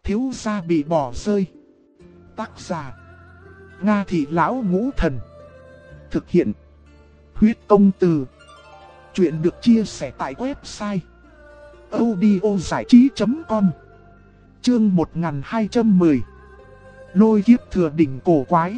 Thiếu gia bị bỏ rơi. Tác giả: Nga Thị Lão Ngũ Thần. Thực hiện: Huyết Công Từ. Chuyện được chia sẻ tại website audiozảichí.com. Chương 1210. Lôi kiếp thừa đỉnh cổ quái.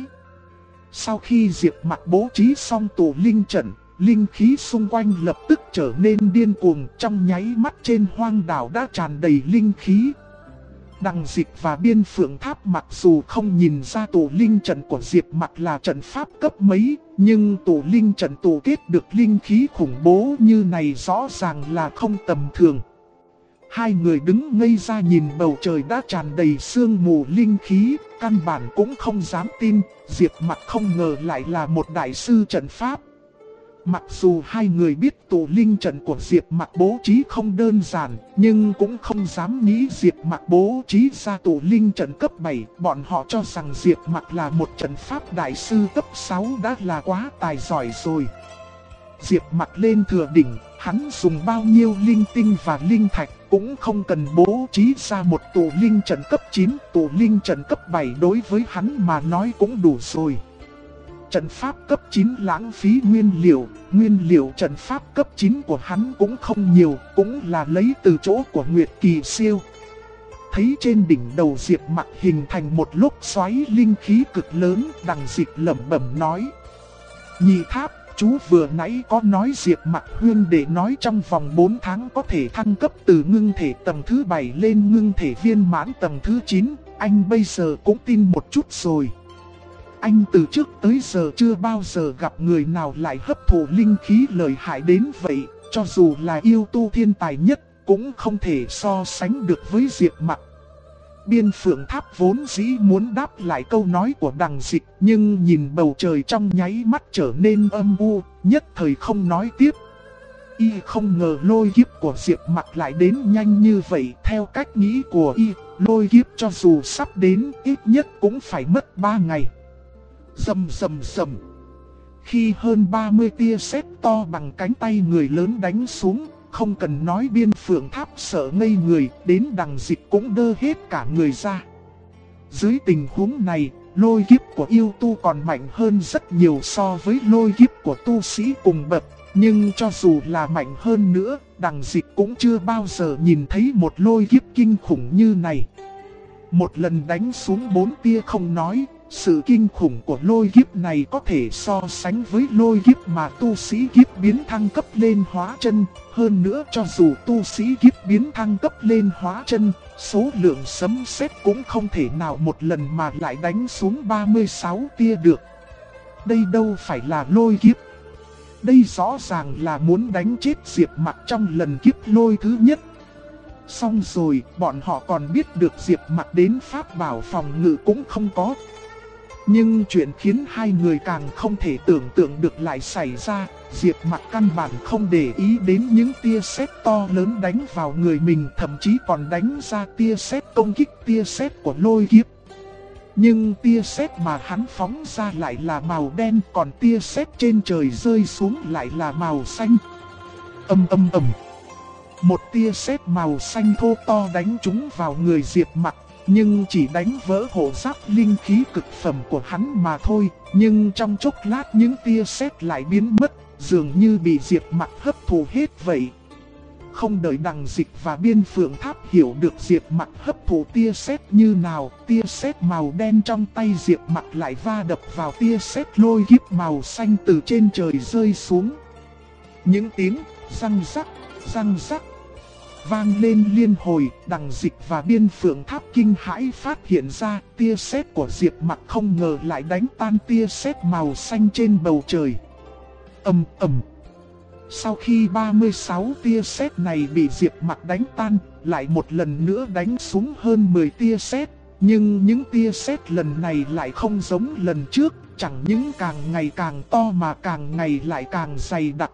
Sau khi Diệp Mặc bố trí xong tụ linh trận, linh khí xung quanh lập tức trở nên điên cuồng, trong nháy mắt trên hoang đảo đã tràn đầy linh khí. Đằng Dịch và Biên Phượng Tháp mặc dù không nhìn ra tụ linh trận của Diệp Mặc là trận pháp cấp mấy, nhưng tụ linh trận tụ kết được linh khí khủng bố như này rõ ràng là không tầm thường. Hai người đứng ngây ra nhìn bầu trời đã tràn đầy sương mù linh khí, căn bản cũng không dám tin, Diệp Mặc không ngờ lại là một đại sư trận pháp. Mặc dù hai người biết tụ linh trận của Diệp Mặc bố trí không đơn giản, nhưng cũng không dám nghĩ Diệp Mặc bố trí ra tụ linh trận cấp 7. Bọn họ cho rằng Diệp Mặc là một trận pháp đại sư cấp 6 đã là quá tài giỏi rồi. Diệp Mặc lên thừa đỉnh, hắn dùng bao nhiêu linh tinh và linh thạch cũng không cần bố trí ra một tụ linh trận cấp 9. Tụ linh trận cấp 7 đối với hắn mà nói cũng đủ rồi. Trận pháp cấp 9 lãng phí nguyên liệu trận pháp cấp 9 của hắn cũng không nhiều, cũng là lấy từ chỗ của Nguyệt Kỳ Siêu. Thấy trên đỉnh đầu Diệp Mặc hình thành một lốc xoáy linh khí cực lớn, Đằng Dịch lẩm bẩm nói: Nhị Tháp, chú vừa nãy có nói Diệp Mặc huyên để nói trong vòng 4 tháng có thể thăng cấp từ ngưng thể tầng thứ 7 lên ngưng thể viên mãn tầng thứ 9, anh bây giờ cũng tin một chút rồi. Anh từ trước tới giờ chưa bao giờ gặp người nào lại hấp thụ linh khí lợi hại đến vậy, cho dù là yêu tu thiên tài nhất cũng không thể so sánh được với Diệp Mặc. Biên Phượng Tháp vốn dĩ muốn đáp lại câu nói của Đằng Dịch, nhưng nhìn bầu trời trong nháy mắt trở nên âm u, nhất thời không nói tiếp. Y không ngờ lôi kiếp của Diệp Mặc lại đến nhanh như vậy. Theo cách nghĩ của Y, lôi kiếp cho dù sắp đến ít nhất cũng phải mất 3 ngày. Rầm rầm rầm. Khi hơn 30 tia sét to bằng cánh tay người lớn đánh xuống, không cần nói Biên Phượng Tháp sợ ngây người, đến Đằng Dịch cũng đơ hết cả người ra. Dưới tình huống này, lôi kiếp của yêu tu còn mạnh hơn rất nhiều so với lôi kiếp của tu sĩ cùng bậc. Nhưng cho dù là mạnh hơn nữa, Đằng Dịch cũng chưa bao giờ nhìn thấy một lôi kiếp kinh khủng như này. Một lần đánh xuống 4 tia không nói, sự kinh khủng của lôi kiếp này có thể so sánh với lôi kiếp mà tu sĩ kiếp biến thăng cấp lên hóa chân. Hơn nữa cho dù tu sĩ kiếp biến thăng cấp lên hóa chân, số lượng sấm sét cũng không thể nào một lần mà lại đánh xuống 36 tia được. Đây đâu phải là lôi kiếp. Đây rõ ràng là muốn đánh chết Diệp Mặc trong lần kiếp lôi thứ nhất. Xong rồi, bọn họ còn biết được Diệp Mặc đến pháp bảo phòng ngự cũng không có. Nhưng chuyện khiến hai người càng không thể tưởng tượng được lại xảy ra. Diệp Mặc căn bản không để ý đến những tia sét to lớn đánh vào người mình, thậm chí còn đánh ra tia sét công kích tia sét của lôi kiếp. Nhưng tia sét mà hắn phóng ra lại là màu đen, còn tia sét trên trời rơi xuống lại là màu xanh. Ầm ầm ầm. Một tia sét màu xanh thô to đánh trúng vào người Diệp Mặc, nhưng chỉ đánh vỡ hộ giáp linh khí cực phẩm của hắn mà thôi. Nhưng trong chốc lát những tia sét lại biến mất, dường như bị Diệp Mặc hấp thụ hết vậy. Không đợi Đằng Dịch và Biên Phượng Tháp hiểu được Diệp Mặc hấp thụ tia sét như nào, tia sét màu đen trong tay Diệp Mặc lại va đập vào tia sét lôi kiếp màu xanh từ trên trời rơi xuống. Những tiếng răng rắc vang lên liên hồi. Đằng Dịch và Biên Phượng Tháp kinh hãi phát hiện ra tia sét của Diệp Mặc không ngờ lại đánh tan tia sét màu xanh trên bầu trời. Ầm ầm. Sau khi 36 tia sét này bị Diệp Mặc đánh tan, lại một lần nữa đánh xuống hơn 10 tia sét. Nhưng những tia sét lần này lại không giống lần trước, chẳng những càng ngày càng to mà càng ngày lại càng dày đặc.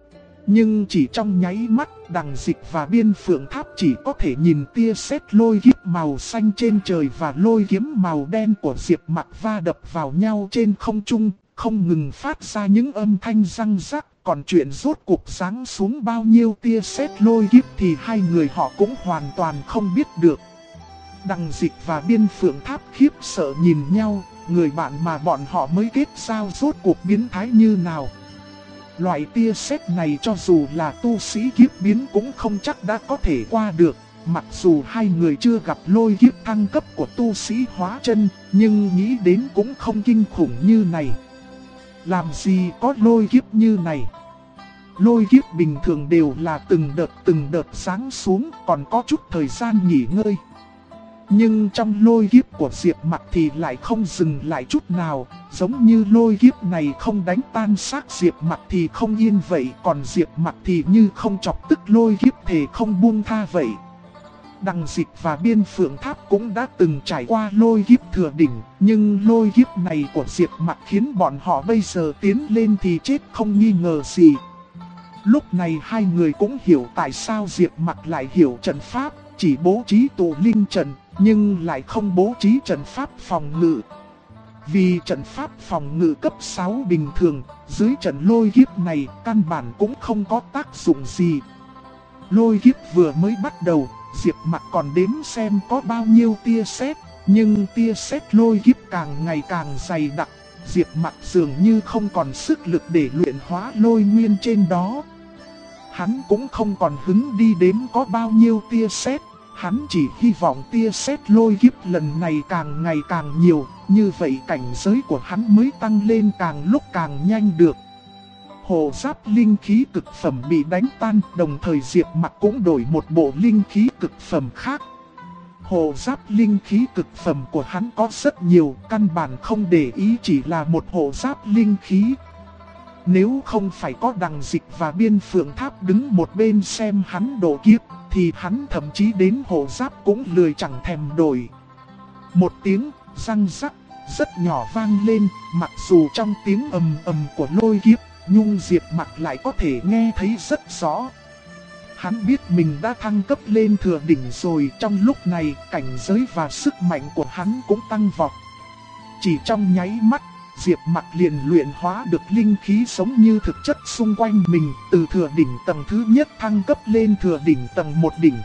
Nhưng chỉ trong nháy mắt, Đằng Dịch và Biên Phượng Tháp chỉ có thể nhìn tia sét lôi kiếp màu xanh trên trời và lôi kiếm màu đen của Diệp Mặc va đập vào nhau trên không trung, không ngừng phát ra những âm thanh răng rắc. Còn chuyện rốt cuộc giáng xuống bao nhiêu tia sét lôi kiếp thì hai người họ cũng hoàn toàn không biết được. Đằng Dịch và Biên Phượng Tháp khiếp sợ nhìn nhau, người bạn mà bọn họ mới kết giao rốt cuộc biến thái như nào. Loại tia sét này cho dù là tu sĩ kiếp biến cũng không chắc đã có thể qua được. Mặc dù hai người chưa gặp lôi kiếp thăng cấp của tu sĩ hóa chân, nhưng nghĩ đến cũng không kinh khủng như này. Làm gì có lôi kiếp như này? Lôi kiếp bình thường đều là từng đợt giáng xuống, còn có chút thời gian nghỉ ngơi. Nhưng trong lôi kiếp của Diệp Mặc thì lại không dừng lại chút nào, giống như lôi kiếp này không đánh tan xác Diệp Mặc thì không yên vậy, còn Diệp Mặc thì như không chọc tức lôi kiếp thì không buông tha vậy. Đằng Dịch và Biên Phượng Tháp cũng đã từng trải qua lôi kiếp thừa đỉnh, nhưng lôi kiếp này của Diệp Mặc khiến bọn họ bây giờ tiến lên thì chết không nghi ngờ gì. Lúc này hai người cũng hiểu tại sao Diệp Mặc lại hiểu trận pháp, chỉ bố trí tụ linh trận, nhưng lại không bố trí trận pháp phòng ngự. Vì trận pháp phòng ngự cấp 6 bình thường, dưới trận lôi kiếp này căn bản cũng không có tác dụng gì. Lôi kiếp vừa mới bắt đầu, Diệp Mặc còn đếm xem có bao nhiêu tia sét, nhưng tia sét lôi kiếp càng ngày càng dày đặc, Diệp Mặc dường như không còn sức lực để luyện hóa lôi nguyên trên đó. Hắn cũng không còn hứng đi đếm có bao nhiêu tia sét, hắn chỉ hy vọng tia sét lôi kiếp lần này càng ngày càng nhiều, như vậy cảnh giới của hắn mới tăng lên càng lúc càng nhanh được. Hộ giáp linh khí cực phẩm bị đánh tan, đồng thời Diệp Mặc cũng đổi một bộ linh khí cực phẩm khác. Hộ giáp linh khí cực phẩm của hắn có rất nhiều, căn bản không để ý chỉ là một hộ giáp linh khí. Nếu không phải có Đằng Dịch và Biên Phượng Tháp đứng một bên xem hắn độ kiếp, thì hắn thậm chí đến hộ giáp cũng lười chẳng thèm đổi. Một tiếng răng rắc rất nhỏ vang lên, mặc dù trong tiếng ầm ầm của lôi kiếp, nhưng Diệp Mặc lại có thể nghe thấy rất rõ. Hắn biết mình đã thăng cấp lên thừa đỉnh rồi, trong lúc này cảnh giới và sức mạnh của hắn cũng tăng vọt. Chỉ trong nháy mắt, Diệp Mặc liền luyện hóa được linh khí sống như thực chất xung quanh mình, từ thừa đỉnh tầng thứ nhất thăng cấp lên thừa đỉnh tầng 1 đỉnh.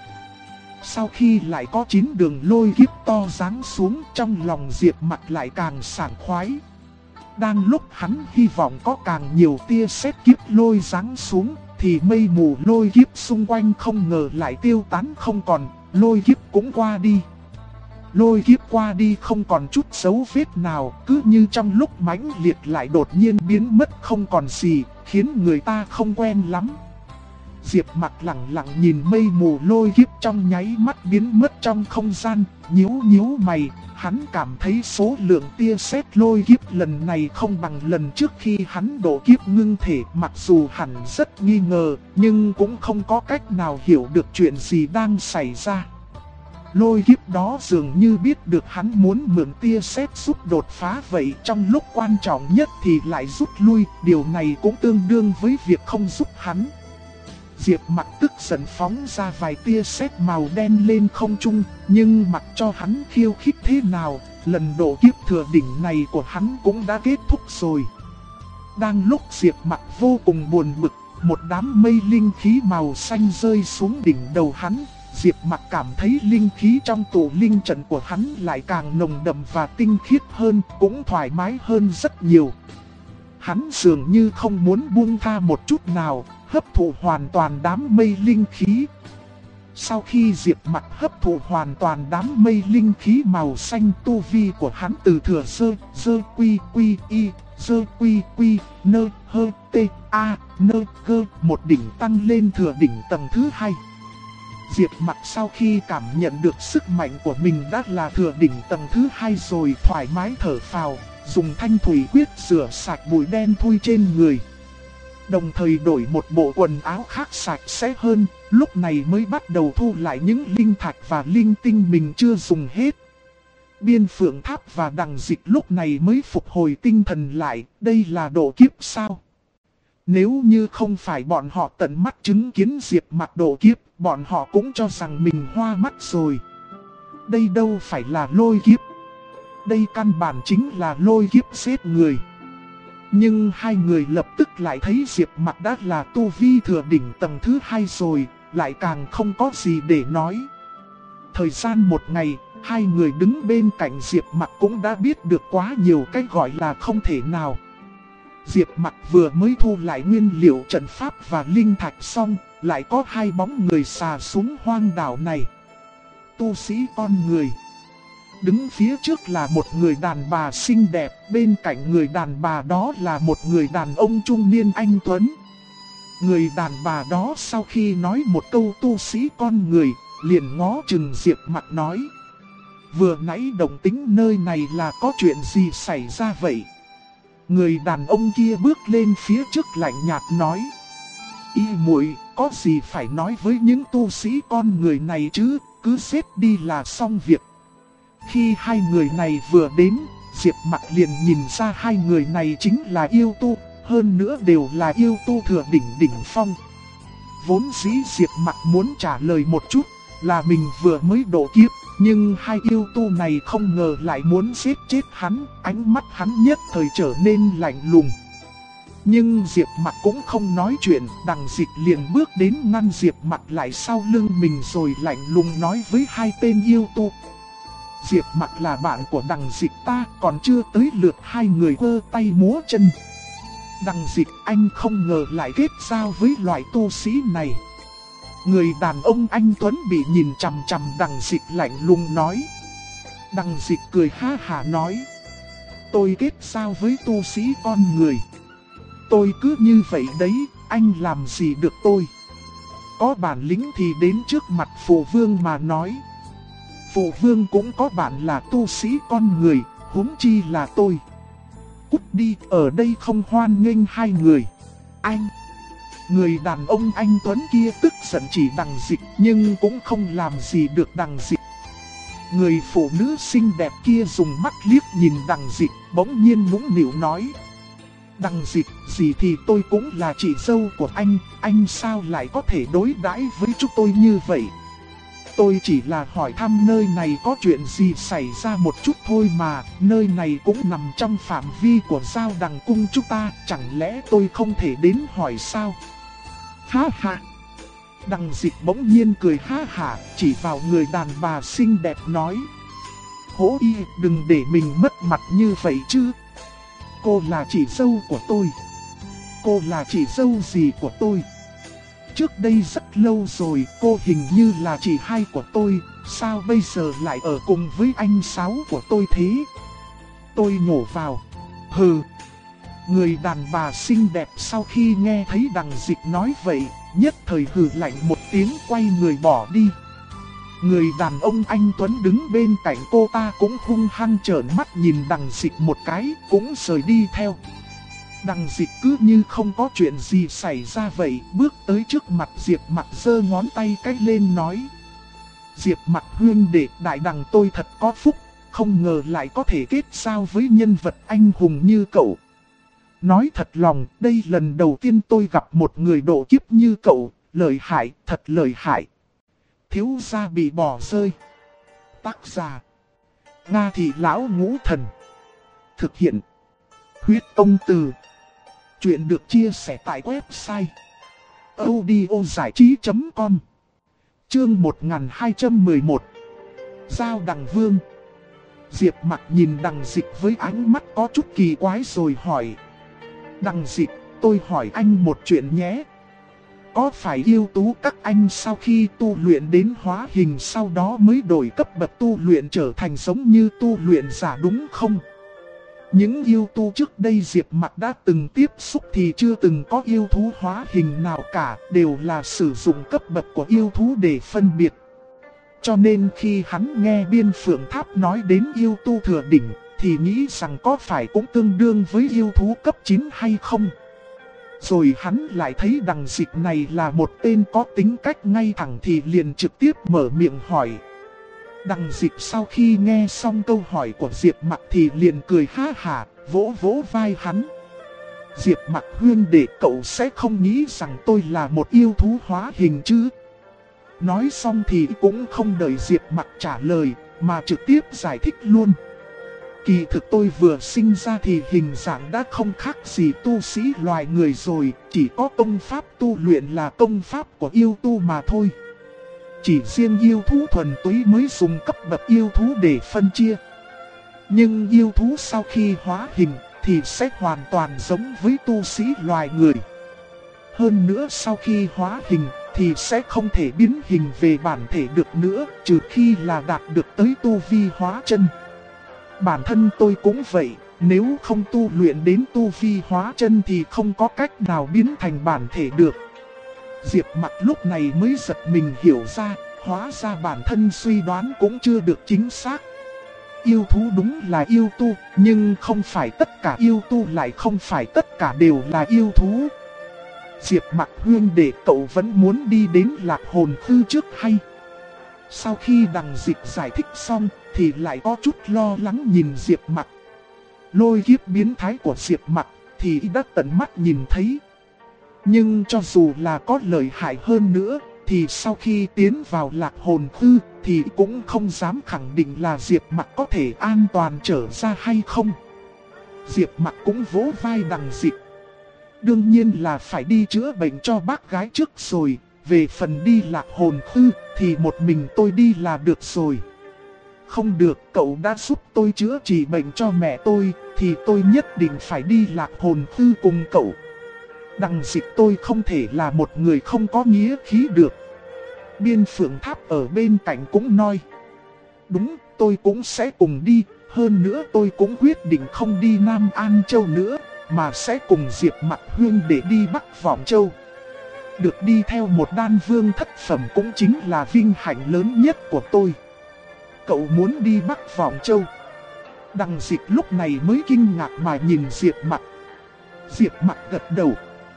Sau khi lại có 9 đường lôi kiếp to giáng xuống, trong lòng Diệp Mặc lại càng sảng khoái. Đang lúc hắn hy vọng có càng nhiều tia sét kiếp lôi giáng xuống, thì mây mù lôi kiếp xung quanh không ngờ lại tiêu tán không còn, lôi kiếp cũng qua đi. Lôi kiếp qua đi không còn chút dấu vết nào, cứ như trong lúc mãnh liệt lại đột nhiên biến mất không còn gì, khiến người ta không quen lắm. Diệp Mặc lặng lặng nhìn mây mù lôi kiếp trong nháy mắt biến mất trong không gian, nhíu mày, hắn cảm thấy số lượng tia sét lôi kiếp lần này không bằng lần trước khi hắn độ kiếp ngưng thể, mặc dù hẳn rất nghi ngờ, nhưng cũng không có cách nào hiểu được chuyện gì đang xảy ra. Lôi kiếp đó dường như biết được hắn muốn mượn tia sét giúp đột phá vậy, trong lúc quan trọng nhất thì lại rút lui, điều này cũng tương đương với việc không giúp hắn. Diệp Mặc tức giận phóng ra vài tia sét màu đen lên không trung, nhưng mặc cho hắn khiêu khích thế nào, lần độ kiếp thừa đỉnh này của hắn cũng đã kết thúc rồi. Đang lúc Diệp Mặc vô cùng buồn bực, một đám mây linh khí màu xanh rơi xuống đỉnh đầu hắn. Diệp Mặc cảm thấy linh khí trong tụ linh trận của hắn lại càng nồng đậm và tinh khiết hơn, cũng thoải mái hơn rất nhiều. Hắn dường như không muốn buông tha một chút nào, hấp thụ hoàn toàn đám mây linh khí. Sau khi Diệp Mặc hấp thụ hoàn toàn đám mây linh khí màu xanh, tu vi của hắn từ thừa sơ quy y, sơ quy nơ hơ tê a nơ cơ một đỉnh tăng lên thừa đỉnh tầng thứ 2. Diệp Mặc sau khi cảm nhận được sức mạnh của mình đã là thừa đỉnh tầng thứ 2 rồi, thoải mái thở phào, dùng thanh thủy quyết rửa sạch bụi đen thui trên người. Đồng thời đổi một bộ quần áo khác sạch sẽ hơn, lúc này mới bắt đầu thu lại những linh thạch và linh tinh mình chưa dùng hết. Biên Phượng Tháp và Đằng Dịch lúc này mới phục hồi tinh thần lại, đây là độ kiếp sao? Nếu như không phải bọn họ tận mắt chứng kiến Diệp Mặc độ kiếp, bọn họ cũng cho rằng mình hoa mắt rồi. Đây đâu phải là lôi kiếp. Đây căn bản chính là lôi kiếp giết người. Nhưng hai người lập tức lại thấy Diệp Mặc đã là tu vi thừa đỉnh tầng thứ 2 rồi, lại càng không có gì để nói. Thời gian một ngày, Hai người đứng bên cạnh Diệp Mặc cũng đã biết được quá nhiều cái gọi là không thể nào. Diệp Mặc vừa mới thu lại nguyên liệu trận pháp và linh thạch xong, lại có hai bóng người xà xuống hoang đảo này. Tu sĩ con người. Đứng phía trước là một người đàn bà xinh đẹp, bên cạnh người đàn bà đó là một người đàn ông trung niên anh tuấn. Người đàn bà đó sau khi nói một câu tu sĩ con người, liền ngó chừng Diệp Mặc nói: vừa nãy động tĩnh nơi này là có chuyện gì xảy ra vậy? Người đàn ông kia bước lên phía trước lạnh nhạt nói: Y muội, có gì phải nói với những tu sĩ con người này chứ, cứ xếp đi là xong việc. Khi hai người này vừa đến, Diệp Mặc liền nhìn ra hai người này chính là yêu tu, hơn nữa đều là yêu tu thừa đỉnh phong. Vốn dĩ Diệp Mặc muốn trả lời một chút là mình vừa mới độ kiếp, nhưng hai yêu tu này không ngờ lại muốn giết chết hắn, ánh mắt hắn nhất thời trở nên lạnh lùng. Nhưng Diệp Mặc cũng không nói chuyện, Đằng Dịch liền bước đến ngăn Diệp Mặc lại sau lưng mình rồi lạnh lùng nói với hai tên yêu tu: Diệp Mặc là bạn của Đằng Dịch ta, còn chưa tới lượt hai người vơ tay múa chân. Đằng Dịch, anh không ngờ lại kết giao với loại tu sĩ này. Người đàn ông anh tuấn bị nhìn chằm chằm Đằng Dịch lạnh lùng nói. Đằng Dịch cười ha hả nói: tôi kết giao với tu sĩ con người. Tôi cứ như vậy đấy, anh làm gì được tôi? Có bản lĩnh thì đến trước mặt phụ vương mà nói. Phụ vương cũng có bạn là tu sĩ con người, huống chi là tôi. Cút đi, ở đây không hoan nghênh hai người. Anh! Người đàn ông anh tuấn kia tức giận chỉ Đằng Dịch, nhưng cũng không làm gì được Đằng Dịch. Người phụ nữ xinh đẹp kia dùng mắt liếc nhìn Đằng Dịch, bỗng nhiên nũng nịu nói: Đằng Dịch, gì thì tôi cũng là chị dâu của anh sao lại có thể đối đãi với chúng tôi như vậy? Tôi chỉ là hỏi thăm nơi này có chuyện gì xảy ra một chút thôi mà, nơi này cũng nằm trong phạm vi của Giao Đằng cung chúng ta, chẳng lẽ tôi không thể đến hỏi sao? Ha ha! Đằng Dịch bỗng nhiên cười ha hả, chỉ vào người đàn bà xinh đẹp nói: Hỗ y, đừng để mình mất mặt như vậy chứ. Cô là chị dâu của tôi. Cô là chị dâu gì của tôi? Trước đây rất lâu rồi, cô hình như là chị hai của tôi, sao bây giờ lại ở cùng với anh sáu của tôi thế? Tôi nhổ vào. Hừ. Người đàn bà xinh đẹp sau khi nghe thấy Đằng Dịch nói vậy, nhất thời hừ lạnh một tiếng quay người bỏ đi. Người đàn ông anh tuấn đứng bên cạnh cô ta cũng hung hăng trợn mắt nhìn Đằng Dịch một cái, cũng rời đi theo. Đằng Dịch cứ như không có chuyện gì xảy ra vậy, bước tới trước mặt Diệp Mặc giơ ngón tay cái lên nói: Diệp Mặc huynh đệ, đại đằng tôi thật có phúc, không ngờ lại có thể kết giao với nhân vật anh hùng như cậu. Nói thật lòng, đây lần đầu tiên tôi gặp một người độ kiếp như cậu, lợi hại, thật lợi hại. Thiếu gia bị bỏ rơi. Tác giả: Nga Thị Lão Ngũ Thần. Thực hiện: Huyết Công Từ. Chuyện được chia sẻ tại website audiozảichí.com. Chương 1211. Giao Đằng Vương. Diệp Mặc nhìn Đằng Dịch với ánh mắt có chút kỳ quái rồi hỏi: Đằng Dịch, tôi hỏi anh một chuyện nhé. Có phải yêu tú các anh sau khi tu luyện đến hóa hình sau đó mới đổi cấp bậc tu luyện trở thành giống như tu luyện giả đúng không? Những yêu tu trước đây Diệp Mặc đã từng tiếp xúc thì chưa từng có yêu thú hóa hình nào cả, đều là sử dụng cấp bậc của yêu thú để phân biệt. Cho nên khi hắn nghe Biên Phượng Tháp nói đến yêu tu thừa đỉnh, thì nghĩ rằng có phải cũng tương đương với yêu thú cấp 9 hay không? Rồi hắn lại thấy Đằng Dịch này là một tên có tính cách ngay thẳng thì liền trực tiếp mở miệng hỏi. Đằng Dịch sau khi nghe xong câu hỏi của Diệp Mặc thì liền cười ha hả, vỗ vỗ vai hắn. Diệp Mặc huynh đệ, cậu sẽ không nghĩ rằng tôi là một yêu thú hóa hình chứ? Nói xong thì cũng không đợi Diệp Mặc trả lời, mà trực tiếp giải thích luôn. Kỳ thực tôi vừa sinh ra thì hình dạng đã không khác gì tu sĩ loài người rồi, chỉ có công pháp tu luyện là công pháp của yêu tu mà thôi. Chỉ riêng yêu thú thuần túy mới dùng cấp bậc yêu thú để phân chia. Nhưng yêu thú sau khi hóa hình thì sẽ hoàn toàn giống với tu sĩ loài người. Hơn nữa sau khi hóa hình thì sẽ không thể biến hình về bản thể được nữa, trừ khi là đạt được tới tu vi hóa chân. Bản thân tôi cũng vậy, nếu không tu luyện đến tu vi hóa chân thì không có cách nào biến thành bản thể được. Diệp Mặc lúc này mới giật mình hiểu ra, hóa ra bản thân suy đoán cũng chưa được chính xác. Yêu thú đúng là yêu tu, nhưng không phải tất cả yêu tu lại không phải tất cả đều là yêu thú. Diệp Mặc huynh đệ, cậu vẫn muốn đi đến Lạc Hồn Khư trước hay? Sau khi Đằng Dịch giải thích xong thì lại có chút lo lắng nhìn Diệp Mặc. Lôi kiếp biến thái của Diệp Mặc thì đã tận mắt nhìn thấy. Nhưng cho dù là có lợi hại hơn nữa thì sau khi tiến vào Lạc Hồn Khư thì cũng không dám khẳng định là Diệp Mặc có thể an toàn trở ra hay không. Diệp Mặc cũng vỗ vai Đằng Dịch. Đương nhiên là phải đi chữa bệnh cho bác gái trước rồi. Về phần đi Lạc Hồn Khư thì một mình tôi đi là được rồi. Không được, cậu đã giúp tôi chữa trị bệnh cho mẹ tôi thì tôi nhất định phải đi Lạc Hồn Khư cùng cậu. Đằng Dịch, tôi không thể là một người không có nghĩa khí được. Biên Phượng Tháp ở bên cạnh cũng nói. Đúng, tôi cũng sẽ cùng đi. Hơn nữa tôi cũng quyết định không đi Nam An Châu nữa, mà sẽ cùng Diệp Mặc huynh để đi Bắc Vọng Châu. Được đi theo một đan vương thất phẩm cũng chính là vinh hạnh lớn nhất của tôi. Cậu muốn đi Bắc Vọng Châu? Đằng Dịch lúc này mới kinh ngạc mà nhìn Diệp Mặc. Diệp Mặc gật đầu.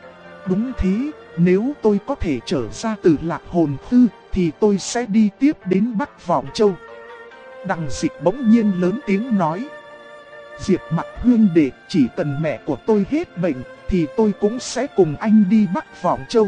Đúng thế, nếu tôi có thể trở ra từ Lạc Hồn Khư thì tôi sẽ đi tiếp đến Bắc Vọng Châu. Đằng Dịch bỗng nhiên lớn tiếng nói. Diệp Mặc huynh đệ, chỉ cần mẹ của tôi hết bệnh thì tôi cũng sẽ cùng anh đi Bắc Vọng Châu.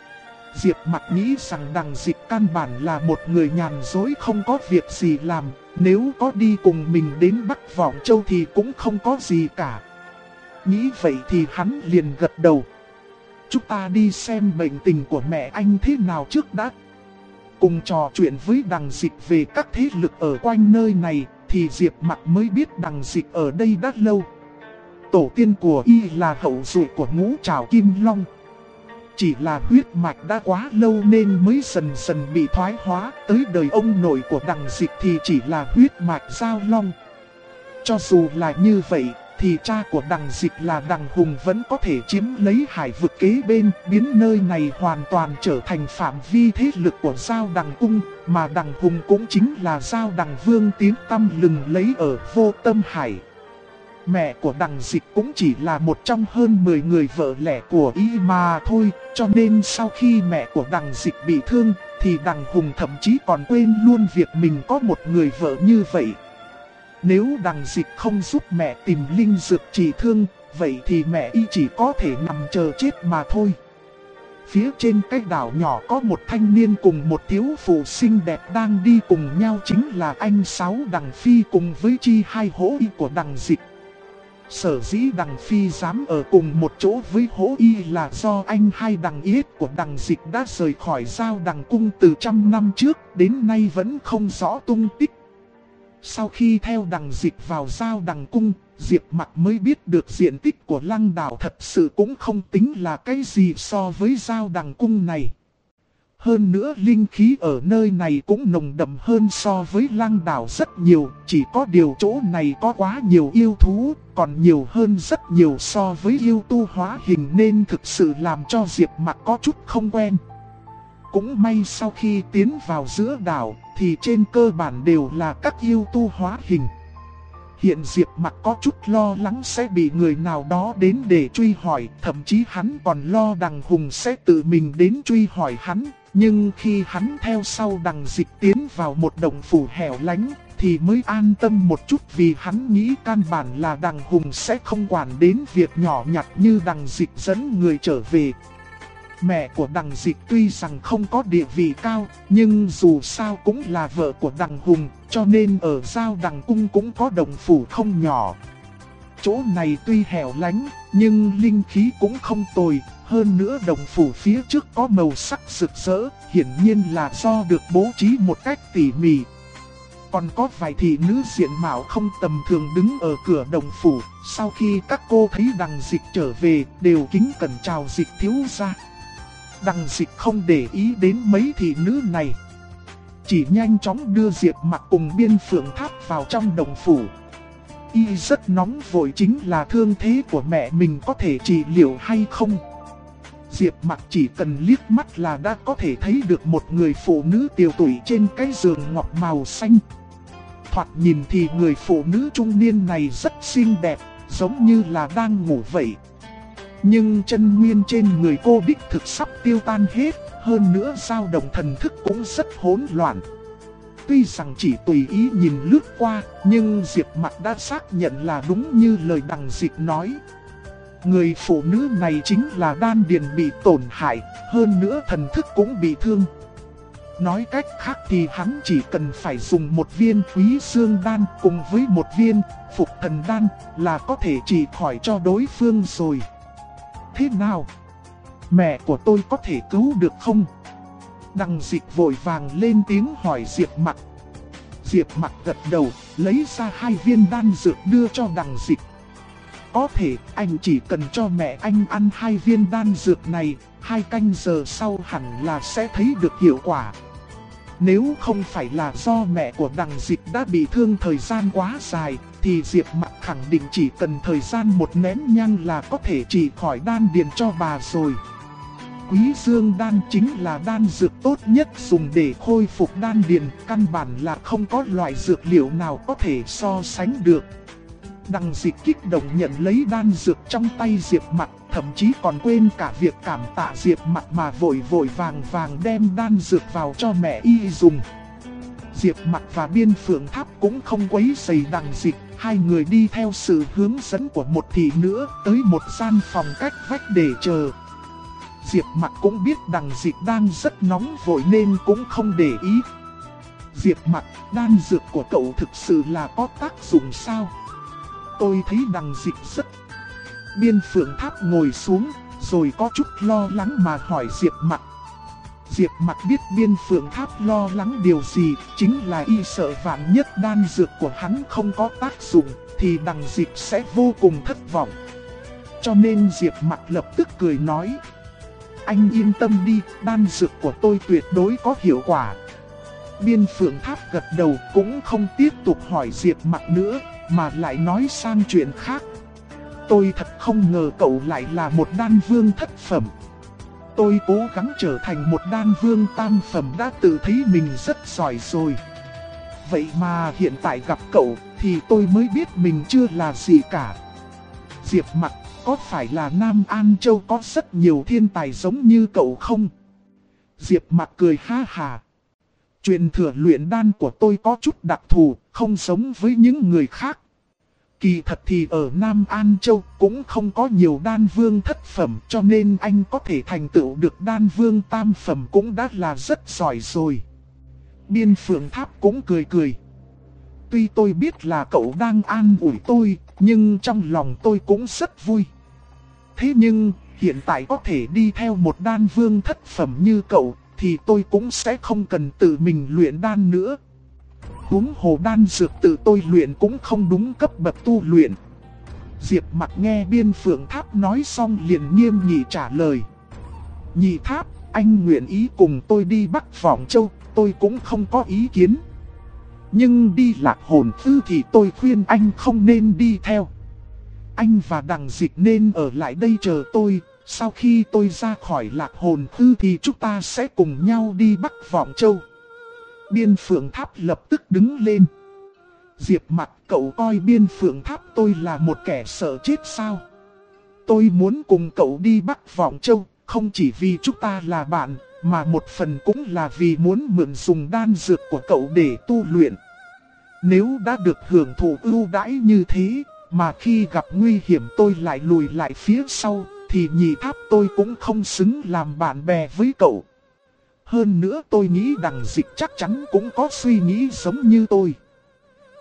Diệp Mặc nghĩ rằng Đằng Dịch căn bản là một người nhàn dối không có việc gì làm. Nếu có đi cùng mình đến Bắc Vọng Châu thì cũng không có gì cả. Nghĩ vậy thì hắn liền gật đầu. Chúng ta đi xem bệnh tình của mẹ anh thế nào trước đã. Cùng trò chuyện với Đằng Dịch về các thế lực ở quanh nơi này thì Diệp Mặc mới biết Đằng Dịch ở đây đã lâu. Tổ tiên của y là hậu duệ của Ngũ Trảo Kim Long. Chỉ là huyết mạch đã quá lâu nên mới dần dần bị thoái hóa. Tới đời ông nội của Đằng Dịch thì chỉ là huyết mạch Giao Long. Cho dù là như vậy thì cha của Đằng Dịch là Đằng Hùng vẫn có thể chiếm lấy hải vực kế bên, biến nơi này hoàn toàn trở thành phạm vi thế lực của Giao Đằng Cung, mà Đằng Hùng cũng chính là Giao Đằng Vương tiếng tăm lừng lấy ở Vô Tâm Hải. Mẹ của Đằng Dịch cũng chỉ là một trong hơn 10 người vợ lẽ của y mà thôi, cho nên sau khi mẹ của Đằng Dịch bị thương thì Đằng Hùng thậm chí còn quên luôn việc mình có một người vợ như vậy. Nếu Đằng Dịch không giúp mẹ tìm linh dược trị thương, vậy thì mẹ y chỉ có thể nằm chờ chết mà thôi. Phía trên cái đảo nhỏ có một thanh niên cùng một thiếu phụ xinh đẹp đang đi cùng nhau, chính là anh Sáu Đằng Phi cùng với chi hai hổ y của Đằng Dịch. Sở dĩ Đằng Phi dám ở cùng một chỗ với hổ y là do anh hai Đằng Yết của Đằng Dịch đã rời khỏi Giao Đằng Cung từ 100 năm trước, đến nay vẫn không rõ tung tích. Sau khi theo Đằng Dịch vào Giao Đằng Cung, Diệp Mặc mới biết được diện tích của Lăng Đảo thật sự cũng không tính là cái gì so với Giao Đằng Cung này. Hơn nữa linh khí ở nơi này cũng nồng đậm hơn so với Lăng Đảo rất nhiều, chỉ có điều chỗ này có quá nhiều yêu thú, còn nhiều hơn rất nhiều so với yêu tu hóa hình nên thực sự làm cho Diệp Mặc có chút không quen. Cũng may sau khi tiến vào giữa đảo thì trên cơ bản đều là các yêu tu hóa hình. Hiện Diệp Mặc có chút lo lắng sẽ bị người nào đó đến để truy hỏi, thậm chí hắn còn lo Đằng Hùng sẽ tự mình đến truy hỏi hắn. Nhưng khi hắn theo sau Đằng Dịch tiến vào một động phủ hẻo lánh thì mới an tâm một chút, vì hắn nghĩ căn bản là Đằng Hùng sẽ không quản đến việc nhỏ nhặt như Đằng Dịch dẫn người trở về. Mẹ của Đằng Dịch tuy rằng không có địa vị cao, nhưng dù sao cũng là vợ của Đằng Hùng, cho nên ở Giao Đằng Cung cũng có động phủ không nhỏ. chỗ này tuy hẻo lánh, nhưng linh khí cũng không tồi. Hơn nữa đồng phủ phía trước có màu sắc rực rỡ, hiển nhiên là do được bố trí một cách tỉ mỉ. Còn có vài thị nữ diện mạo không tầm thường đứng ở cửa đồng phủ, sau khi các cô thấy Đằng Dịch trở về, đều kính cẩn chào Dịch thiếu gia. Đằng Dịch không để ý đến mấy thị nữ này, chỉ nhanh chóng đưa Diệp Mặc cùng Biên Phượng Tháp vào trong đồng phủ. Y rất nóng vội, chính là thương thế của mẹ mình có thể trị liệu hay không. Diệp Mặc chỉ cần liếc mắt là đã có thể thấy được một người phụ nữ tiều tụy trên cái giường ngọc màu xanh. Thoạt nhìn thì người phụ nữ trung niên này rất xinh đẹp, giống như là đang ngủ vậy. Nhưng chân nguyên trên người cô đích thực sắp tiêu tan hết, hơn nữa dao động thần thức cũng rất hỗn loạn. Tuy rằng chỉ tùy ý nhìn lướt qua, nhưng Diệp Mặc đã xác nhận là đúng như lời Đằng Dịch nói. Người phụ nữ này chính là đan điền bị tổn hại, hơn nữa thần thức cũng bị thương. Nói cách khác thì hắn chỉ cần phải dùng một viên Quý Dương đan cùng với một viên Phục Thần đan là có thể trị khỏi cho đối phương rồi. Thế nào? Mẹ của tôi có thể cứu được không? Đằng Dịch vội vàng lên tiếng hỏi Diệp Mặc. Diệp Mặc gật đầu, lấy ra 2 viên đan dược đưa cho Đằng Dịch. Có thể, anh chỉ cần cho mẹ anh ăn 2 viên đan dược này, 2 canh giờ sau hẳn là sẽ thấy được hiệu quả. Nếu không phải là do mẹ của Đằng Dịch đã bị thương thời gian quá dài, thì Diệp Mặc khẳng định chỉ cần thời gian một nén nhang là có thể trị khỏi đan điền cho bà rồi. Quý Dương đan chính là đan dược tốt nhất dùng để khôi phục đan điền, căn bản là không có loại dược liệu nào có thể so sánh được. Đằng Dịch kích động nhận lấy đan dược trong tay Diệp Mặc, thậm chí còn quên cả việc cảm tạ Diệp Mặc mà vội vàng đem đan dược vào cho mẹ y dùng. Diệp Mặc và Biên Phượng Tháp cũng không quấy rầy Đằng Dịch, hai người đi theo sự hướng dẫn của một thị nữ tới một gian phòng cách vách để chờ. Diệp Mặc cũng biết Đằng Dịch đang rất nóng vội nên cũng không để ý. Diệp Mặc, đan dược của cậu thực sự là có tác dụng sao? Tôi thấy Đằng Dịch rất... Biên Phượng Tháp ngồi xuống, rồi có chút lo lắng mà hỏi Diệp Mặc. Diệp Mặc biết Biên Phượng Tháp lo lắng điều gì, chính là y sợ vạn nhất đan dược của hắn không có tác dụng, thì Đằng Dịch sẽ vô cùng thất vọng. Cho nên Diệp Mặc lập tức cười nói. Anh yên tâm đi, đan dược của tôi tuyệt đối có hiệu quả. Biên Phượng Tháp gật đầu cũng không tiếp tục hỏi Diệp Mặc nữa, mà lại nói sang chuyện khác. Tôi thật không ngờ cậu lại là một đan vương thất phẩm. Tôi cố gắng trở thành một đan vương tam phẩm đã tự thấy mình rất giỏi rồi. Vậy mà hiện tại gặp cậu thì tôi mới biết mình chưa là gì cả. Diệp Mặc, có phải là Nam An Châu có rất nhiều thiên tài giống như cậu không? Diệp Mặc cười ha hà. Truyền thừa luyện đan của tôi có chút đặc thù, không giống với những người khác. Kỳ thật thì ở Nam An Châu cũng không có nhiều đan vương thất phẩm, cho nên anh có thể thành tựu được đan vương tam phẩm cũng đã là rất giỏi rồi. Biên Phượng Tháp cũng cười cười. Tuy tôi biết là cậu đang an ủi tôi, nhưng trong lòng tôi cũng rất vui. Thế nhưng, hiện tại có thể đi theo một đan vương thất phẩm như cậu, thì tôi cũng sẽ không cần tự mình luyện đan nữa. Huống hồ đan dược tự tôi luyện cũng không đúng cấp bậc tu luyện. Diệp Mặc nghe Biên Phượng Tháp nói xong liền nghiêm nghị trả lời. Nhị Tháp, anh nguyện ý cùng tôi đi Bắc Vọng Châu, tôi cũng không có ý kiến. Nhưng đi Lạc Hồn Tư thì tôi khuyên anh không nên đi theo. Anh và Đằng Dịch nên ở lại đây chờ tôi, sau khi tôi ra khỏi Lạc Hồn Tư thì chúng ta sẽ cùng nhau đi Bắc Vọng Châu. Biên Phượng Tháp lập tức đứng lên. Diệp Mặc, cậu coi Biên Phượng Tháp tôi là một kẻ sợ chết sao? Tôi muốn cùng cậu đi Bắc Vọng Châu, không chỉ vì chúng ta là bạn, mà một phần cũng là vì muốn mượn dùng đan dược của cậu để tu luyện. Nếu đã được hưởng thụ ưu đãi như thế, mà khi gặp nguy hiểm tôi lại lùi lại phía sau, thì Nhị Tháp tôi cũng không xứng làm bạn bè với cậu. Hơn nữa tôi nghĩ Đằng Dịch chắc chắn cũng có suy nghĩ giống như tôi.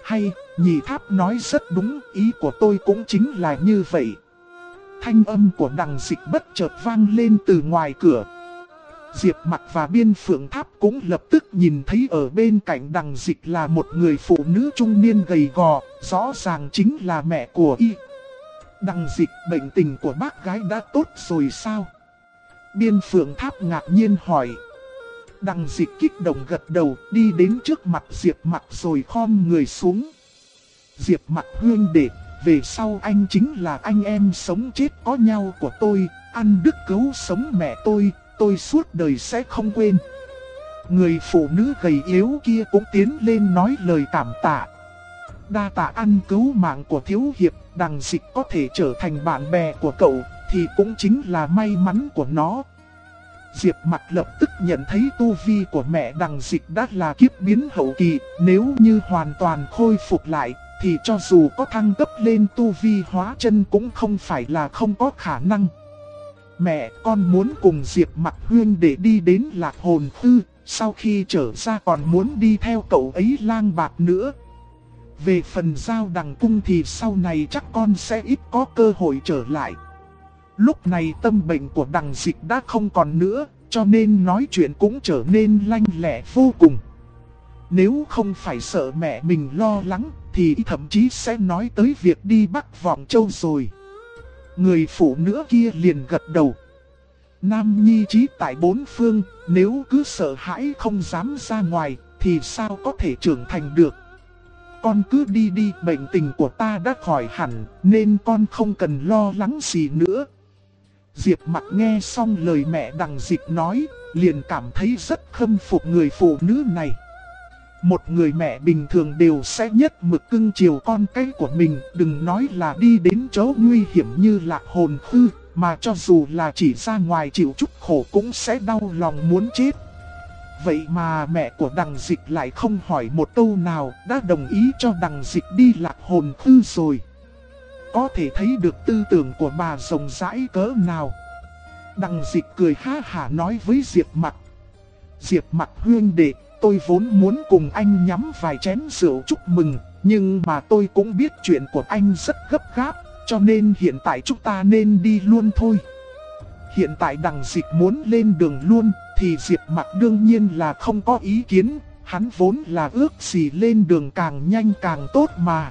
Hay, Nhị Tháp nói rất đúng, ý của tôi cũng chính là như vậy. Thanh âm của Đằng Dịch bất chợt vang lên từ ngoài cửa. Diệp Mặc và Biên Phượng Tháp cũng lập tức nhìn thấy ở bên cạnh Đằng Dịch là một người phụ nữ trung niên gầy gò, rõ ràng chính là mẹ của y. Đằng Dịch, bệnh tình của bác gái đã tốt rồi sao? Biên Phượng Tháp ngạc nhiên hỏi. Đằng Dịch kích động gật đầu, đi đến trước mặt Diệp Mặc rồi khom người xuống. Diệp Mặc huynh đệ, về sau anh chính là anh em sống chết có nhau của tôi, ăn đức cứu sống mẹ tôi suốt đời sẽ không quên. Người phụ nữ gầy yếu kia cũng tiến lên nói lời cảm tạ. Đa tạ ăn cứu mạng của thiếu hiệp, Đằng Dịch có thể trở thành bạn bè của cậu thì cũng chính là may mắn của nó. Diệp Mặc lập tức nhận thấy tu vi của mẹ Đằng Dịch đã là kiếp biến hậu kỳ, nếu như hoàn toàn khôi phục lại thì cho dù có thăng cấp lên tu vi hóa chân cũng không phải là không có khả năng. Mẹ, con muốn cùng Diệp Mặc huynh để đi đến Lạc Hồn Thư, sau khi trở ra còn muốn đi theo cậu ấy lang bạt nữa. Về phần Giao Đằng Cung thì sau này chắc con sẽ ít có cơ hội trở lại. Lúc này tâm bệnh của Đằng Dịch đã không còn nữa, cho nên nói chuyện cũng trở nên lanh lẹ vô cùng. Nếu không phải sợ mẹ mình lo lắng, thì thậm chí sẽ nói tới việc đi Bắc Vọng Châu rồi. Người phụ nữ kia liền gật đầu. Nam nhi trí tại bốn phương, nếu cứ sợ hãi không dám ra ngoài, thì sao có thể trưởng thành được. Con cứ đi đi, bệnh tình của ta đã khỏi hẳn, nên con không cần lo lắng gì nữa. Diệp Mặc nghe xong lời mẹ Đằng Dịch nói, liền cảm thấy rất khâm phục người phụ nữ này. Một người mẹ bình thường đều sẽ nhất mực cưng chiều con cái của mình, đừng nói là đi đến chỗ nguy hiểm như Lạc Hồn Thư, mà cho dù là chỉ ra ngoài chịu chút khổ cũng sẽ đau lòng muốn chết. Vậy mà mẹ của Đằng Dịch lại không hỏi một câu nào, đã đồng ý cho Đằng Dịch đi Lạc Hồn Thư rồi. Có thể thấy được tư tưởng của bà rộng rãi cỡ nào. Đằng Dịch cười ha hả nói với Diệp Mặc. Diệp Mặc huynh đệ, tôi vốn muốn cùng anh nhắm vài chén rượu chúc mừng, nhưng mà tôi cũng biết chuyện của anh rất gấp gáp, cho nên hiện tại chúng ta nên đi luôn thôi. Hiện tại Đằng Dịch muốn lên đường luôn, thì Diệp Mặc đương nhiên là không có ý kiến, hắn vốn là ước gì lên đường càng nhanh càng tốt mà.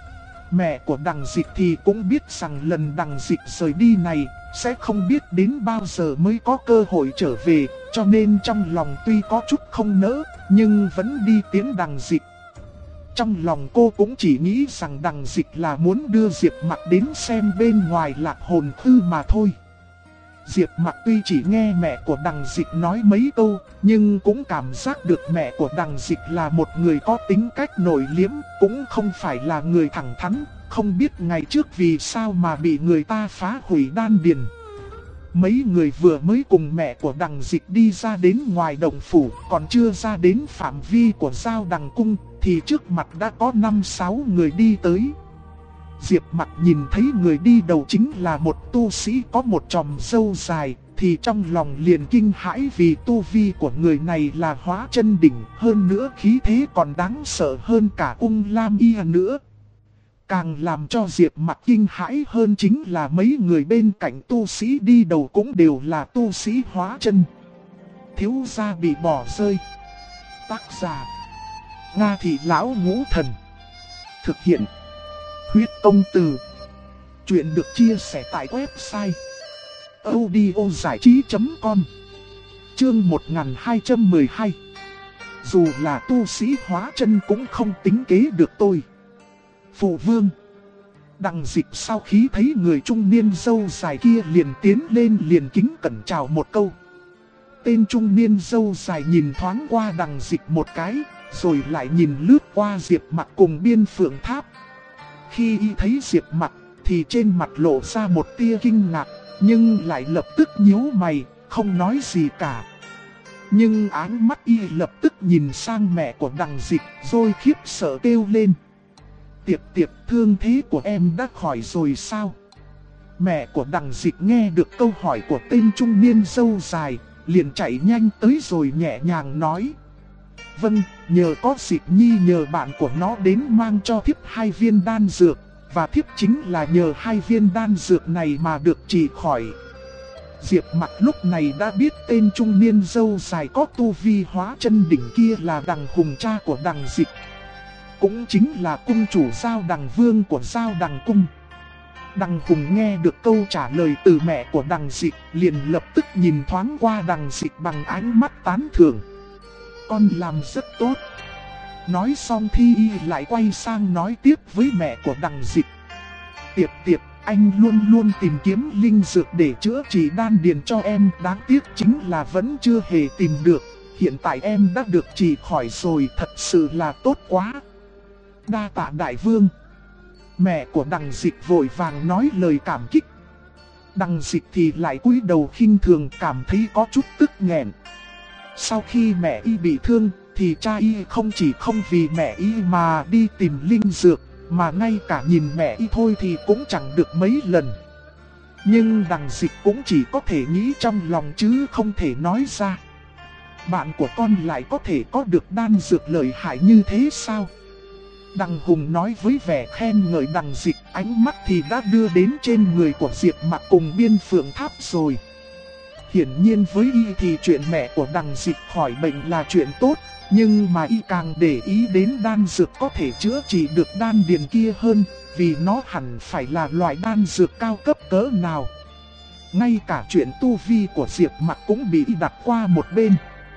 Mẹ của Đằng Dịch thì cũng biết rằng lần Đằng Dịch rời đi này sẽ không biết đến bao giờ mới có cơ hội trở về, cho nên trong lòng tuy có chút không nỡ, nhưng vẫn đi tiễn Đằng Dịch. Trong lòng cô cũng chỉ nghĩ rằng Đằng Dịch là muốn đưa Diệp Mặc đến xem bên ngoài Lạc Hồn Thư mà thôi. Diệp Mặc tuy chỉ nghe mẹ của Đằng Dịch nói mấy câu, nhưng cũng cảm giác được mẹ của Đằng Dịch là một người có tính cách nội liễm, cũng không phải là người thẳng thắn, không biết ngày trước vì sao mà bị người ta phá hủy đan điền. Mấy người vừa mới cùng mẹ của Đằng Dịch đi ra đến ngoài động phủ, còn chưa ra đến phạm vi của Giao Đằng Cung, thì trước mặt đã có 5-6 người đi tới. Diệp Mặc nhìn thấy người đi đầu chính là một tu sĩ có một chòm râu dài, thì trong lòng liền kinh hãi vì tu vi của người này là hóa chân đỉnh, hơn nữa khí thế còn đáng sợ hơn cả Ung Lam Y nữa. Càng làm cho Diệp Mặc kinh hãi hơn chính là mấy người bên cạnh tu sĩ đi đầu cũng đều là tu sĩ hóa chân. Thiếu gia bị bỏ rơi. Tác giả: Nga Thị Lão Ngũ Thần. Thực hiện: Huyết Công Từ. Chuyện được chia sẻ tại website audiozảichí.com. Chương 1212. Dù là tu sĩ hóa chân cũng không tính kế được tôi. Phụ vương. Đằng Dịch sau khi thấy người trung niên râu dài kia liền tiến lên liền kính cẩn chào một câu. Tên trung niên râu dài nhìn thoáng qua Đằng Dịch một cái, rồi lại nhìn lướt qua Diệp Mặc cùng Biên Phượng Tháp. Khi y thấy Diệp Mặc thì trên mặt lộ ra một tia kinh ngạc, nhưng lại lập tức nhíu mày, không nói gì cả. Nhưng áng mắt y lập tức nhìn sang mẹ của Đằng Dịch, rồi khiếp sợ kêu lên. Tiệp tiệp, thương thế của em đã khỏi rồi sao? Mẹ của Đằng Dịch nghe được câu hỏi của tên trung niên râu dài, liền chạy nhanh tới rồi nhẹ nhàng nói. Vâng, nhờ có Dịch Nhi nhờ bạn của nó đến mang cho thiếp 2 viên đan dược, và thiếp chính là nhờ 2 viên đan dược này mà được trị khỏi. Diệp Mặc lúc này đã biết tên trung niên râu dài có tu vi hóa chân đỉnh kia là Đằng Hùng, cha của Đằng Dịch, cũng chính là cung chủ Giao Đằng Vương của Giao Đằng Cung. Đằng Hùng nghe được câu trả lời từ mẹ của Đằng Dịch, liền lập tức nhìn thoáng qua Đằng Dịch bằng ánh mắt tán thưởng. Con làm rất tốt. Nói xong thì y lại quay sang nói tiếp với mẹ của Đằng Dịch. Tiệp Tiệp, anh luôn luôn tìm kiếm linh dược để chữa trị đan điền cho em, đáng tiếc chính là vẫn chưa hề tìm được. Hiện tại em đã được trị khỏi rồi, thật sự là tốt quá. Đa tạ đại vương. Mẹ của Đằng Dịch vội vàng nói lời cảm kích. Đằng Dịch thì lại cúi đầu khinh thường, cảm thấy có chút tức nghẹn. Sau khi mẹ y bị thương thì cha y không chỉ không vì mẹ y mà đi tìm linh dược, mà ngay cả nhìn mẹ y thôi thì cũng chẳng được mấy lần. Nhưng Đằng Dịch cũng chỉ có thể nghĩ trong lòng chứ không thể nói ra. Bạn của con lại có thể có được đan dược lợi hại như thế sao? Đằng Hùng nói với vẻ khen ngợi Đằng Dịch, ánh mắt thì đã đưa đến trên người của Diệp Mặc cùng Biên Phượng Tháp rồi. Hiển nhiên với y thì chuyện mẹ của Đằng Dịch khỏi bệnh là chuyện tốt, nhưng mà y càng để ý đến đan dược có thể chữa trị được đan điền kia hơn, vì nó hẳn phải là loại đan dược cao cấp cỡ nào. Ngay cả chuyện tu vi của Diệp Mặc cũng bị y đặt qua một bên.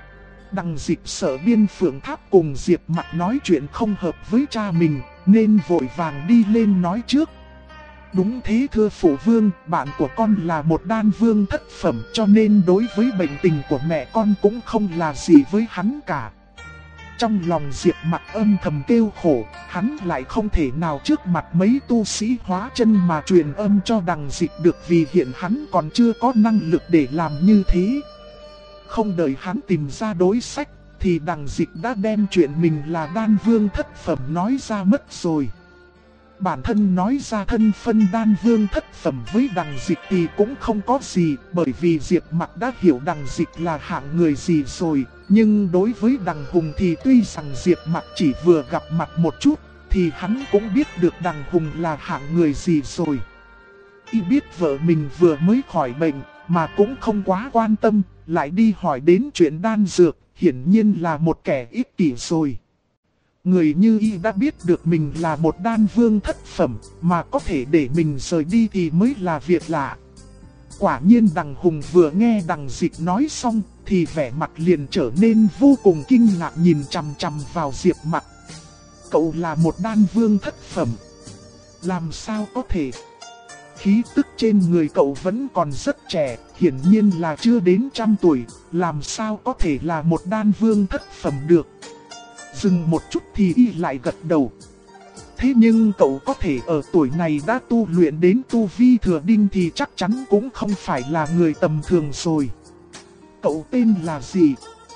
Đằng Dịch sợ Biên Phượng Tháp cùng Diệp Mặc nói chuyện không hợp với cha mình, nên vội vàng đi lên nói trước. Đúng thế thưa phụ vương, bạn của con là một đan vương thất phẩm, cho nên đối với bệnh tình của mẹ con cũng không là gì với hắn cả. Trong lòng Diệp Mặc âm thầm kêu khổ, hắn lại không thể nào trước mặt mấy tu sĩ hóa chân mà truyền âm cho Đằng Dịch được, vì hiện hắn còn chưa có năng lực để làm như thế. Không đợi hắn tìm ra đối sách, thì Đằng Dịch đã đem chuyện mình là đan vương thất phẩm nói ra mất rồi. Bản thân nói ra thân phân đan vương thất phẩm với Đằng Dịch thì cũng không có gì, bởi vì Diệp Mặc đã hiểu Đằng Dịch là hạng người gì rồi. Nhưng đối với Đằng Hùng thì tuy rằng Diệp Mặc chỉ vừa gặp mặt một chút, thì hắn cũng biết được Đằng Hùng là hạng người gì rồi. Y biết vợ mình vừa mới khỏi bệnh, mà cũng không quá quan tâm, lại đi hỏi đến chuyện đan dược, hiển nhiên là một kẻ ích kỷ rồi. Người như y đã biết được mình là một đan vương thất phẩm, mà có thể để mình rời đi thì mới là việc lạ. Quả nhiên Đằng Hùng vừa nghe Đằng Dịch nói xong, thì vẻ mặt liền trở nên vô cùng kinh ngạc nhìn chằm chằm vào Diệp Mặc. Cậu là một đan vương thất phẩm. Làm sao có thể? Khí tức trên người cậu vẫn còn rất trẻ, hiển nhiên là chưa đến 100 tuổi, làm sao có thể là một đan vương thất phẩm được. Dừng một chút thì y lại gật đầu. Thế nhưng cậu có thể ở tuổi này đã tu luyện đến tu vi thừa đinh thì chắc chắn cũng không phải là người tầm thường rồi. Cậu tên là gì?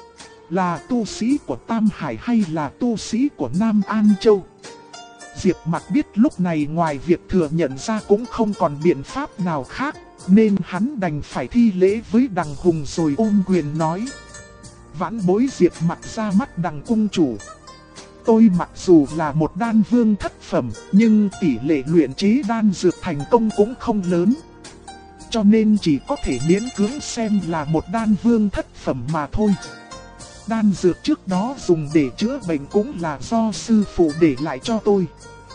Là tu sĩ của Tam Hải hay là tu sĩ của Nam An Châu? Diệp Mặc biết lúc này ngoài việc thừa nhận ra cũng không còn biện pháp nào khác, nên hắn đành phải thi lễ với Đằng Hùng rồi ôm quyền nói. Vãn bối Diệp Mặc ra mắt Đằng cung chủ. Tôi mặc dù là một đan vương thất phẩm, nhưng tỷ lệ luyện chế đan dược thành công cũng không lớn. Cho nên chỉ có thể miễn cưỡng xem là một đan vương thất phẩm mà thôi. Đan dược trước đó dùng để chữa bệnh cũng là do sư phụ để lại cho tôi.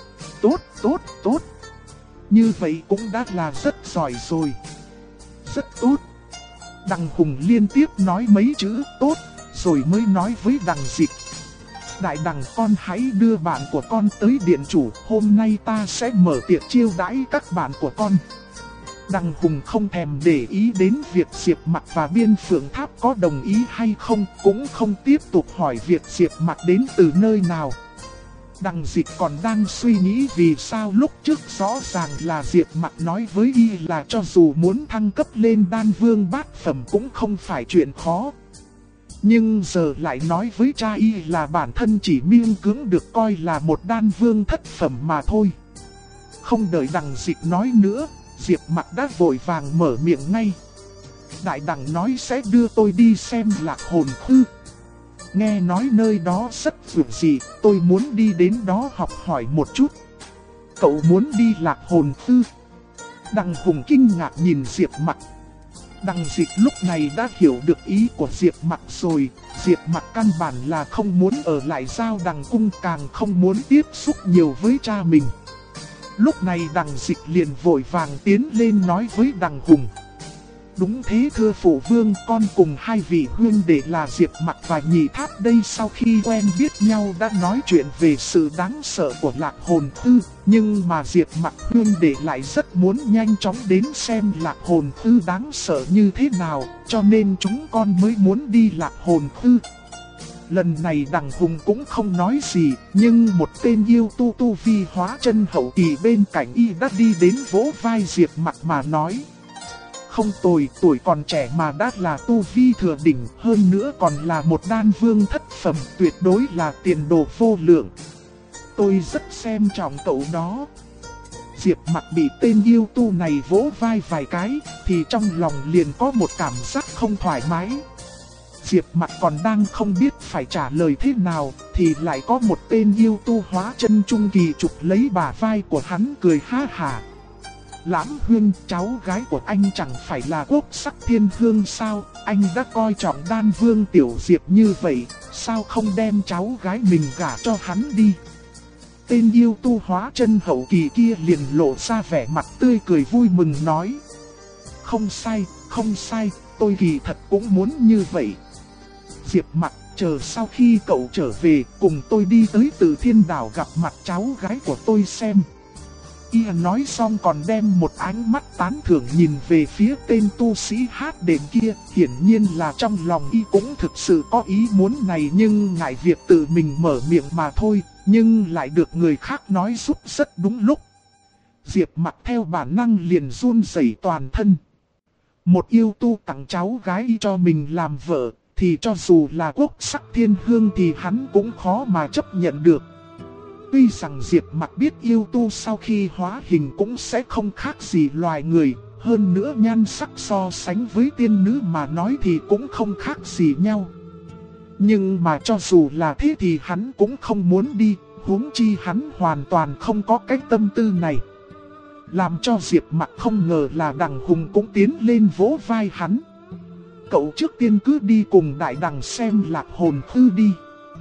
Tốt. Như vậy cũng đã là rất giỏi rồi. Rất tốt. Đằng Hùng liên tiếp nói mấy chữ tốt, rồi mới nói với Đằng Dịch. Đại Đằng, con hãy đưa bạn của con tới điện chủ, hôm nay ta sẽ mở tiệc chiêu đãi các bạn của con. Đằng Hùng không thèm để ý đến việc Diệp Mặc và Biên Phượng Tháp có đồng ý hay không, cũng không tiếp tục hỏi việc Diệp Mặc đến từ nơi nào. Đằng Dịch còn đang suy nghĩ vì sao lúc trước rõ ràng là Diệp Mặc nói với y là cho dù muốn thăng cấp lên đan vương bát phẩm cũng không phải chuyện khó. Nhưng giờ lại nói với cha y là bản thân chỉ miễn cưỡng được coi là một đan vương thất phẩm mà thôi. Không đợi Đằng Dịch nói nữa, Diệp Mặc đã vội vàng mở miệng ngay. Đại Đằng nói sẽ đưa tôi đi xem Lạc Hồn Khư. nghe nói nơi đó rất vượt dị, tôi muốn đi đến đó học hỏi một chút. Cậu muốn đi Lạc Hồn Thư? Đằng Hùng kinh ngạc nhìn Diệp Mặc. Đằng Dịch lúc này đã hiểu được ý của Diệp Mặc rồi. Diệp Mặc căn bản là không muốn ở lại Giao Đằng Cung, càng không muốn tiếp xúc nhiều với cha mình. Lúc này Đằng Dịch liền vội vàng tiến lên nói với Đằng Hùng. Đúng thế thưa phụ vương, con cùng hai vị huynh đệ là Diệp Mặc và Nhị Tháp đây sau khi quen biết nhau đã nói chuyện về sự đáng sợ của Lạc Hồn Thư. Nhưng mà Diệp Mặc huynh đệ lại rất muốn nhanh chóng đến xem Lạc Hồn Thư đáng sợ như thế nào, cho nên chúng con mới muốn đi Lạc Hồn Thư. Lần này Đằng Hùng cũng không nói gì, nhưng một tên yêu tu vi hóa chân hậu kỳ bên cạnh y đã đi đến vỗ vai Diệp Mặc mà nói. Không tồi, tuổi còn trẻ mà đã là tu vi thừa đỉnh, hơn nữa còn là một đan vương thất phẩm, tuyệt đối là tiền đồ vô lượng. Tôi rất xem trọng cậu đó. Diệp Mặc bị tên yêu tu này vỗ vai vài cái, thì trong lòng liền có một cảm giác không thoải mái. Diệp Mặc còn đang không biết phải trả lời thế nào, thì lại có một tên yêu tu hóa chân trung kỳ chụp lấy bả vai của hắn cười ha hả. Lãm Huynh, cháu gái của anh chẳng phải là Quốc Sắc Thiên Hương sao? Anh đã coi trọng đan vương Tiểu Diệp như vậy, sao không đem cháu gái mình gả cho hắn đi? Tên yêu tu hóa chân hậu kỳ kia liền lộ ra vẻ mặt tươi cười vui mừng nói. Không sai, không sai, tôi kỳ thật cũng muốn như vậy. Diệp Mặc, chờ sau khi cậu trở về, cùng tôi đi tới Từ Thiên Đảo gặp mặt cháu gái của tôi xem. Y nói xong còn đem một ánh mắt tán thưởng nhìn về phía tên tu sĩ hát đệm kia. Hiển nhiên là trong lòng y cũng thực sự có ý muốn này, nhưng ngại việc tự mình mở miệng mà thôi. Nhưng lại được người khác nói giúp rất đúng lúc. Diệp Mặc theo bản năng liền run rẩy toàn thân. Một yêu tu tặng cháu gái y cho mình làm vợ, thì cho dù là Quốc Sắc Thiên Hương thì hắn cũng khó mà chấp nhận được. Tuy rằng Diệp Mặc biết yêu tu sau khi hóa hình cũng sẽ không khác gì loài người, hơn nữa nhan sắc so sánh với tiên nữ mà nói thì cũng không khác gì nhau. Nhưng mà cho dù là thế thì hắn cũng không muốn đi, huống chi hắn hoàn toàn không có cái tâm tư này. Làm cho Diệp Mặc không ngờ là Đằng Hùng cũng tiến lên vỗ vai hắn. Cậu trước tiên cứ đi cùng Đại Đằng xem Lạc Hồn Thư đi.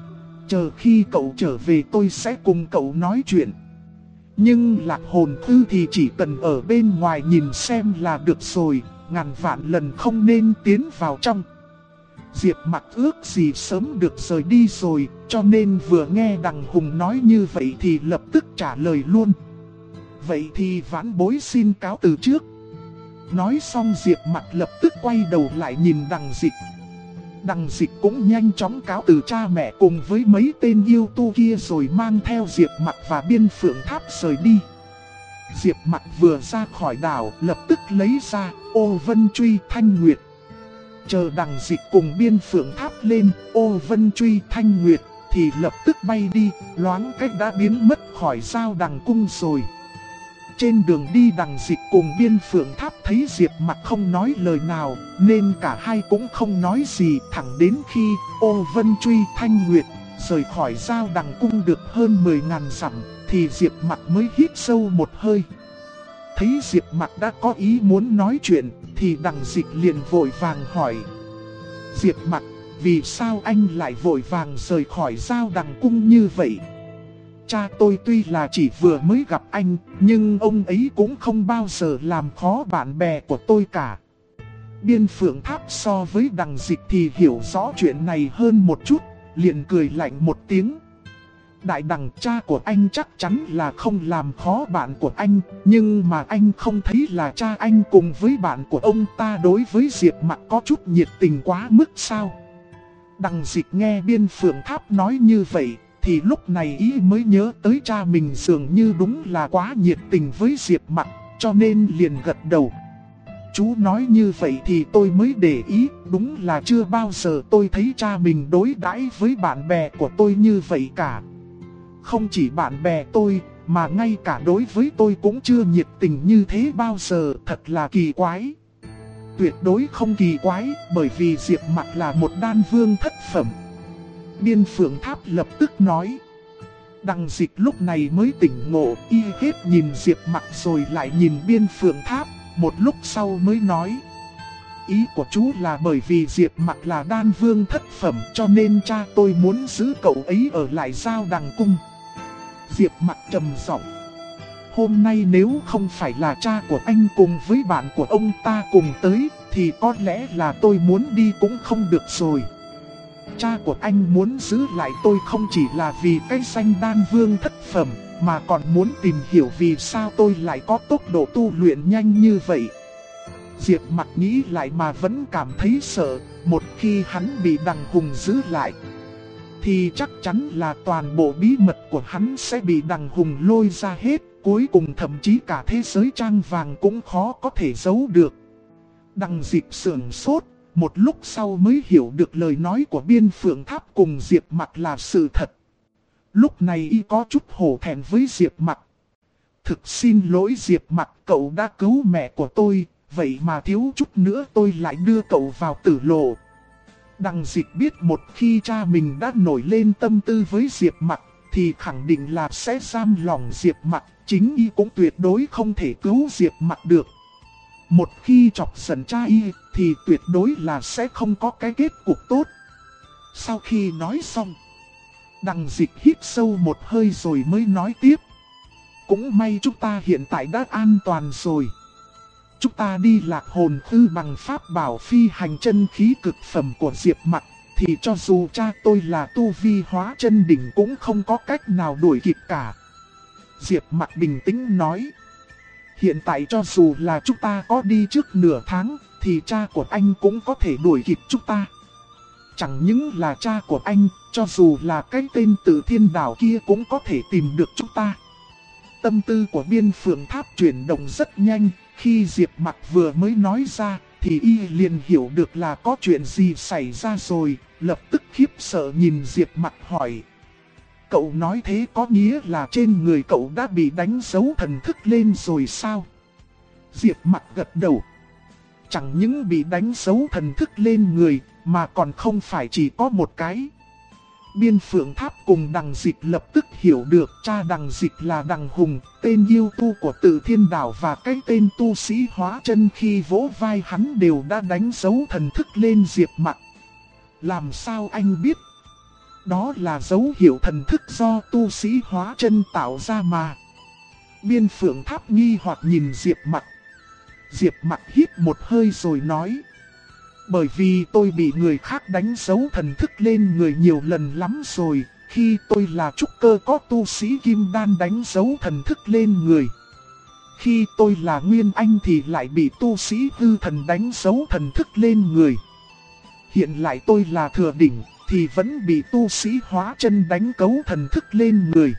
Chờ khi cậu trở về tôi sẽ cùng cậu nói chuyện. Nhưng Lạc Hồn Thư thì chỉ cần ở bên ngoài nhìn xem là được rồi, ngàn vạn lần không nên tiến vào trong. Diệp Mặc ước gì sớm được rời đi rồi, cho nên vừa nghe Đằng Hùng nói như vậy thì lập tức trả lời luôn. Vậy thì vãn bối xin cáo từ trước. Nói xong Diệp Mặc lập tức quay đầu lại nhìn Đằng Dịch. Đằng Dịch cũng nhanh chóng cáo từ cha mẹ cùng với mấy tên yêu tu kia rồi mang theo Diệp Mặc và Biên Phượng Tháp rời đi. Diệp Mặc vừa ra khỏi đảo lập tức lấy ra Ô Vân Truy Thanh Nguyệt. Chờ Đằng Dịch cùng Biên Phượng Tháp lên Ô Vân Truy Thanh Nguyệt thì lập tức bay đi, loáng cách đã biến mất khỏi Giao Đằng Cung rồi. Trên đường đi Đằng Dịch cùng Biên Phượng Tháp thấy Diệp Mặc không nói lời nào, nên cả hai cũng không nói gì, thẳng đến khi Ô Vân Truy Thanh Nguyệt rời khỏi Giao Đằng Cung được hơn 10.000 dặm, thì Diệp Mặc mới hít sâu một hơi. Thấy Diệp Mặc đã có ý muốn nói chuyện, thì Đằng Dịch liền vội vàng hỏi. Diệp Mặc, vì sao anh lại vội vàng rời khỏi Giao Đằng Cung như vậy? Cha tôi tuy là chỉ vừa mới gặp anh, nhưng ông ấy cũng không bao giờ làm khó bạn bè của tôi cả. Biên Phượng Tháp so với Đằng Dịch thì hiểu rõ chuyện này hơn một chút, liền cười lạnh một tiếng. Đại Đằng, cha của anh chắc chắn là không làm khó bạn của anh, nhưng mà anh không thấy là cha anh cùng với bạn của ông ta đối với Diệp Mặc có chút nhiệt tình quá mức sao? Đằng Dịch nghe Biên Phượng Tháp nói như vậy, thì lúc này ý mới nhớ tới cha mình dường như đúng là quá nhiệt tình với Diệp Mặc, cho nên liền gật đầu. Chú nói như vậy thì tôi mới để ý, đúng là chưa bao giờ tôi thấy cha mình đối đãi với bạn bè của tôi như vậy cả. Không chỉ bạn bè tôi, mà ngay cả đối với tôi cũng chưa nhiệt tình như thế bao giờ, thật là kỳ quái. Tuyệt đối không kỳ quái, bởi vì Diệp Mặc là một đan vương thất phẩm. Biên Phượng Tháp lập tức nói. Đằng Dịch lúc này mới tỉnh ngộ, y hết nhìn Diệp Mặc rồi lại nhìn Biên Phượng Tháp, một lúc sau mới nói. Ý của chú là bởi vì Diệp Mặc là đan vương thất phẩm cho nên cha tôi muốn giữ cậu ấy ở lại Giao Đằng Cung. Diệp Mặc trầm giọng. Hôm nay nếu không phải là cha của anh cùng với bạn của ông ta cùng tới thì có lẽ là tôi muốn đi cũng không được rồi. Cha của anh muốn giữ lại tôi không chỉ là vì cái danh đan vương thất phẩm, mà còn muốn tìm hiểu vì sao tôi lại có tốc độ tu luyện nhanh như vậy. Diệp Mặc nghĩ lại mà vẫn cảm thấy sợ, một khi hắn bị Đằng Hùng giữ lại thì chắc chắn là toàn bộ bí mật của hắn sẽ bị Đằng Hùng lôi ra hết, cuối cùng thậm chí cả thế giới trang vàng cũng khó có thể giấu được. Đằng Dịch sửng sốt, một lúc sau mới hiểu được lời nói của Biên Phượng Tháp cùng Diệp Mặc là sự thật. Lúc này y có chút hổ thẹn với Diệp Mặc. Thực xin lỗi Diệp Mặc, cậu đã cứu mẹ của tôi, vậy mà thiếu chút nữa tôi lại đưa cậu vào tử lộ. Đằng Dịch biết một khi cha mình đã nổi lên tâm tư với Diệp Mặc thì khẳng định là sẽ giam lòng Diệp Mặc, chính y cũng tuyệt đối không thể cứu Diệp Mặc được. Một khi chọc giận cha y thì tuyệt đối là sẽ không có cái kết cục tốt. Sau khi nói xong, Đằng Dịch hít sâu một hơi rồi mới nói tiếp. Cũng may chúng ta hiện tại đã an toàn rồi. Chúng ta đi lạc hồn thư bằng pháp bảo phi hành chân khí cực phẩm của Diệp Mặc, thì cho dù cha tôi là tu vi hóa chân đỉnh cũng không có cách nào đuổi kịp cả. Diệp Mặc bình tĩnh nói. Hiện tại cho dù là chúng ta có đi trước nửa tháng, thì cha của anh cũng có thể đuổi kịp chúng ta. Chẳng những là cha của anh, cho dù là cái tên Tử Thiên Đảo kia cũng có thể tìm được chúng ta. Tâm tư của Biên Phượng Tháp chuyển động rất nhanh, khi Diệp Mặc vừa mới nói ra, thì y liền hiểu được là có chuyện gì xảy ra rồi, lập tức khiếp sợ nhìn Diệp Mặc hỏi. Cậu nói thế có nghĩa là trên người cậu đã bị đánh dấu thần thức lên rồi sao? Diệp Mặc gật đầu. Chẳng những bị đánh dấu thần thức lên người, mà còn không phải chỉ có một cái. Biên Phượng Tháp cùng Đằng Dịch lập tức hiểu được cha Đằng Dịch là Đằng Hùng, tên yêu tu của Tử Thiên Đảo, và cái tên tu sĩ hóa chân khi vỗ vai hắn đều đã đánh dấu thần thức lên Diệp Mặc. Làm sao anh biết? Đó là dấu hiệu thần thức do tu sĩ hóa chân tạo ra mà. Biên Phượng Tháp nghi hoặc nhìn Diệp Mặc. Diệp Mặc hít một hơi rồi nói. Bởi vì tôi bị người khác đánh dấu thần thức lên người nhiều lần lắm rồi. Khi tôi là trúc cơ có tu sĩ kim đan đánh dấu thần thức lên người. Khi tôi là nguyên anh thì lại bị tu sĩ hư thần đánh dấu thần thức lên người. Hiện lại tôi là thừa đỉnh thì vẫn bị tu sĩ hóa chân đánh cấu thần thức lên người.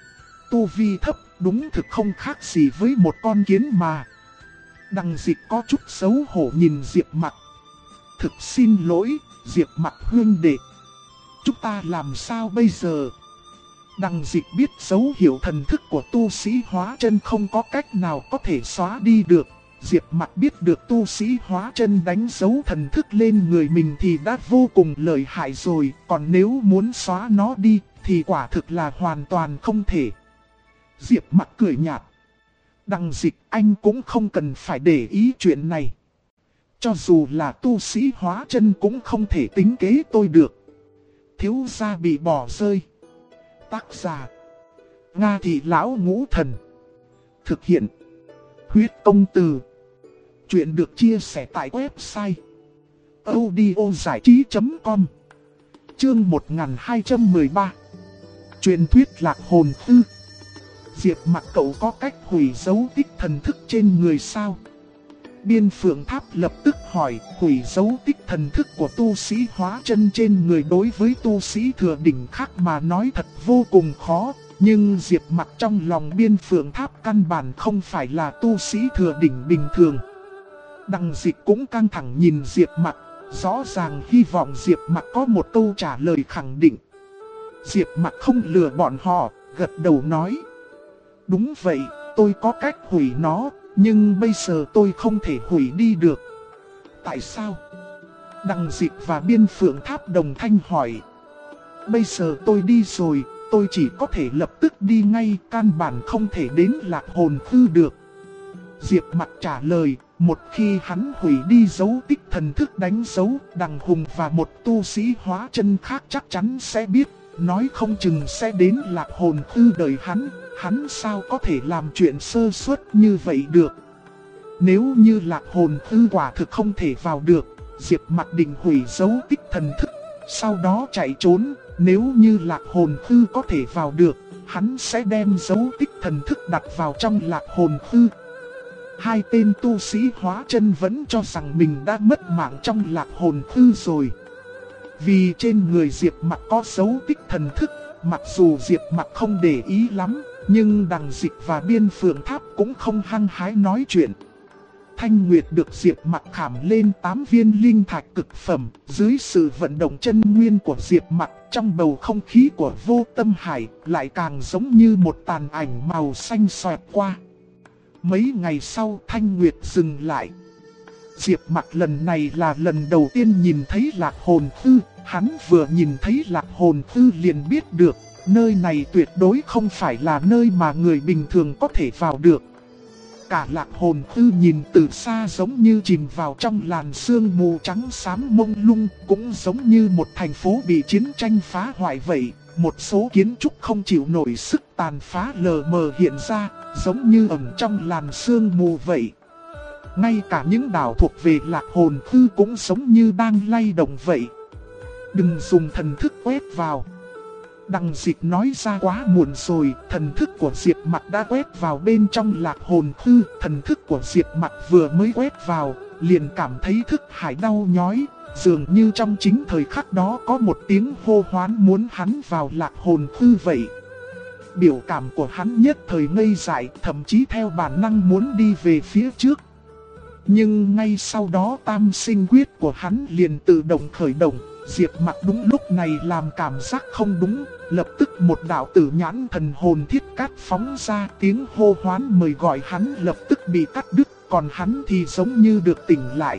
Tu vi thấp đúng thực không khác gì với một con kiến mà. Đằng Dịch có chút xấu hổ nhìn Diệp Mặc. Thực xin lỗi, Diệp Mặc huynh đệ. Chúng ta làm sao bây giờ? Đằng Dịch biết dấu hiệu thần thức của tu sĩ hóa chân không có cách nào có thể xóa đi được. Diệp Mặc biết được tu sĩ hóa chân đánh dấu thần thức lên người mình thì đã vô cùng lợi hại rồi. Còn nếu muốn xóa nó đi thì quả thực là hoàn toàn không thể. Diệp Mặc cười nhạt. Đằng Dịch, anh cũng không cần phải để ý chuyện này. Cho dù là tu sĩ hóa chân cũng không thể tính kế tôi được. Thiếu gia bị bỏ rơi. Tác giả Nga Thị Lão Ngũ Thần. Thực hiện Huyết Công Từ. Chuyện được chia sẻ tại website audiozảichí.com. Chương 1213. Truyền thuyết lạc hồn thư. Diệp Mặc, cậu có cách hủy dấu tích thần thức trên người sao? Biên Phượng Tháp lập tức hỏi. Hủy dấu tích thần thức của tu sĩ hóa chân trên người đối với tu sĩ thừa đỉnh khác mà nói thật vô cùng khó. Nhưng Diệp Mặc trong lòng Biên Phượng Tháp căn bản không phải là tu sĩ thừa đỉnh bình thường. Đằng Dịch cũng căng thẳng nhìn Diệp Mặc, rõ ràng hy vọng Diệp Mặc có một câu trả lời khẳng định. Diệp Mặc không lừa bọn họ, gật đầu nói. Đúng vậy, tôi có cách hủy nó, nhưng bây giờ tôi không thể hủy đi được. Tại sao? Đằng Dịch và Biên Phượng Tháp đồng thanh hỏi. Bây giờ tôi đi rồi, tôi chỉ có thể lập tức đi ngay, căn bản không thể đến Lạc Hồn Thư được. Diệp Mặc trả lời, một khi hắn hủy đi dấu tích thần thức đánh dấu, Đằng Hùng và một tu sĩ hóa chân khác chắc chắn sẽ biết, nói không chừng sẽ đến Lạc Hồn Thư đợi hắn sao có thể làm chuyện sơ suất như vậy được. Nếu như Lạc Hồn Thư quả thực không thể vào được, Diệp Mặc định hủy dấu tích thần thức, sau đó chạy trốn. Nếu như Lạc Hồn Thư có thể vào được, hắn sẽ đem dấu tích thần thức đặt vào trong Lạc Hồn Thư. Hai tên tu sĩ hóa chân vẫn cho rằng mình đã mất mạng trong Lạc Hồn Thư rồi. Vì trên người Diệp Mặc có dấu tích thần thức, mặc dù Diệp Mặc không để ý lắm, nhưng Đằng Dịch và Biên Phượng Tháp cũng không hăng hái nói chuyện. Thanh Nguyệt được Diệp Mặc khảm lên 8 viên linh thạch cực phẩm, dưới sự vận động chân nguyên của Diệp Mặc, trong bầu không khí của Vô Tâm Hải lại càng giống như một tàn ảnh màu xanh xoẹt qua. Mấy ngày sau Thanh Nguyệt dừng lại. Diệp Mặc lần này là lần đầu tiên nhìn thấy Lạc Hồn Thư, hắn vừa nhìn thấy Lạc Hồn Thư liền biết được, nơi này tuyệt đối không phải là nơi mà người bình thường có thể vào được. Cả Lạc Hồn Thư nhìn từ xa giống như chìm vào trong làn sương mù trắng xám mông lung, cũng giống như một thành phố bị chiến tranh phá hoại vậy. Một số kiến trúc không chịu nổi sức tàn phá lờ mờ hiện ra, giống như ẩn trong làn sương mù vậy. Ngay cả những đảo thuộc về Lạc Hồn Thư cũng giống như đang lay động vậy. Đừng dùng thần thức quét vào. Đằng Dịch nói ra quá muộn rồi, thần thức của Diệp Mặc đã quét vào bên trong Lạc Hồn Thư. Thần thức của Diệp Mặc vừa mới quét vào, liền cảm thấy thức hải đau nhói, dường như trong chính thời khắc đó có một tiếng hô hoán muốn hắn vào Lạc Hồn Thư vậy. Biểu cảm của hắn nhất thời ngây dại, thậm chí theo bản năng muốn đi về phía trước. Nhưng ngay sau đó tam sinh quyết của hắn liền tự động khởi động. Diệp Mặc đúng lúc này làm cảm giác không đúng, lập tức một đạo tử nhãn thần hồn thiết cát phóng ra, tiếng hô hoán mời gọi hắn lập tức bị cắt đứt, còn hắn thì giống như được tỉnh lại.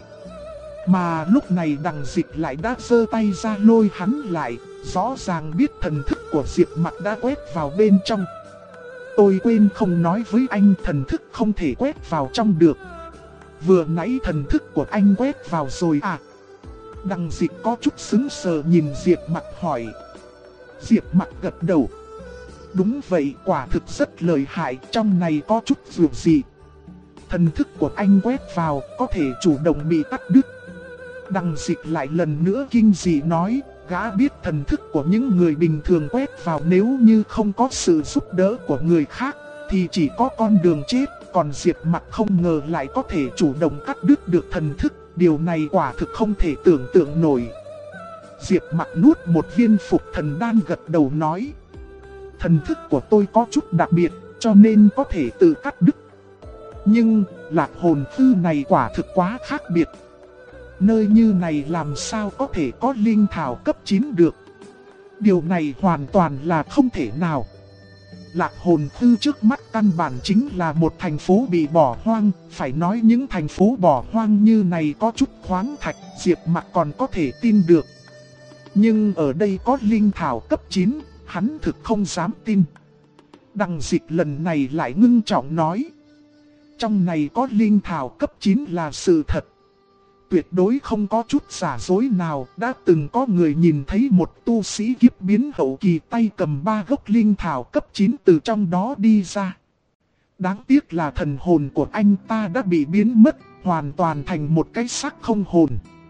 Mà lúc này Đằng Dịch lại đã giơ tay ra lôi hắn lại, rõ ràng biết thần thức của Diệp Mặc đã quét vào bên trong. Tôi quên không nói với anh, thần thức không thể quét vào trong được. Vừa nãy thần thức của anh quét vào rồi à? Đằng Dịch có chút sững sờ nhìn Diệp Mặc hỏi. Diệp Mặc gật đầu. Đúng vậy, quả thực rất lợi hại, trong này có chút dù gì. Thần thức của anh quét vào có thể chủ động bị cắt đứt. Đằng Dịch lại lần nữa kinh dị nói, gã biết thần thức của những người bình thường quét vào nếu như không có sự giúp đỡ của người khác thì chỉ có con đường chết. Còn Diệp Mặc không ngờ lại có thể chủ động cắt đứt được thần thức, điều này quả thực không thể tưởng tượng nổi. Diệp Mặc nuốt một viên phục thần đan gật đầu nói, thần thức của tôi có chút đặc biệt cho nên có thể tự cắt đứt. Nhưng Lạc Hồn Thư này quả thực quá khác biệt. Nơi như này làm sao có thể có linh thảo cấp 9 được. Điều này hoàn toàn là không thể nào. Lạc Hồn Thư trước mắt căn bản chính là một thành phố bị bỏ hoang. Phải nói những thành phố bỏ hoang như này có chút khoáng thạch, Diệp Mặc còn có thể tin được. Nhưng ở đây có linh thảo cấp 9, hắn thực không dám tin. Đằng Dịch lần này lại ngưng trọng nói, trong này có linh thảo cấp 9 là sự thật. Tuyệt đối không có chút giả dối nào. Đã từng có người nhìn thấy một tu sĩ kiếp biến hậu kỳ tay cầm 3 gốc linh thảo cấp 9 từ trong đó đi ra. Đáng tiếc là thần hồn của anh ta đã bị biến mất, hoàn toàn thành một cái xác không hồn.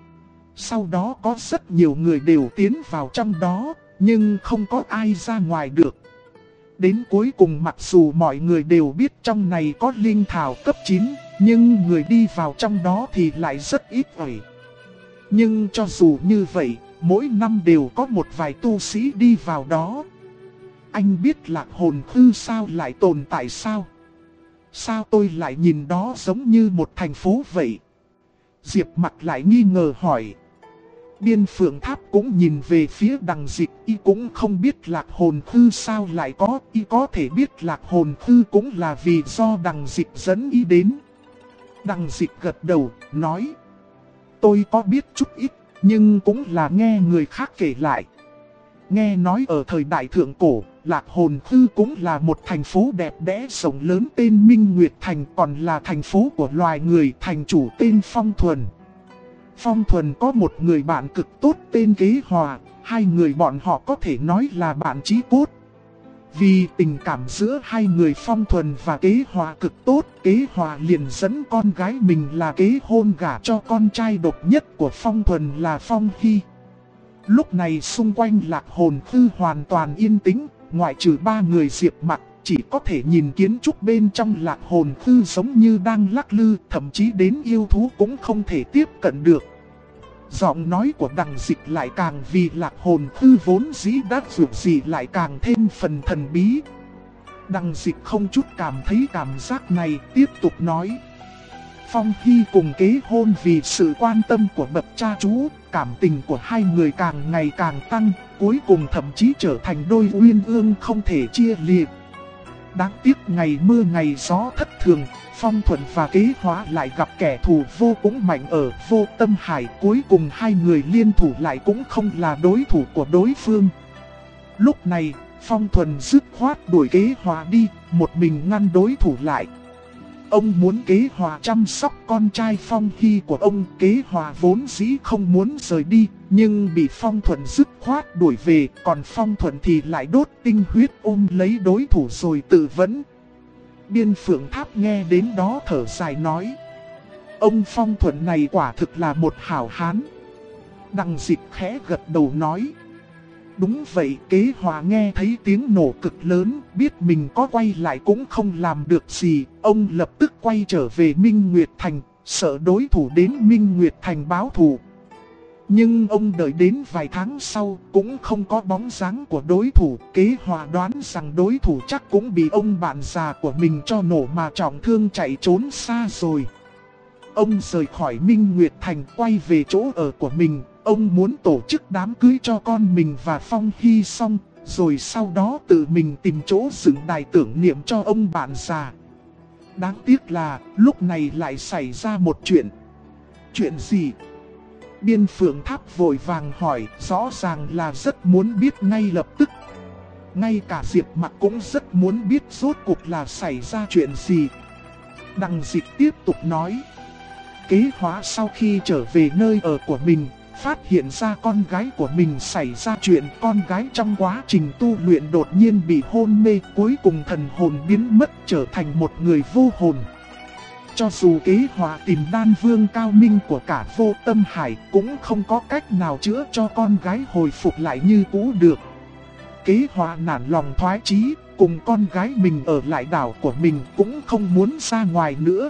Sau đó có rất nhiều người đều tiến vào trong đó, nhưng không có ai ra ngoài được. Đến cuối cùng mặc dù mọi người đều biết trong này có linh thảo cấp 9, nhưng người đi vào trong đó thì lại rất ít ỏi. Nhưng cho dù như vậy, mỗi năm đều có một vài tu sĩ đi vào đó. Anh biết Lạc Hồn Thư sao lại tồn tại sao? Sao tôi lại nhìn đó giống như một thành phố vậy? Diệp Mặc lại nghi ngờ hỏi. Biên Phượng Tháp cũng nhìn về phía Đằng Dịch, y cũng không biết Lạc Hồn Thư sao lại có, y có thể biết Lạc Hồn Thư cũng là vì do Đằng Dịch dẫn y đến. Đằng Dịch gật đầu, nói, tôi có biết chút ít, nhưng cũng là nghe người khác kể lại. nghe nói ở thời đại thượng cổ, Lạc Hồn Khư cũng là một thành phố đẹp đẽ rộng lớn tên Minh Nguyệt Thành, còn là thành phố của loài người, thành chủ tên Phong Thuần. Phong Thuần có một người bạn cực tốt tên Kế Hòa, hai người bọn họ có thể nói là bạn chí cốt. Vì tình cảm giữa hai người Phong Thuần và Kế Hòa cực tốt, Kế Hòa liền dẫn con gái mình là Kế Hôn gả cho con trai độc nhất của Phong Thuần là Phong Hy. Lúc này xung quanh Lạc Hồn Khư hoàn toàn yên tĩnh, ngoại trừ ba người Diệp Mặc, chỉ có thể nhìn kiến trúc bên trong Lạc Hồn Khư giống như đang lắc lư, thậm chí đến yêu thú cũng không thể tiếp cận được. Giọng nói của Đằng Dịch lại càng vì Lạc Hồn Khư vốn dĩ đắt dược gì lại càng thêm phần thần bí. Đằng Dịch không chút cảm thấy cảm giác này, tiếp tục nói. Phong Hy cùng Kế Hôn vì sự quan tâm của bậc cha chú, cảm tình của hai người càng ngày càng tăng, cuối cùng thậm chí trở thành đôi uyên ương không thể chia liệt. Đáng tiếc ngày mưa ngày gió thất thường, Phong Thuần và Kế Hóa lại gặp kẻ thù vô cùng mạnh ở Vô Tâm Hải, cuối cùng hai người liên thủ lại cũng không là đối thủ của đối phương. Lúc này, Phong Thuần dứt khoát đuổi Kế Hóa đi, một mình ngăn đối thủ lại. Ông muốn Kế Hòa chăm sóc con trai Phong Hy của ông. Kế Hòa vốn dĩ không muốn rời đi, nhưng bị Phong Thuần dứt khoát đuổi về. Còn Phong Thuần thì lại đốt tinh huyết ôm lấy đối thủ rồi tự vẫn. Biên Phượng Tháp nghe đến đó thở dài nói. Ông Phong Thuần này quả thực là một hảo hán. Đằng Dịch khẽ gật đầu nói. Đúng vậy, Kế Hòa nghe thấy tiếng nổ cực lớn, biết mình có quay lại cũng không làm được gì. Ông lập tức quay trở về Minh Nguyệt Thành, sợ đối thủ đến Minh Nguyệt Thành báo thù. Nhưng ông đợi đến vài tháng sau, cũng không có bóng dáng của đối thủ. Kế Hòa đoán rằng đối thủ chắc cũng bị ông bạn già của mình cho nổ mà trọng thương chạy trốn xa rồi. Ông rời khỏi Minh Nguyệt Thành quay về chỗ ở của mình. Ông muốn tổ chức đám cưới cho con mình và Phong Hy xong, rồi sau đó tự mình tìm chỗ dựng đài tưởng niệm cho ông bạn già. Đáng tiếc là lúc này lại xảy ra một chuyện. Chuyện gì? Biên Phượng Tháp vội vàng hỏi, rõ ràng là rất muốn biết ngay lập tức. Ngay cả Diệp Mặc cũng rất muốn biết rốt cuộc là xảy ra chuyện gì. Đằng Dịch tiếp tục nói. Kế Hóa sau khi trở về nơi ở của mình, phát hiện ra con gái của mình xảy ra chuyện. Con gái trong quá trình tu luyện đột nhiên bị hôn mê, cuối cùng thần hồn biến mất trở thành một người vô hồn. Cho dù Kế Hòa tìm đan vương cao minh của cả Vô Tâm Hải, cũng không có cách nào chữa cho con gái hồi phục lại như cũ được. Kế Hòa nản lòng thoái chí, cùng con gái mình ở lại đảo của mình, cũng không muốn ra ngoài nữa.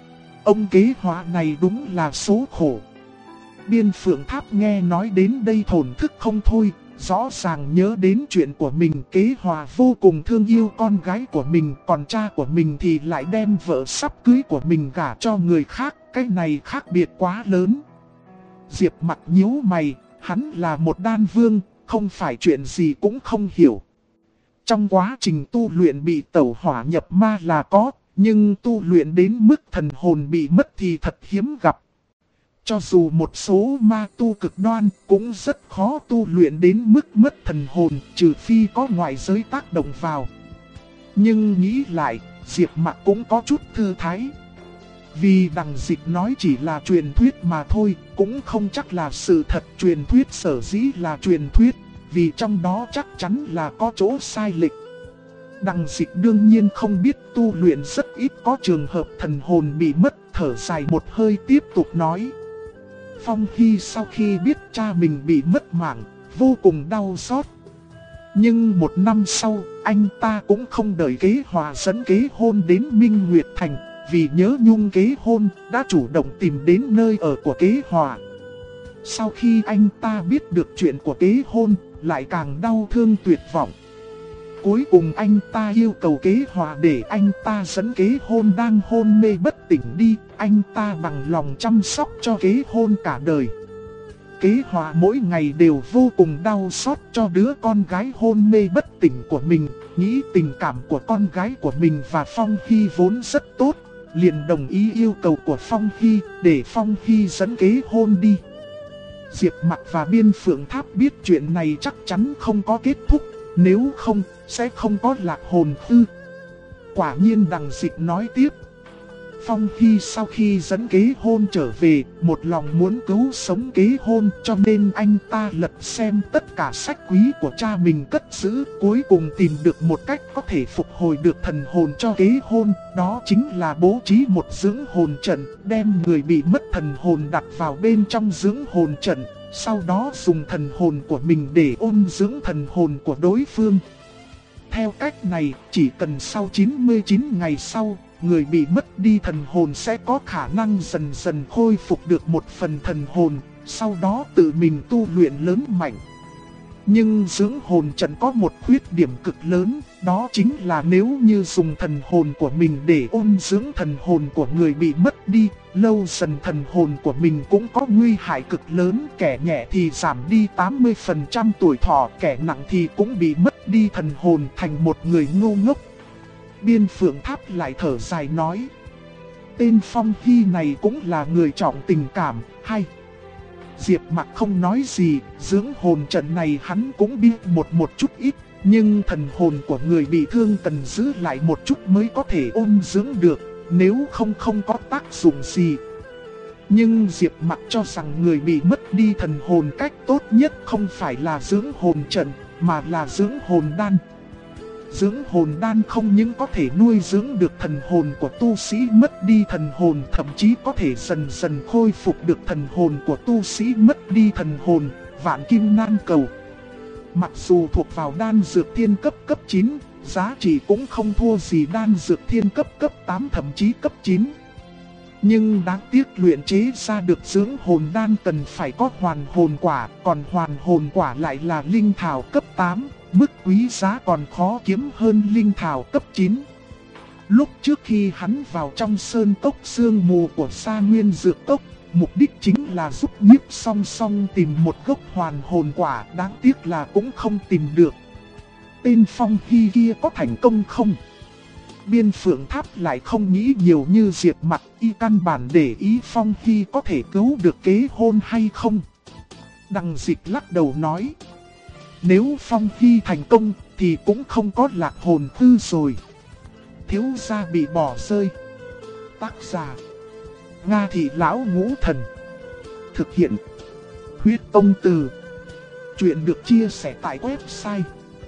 Ông Kế Hòa này đúng là số khổ. Biên Phượng Tháp nghe nói đến đây thổn thức không thôi, rõ ràng nhớ đến chuyện của mình. Kế Hòa vô cùng thương yêu con gái của mình, còn cha của mình thì lại đem vợ sắp cưới của mình gả cho người khác, cái này khác biệt quá lớn. Diệp Mặc nhíu mày, hắn là một đan vương, không phải chuyện gì cũng không hiểu. Trong quá trình tu luyện bị tẩu hỏa nhập ma là có, nhưng tu luyện đến mức thần hồn bị mất thì thật hiếm gặp. Cho dù một số ma tu cực đoan cũng rất khó tu luyện đến mức mất thần hồn, trừ phi có ngoại giới tác động vào. Nhưng nghĩ lại, Diệp Mặc cũng có chút thư thái. Vì Đằng Dịch nói chỉ là truyền thuyết mà thôi, cũng không chắc là sự thật. Truyền thuyết sở dĩ là truyền thuyết, vì trong đó chắc chắn là có chỗ sai lệch. Đằng Dịch đương nhiên không biết, tu luyện rất ít có trường hợp thần hồn bị mất, thở dài một hơi tiếp tục nói. Phong Hy sau khi biết cha mình bị mất mạng, vô cùng đau xót. Nhưng một năm sau, anh ta cũng không đợi Kế Hòa dẫn Kế Hôn đến Minh Nguyệt Thành. Vì nhớ nhung Kế Hôn, đã chủ động tìm đến nơi ở của Kế Hòa. Sau khi anh ta biết được chuyện của Kế Hôn, lại càng đau thương tuyệt vọng. Cuối cùng anh ta yêu cầu Kế Hòa để anh ta dẫn Kế Hôn đang hôn mê bất tỉnh đi. Anh ta bằng lòng chăm sóc cho Kế Hôn cả đời. Kế Hòa mỗi ngày đều vô cùng đau xót cho đứa con gái hôn mê bất tỉnh của mình. Nghĩ tình cảm của con gái của mình và Phong Hy vốn rất tốt, liền đồng ý yêu cầu của Phong Hy để Phong Hy dẫn Kế Hôn đi. Diệp Mặc và Biên Phượng Tháp biết chuyện này chắc chắn không có kết thúc, nếu không, sẽ không có Lạc Hồn Thư. Quả nhiên Đằng Dịch nói tiếp. Phong Hy sau khi dẫn kế hôn trở về, một lòng muốn cứu sống kế hôn, cho nên anh ta lật xem tất cả sách quý của cha mình cất giữ, cuối cùng tìm được một cách có thể phục hồi được thần hồn cho kế hôn, đó chính là bố trí một dưỡng hồn trận, đem người bị mất thần hồn đặt vào bên trong dưỡng hồn trận, sau đó dùng thần hồn của mình để ôn dưỡng thần hồn của đối phương. Theo cách này, chỉ cần sau 99 ngày sau, người bị mất đi thần hồn sẽ có khả năng dần dần khôi phục được một phần thần hồn, sau đó tự mình tu luyện lớn mạnh. Nhưng dưỡng hồn trận có một khuyết điểm cực lớn, đó chính là nếu như dùng thần hồn của mình để ôn dưỡng thần hồn của người bị mất đi, lâu dần thần hồn của mình cũng có nguy hại cực lớn, kẻ nhẹ thì giảm đi 80% tuổi thọ, kẻ nặng thì cũng bị mất đi thần hồn thành một người ngu ngốc. Biên Phượng Tháp lại thở dài nói. Tên Phong Hy này cũng là người trọng tình cảm, hay. Diệp Mặc không nói gì, dưỡng hồn trận này hắn cũng biết một chút ít, nhưng thần hồn của người bị thương cần giữ lại một chút mới có thể ôn dưỡng được, nếu không có tác dụng gì. Nhưng Diệp Mặc cho rằng người bị mất đi thần hồn cách tốt nhất không phải là dưỡng hồn trận, mà là dưỡng hồn đan. Dưỡng hồn đan không những có thể nuôi dưỡng được thần hồn của tu sĩ mất đi thần hồn, thậm chí có thể dần dần khôi phục được thần hồn của tu sĩ mất đi thần hồn, vạn kim nan cầu. Mặc dù thuộc vào đan dược thiên cấp 9, giá trị cũng không thua gì đan dược thiên cấp 8 thậm chí cấp 9. Nhưng đáng tiếc luyện chế ra được dưỡng hồn đan cần phải có hoàn hồn quả, còn hoàn hồn quả lại là linh thảo cấp 8. Mức quý giá còn khó kiếm hơn linh thảo cấp 9. Lúc trước khi hắn vào trong sơn cốc sương mù của Sa Nguyên Dược Cốc, mục đích chính là giúp Nhiếp Song Song tìm một gốc hoàn hồn quả, đáng tiếc là cũng không tìm được. Tên Phong Hy kia có thành công không? Biên Phượng Tháp lại không nghĩ nhiều như Diệp Mặc, y căn bản để ý Phong Hy có thể cứu được kế hôn hay không. Đằng Dịch lắc đầu nói. Nếu Phong Hy thành công thì cũng không có Lạc Hồn Thư rồi. Thiếu gia bị bỏ rơi. Tác giả Nga Thị Lão Ngũ Thần. Thực hiện Huyết Tông Từ. Chuyện được chia sẻ tại website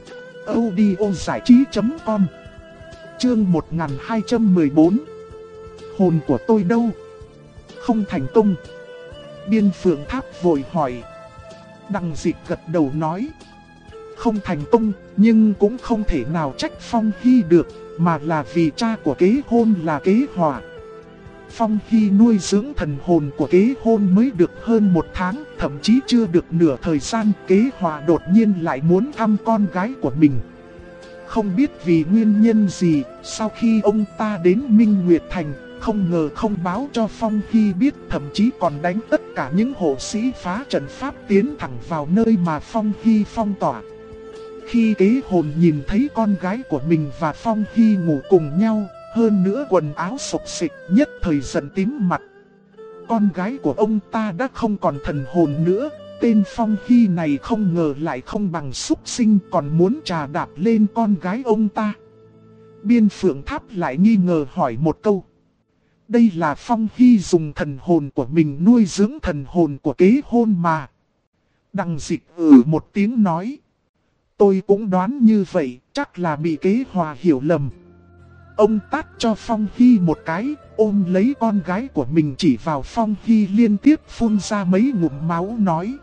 audiozảichí.com. Chương 1214. Hồn của tôi đâu? Không thành công. Biên Phượng Tháp vội hỏi. Đằng Dịch gật đầu nói. Không thành công, nhưng cũng không thể nào trách Phong Hy được, mà là vì cha của kế hôn là Kế Hòa. Phong Hy nuôi dưỡng thần hồn của kế hôn mới được hơn 1 tháng, thậm chí chưa được nửa thời gian, Kế Hòa đột nhiên lại muốn thăm con gái của mình. Không biết vì nguyên nhân gì, sau khi ông ta đến Minh Nguyệt Thành, không ngờ không báo cho Phong Hy biết, thậm chí còn đánh tất cả những hộ sĩ phá trận pháp tiến thẳng vào nơi mà Phong Hy phong tỏa. Khi kế hồn nhìn thấy con gái của mình và Phong Hy ngủ cùng nhau, hơn nữa quần áo xộc xịch, nhất thời giận tím mặt. Con gái của ông ta đã không còn thần hồn nữa, tên Phong Hy này không ngờ lại không bằng súc sinh, còn muốn trà đạp lên con gái ông ta. Biên Phượng Tháp lại nghi ngờ hỏi một câu. Đây là Phong Hy dùng thần hồn của mình nuôi dưỡng thần hồn của kế hôn mà. Đằng Dịch một tiếng nói. Tôi cũng đoán như vậy, chắc là bị Kế Hòa hiểu lầm. Ông tát cho Phong Hy một cái, ôm lấy con gái của mình chỉ vào Phong Hy liên tiếp phun ra mấy ngụm máu nói.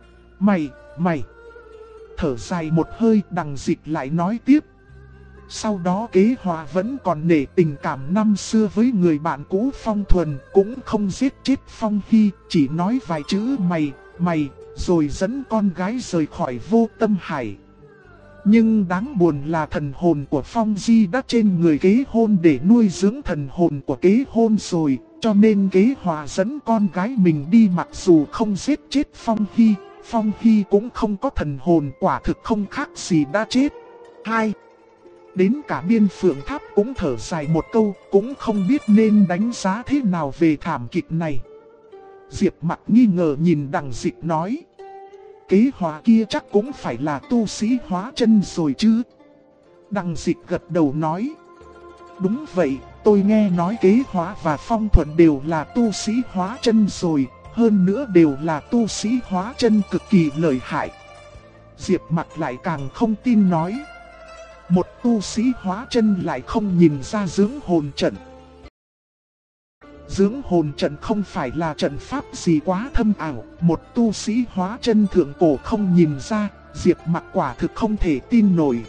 Mày. Thở dài một hơi, Đằng Dịch lại nói tiếp. Sau đó Kế Hòa vẫn còn nể tình cảm năm xưa với người bạn cũ Phong Thuần, cũng không giết chết Phong Hy, chỉ nói vài chữ mày, rồi dẫn con gái rời khỏi Vô Tâm Hải. Nhưng đáng buồn là thần hồn của Phong Di đã trên người kế hôn để nuôi dưỡng thần hồn của kế hôn rồi, cho nên Kế Hòa dẫn con gái mình đi, mặc dù không giết chết Phong Hy cũng không có thần hồn, quả thực không khác gì đã chết. 2. Đến cả Biên Phượng Tháp cũng thở dài một câu, cũng không biết nên đánh giá thế nào về thảm kịch này. Diệp Mặc nghi ngờ nhìn Đằng Dịch nói. Kế Hòa kia chắc cũng phải là tu sĩ hóa chân rồi chứ. Đằng Dịch gật đầu nói. Đúng vậy, tôi nghe nói Kế Hóa và Phong Thuận đều là tu sĩ hóa chân rồi, hơn nữa đều là tu sĩ hóa chân cực kỳ lợi hại. Diệp Mặc lại càng không tin nói. Một tu sĩ hóa chân lại không nhìn ra dưỡng hồn trận. Dưỡng hồn trận không phải là trận pháp gì quá thâm ảo, một tu sĩ hóa chân thượng cổ không nhìn ra, Diệp Mặc quả thực không thể tin nổi.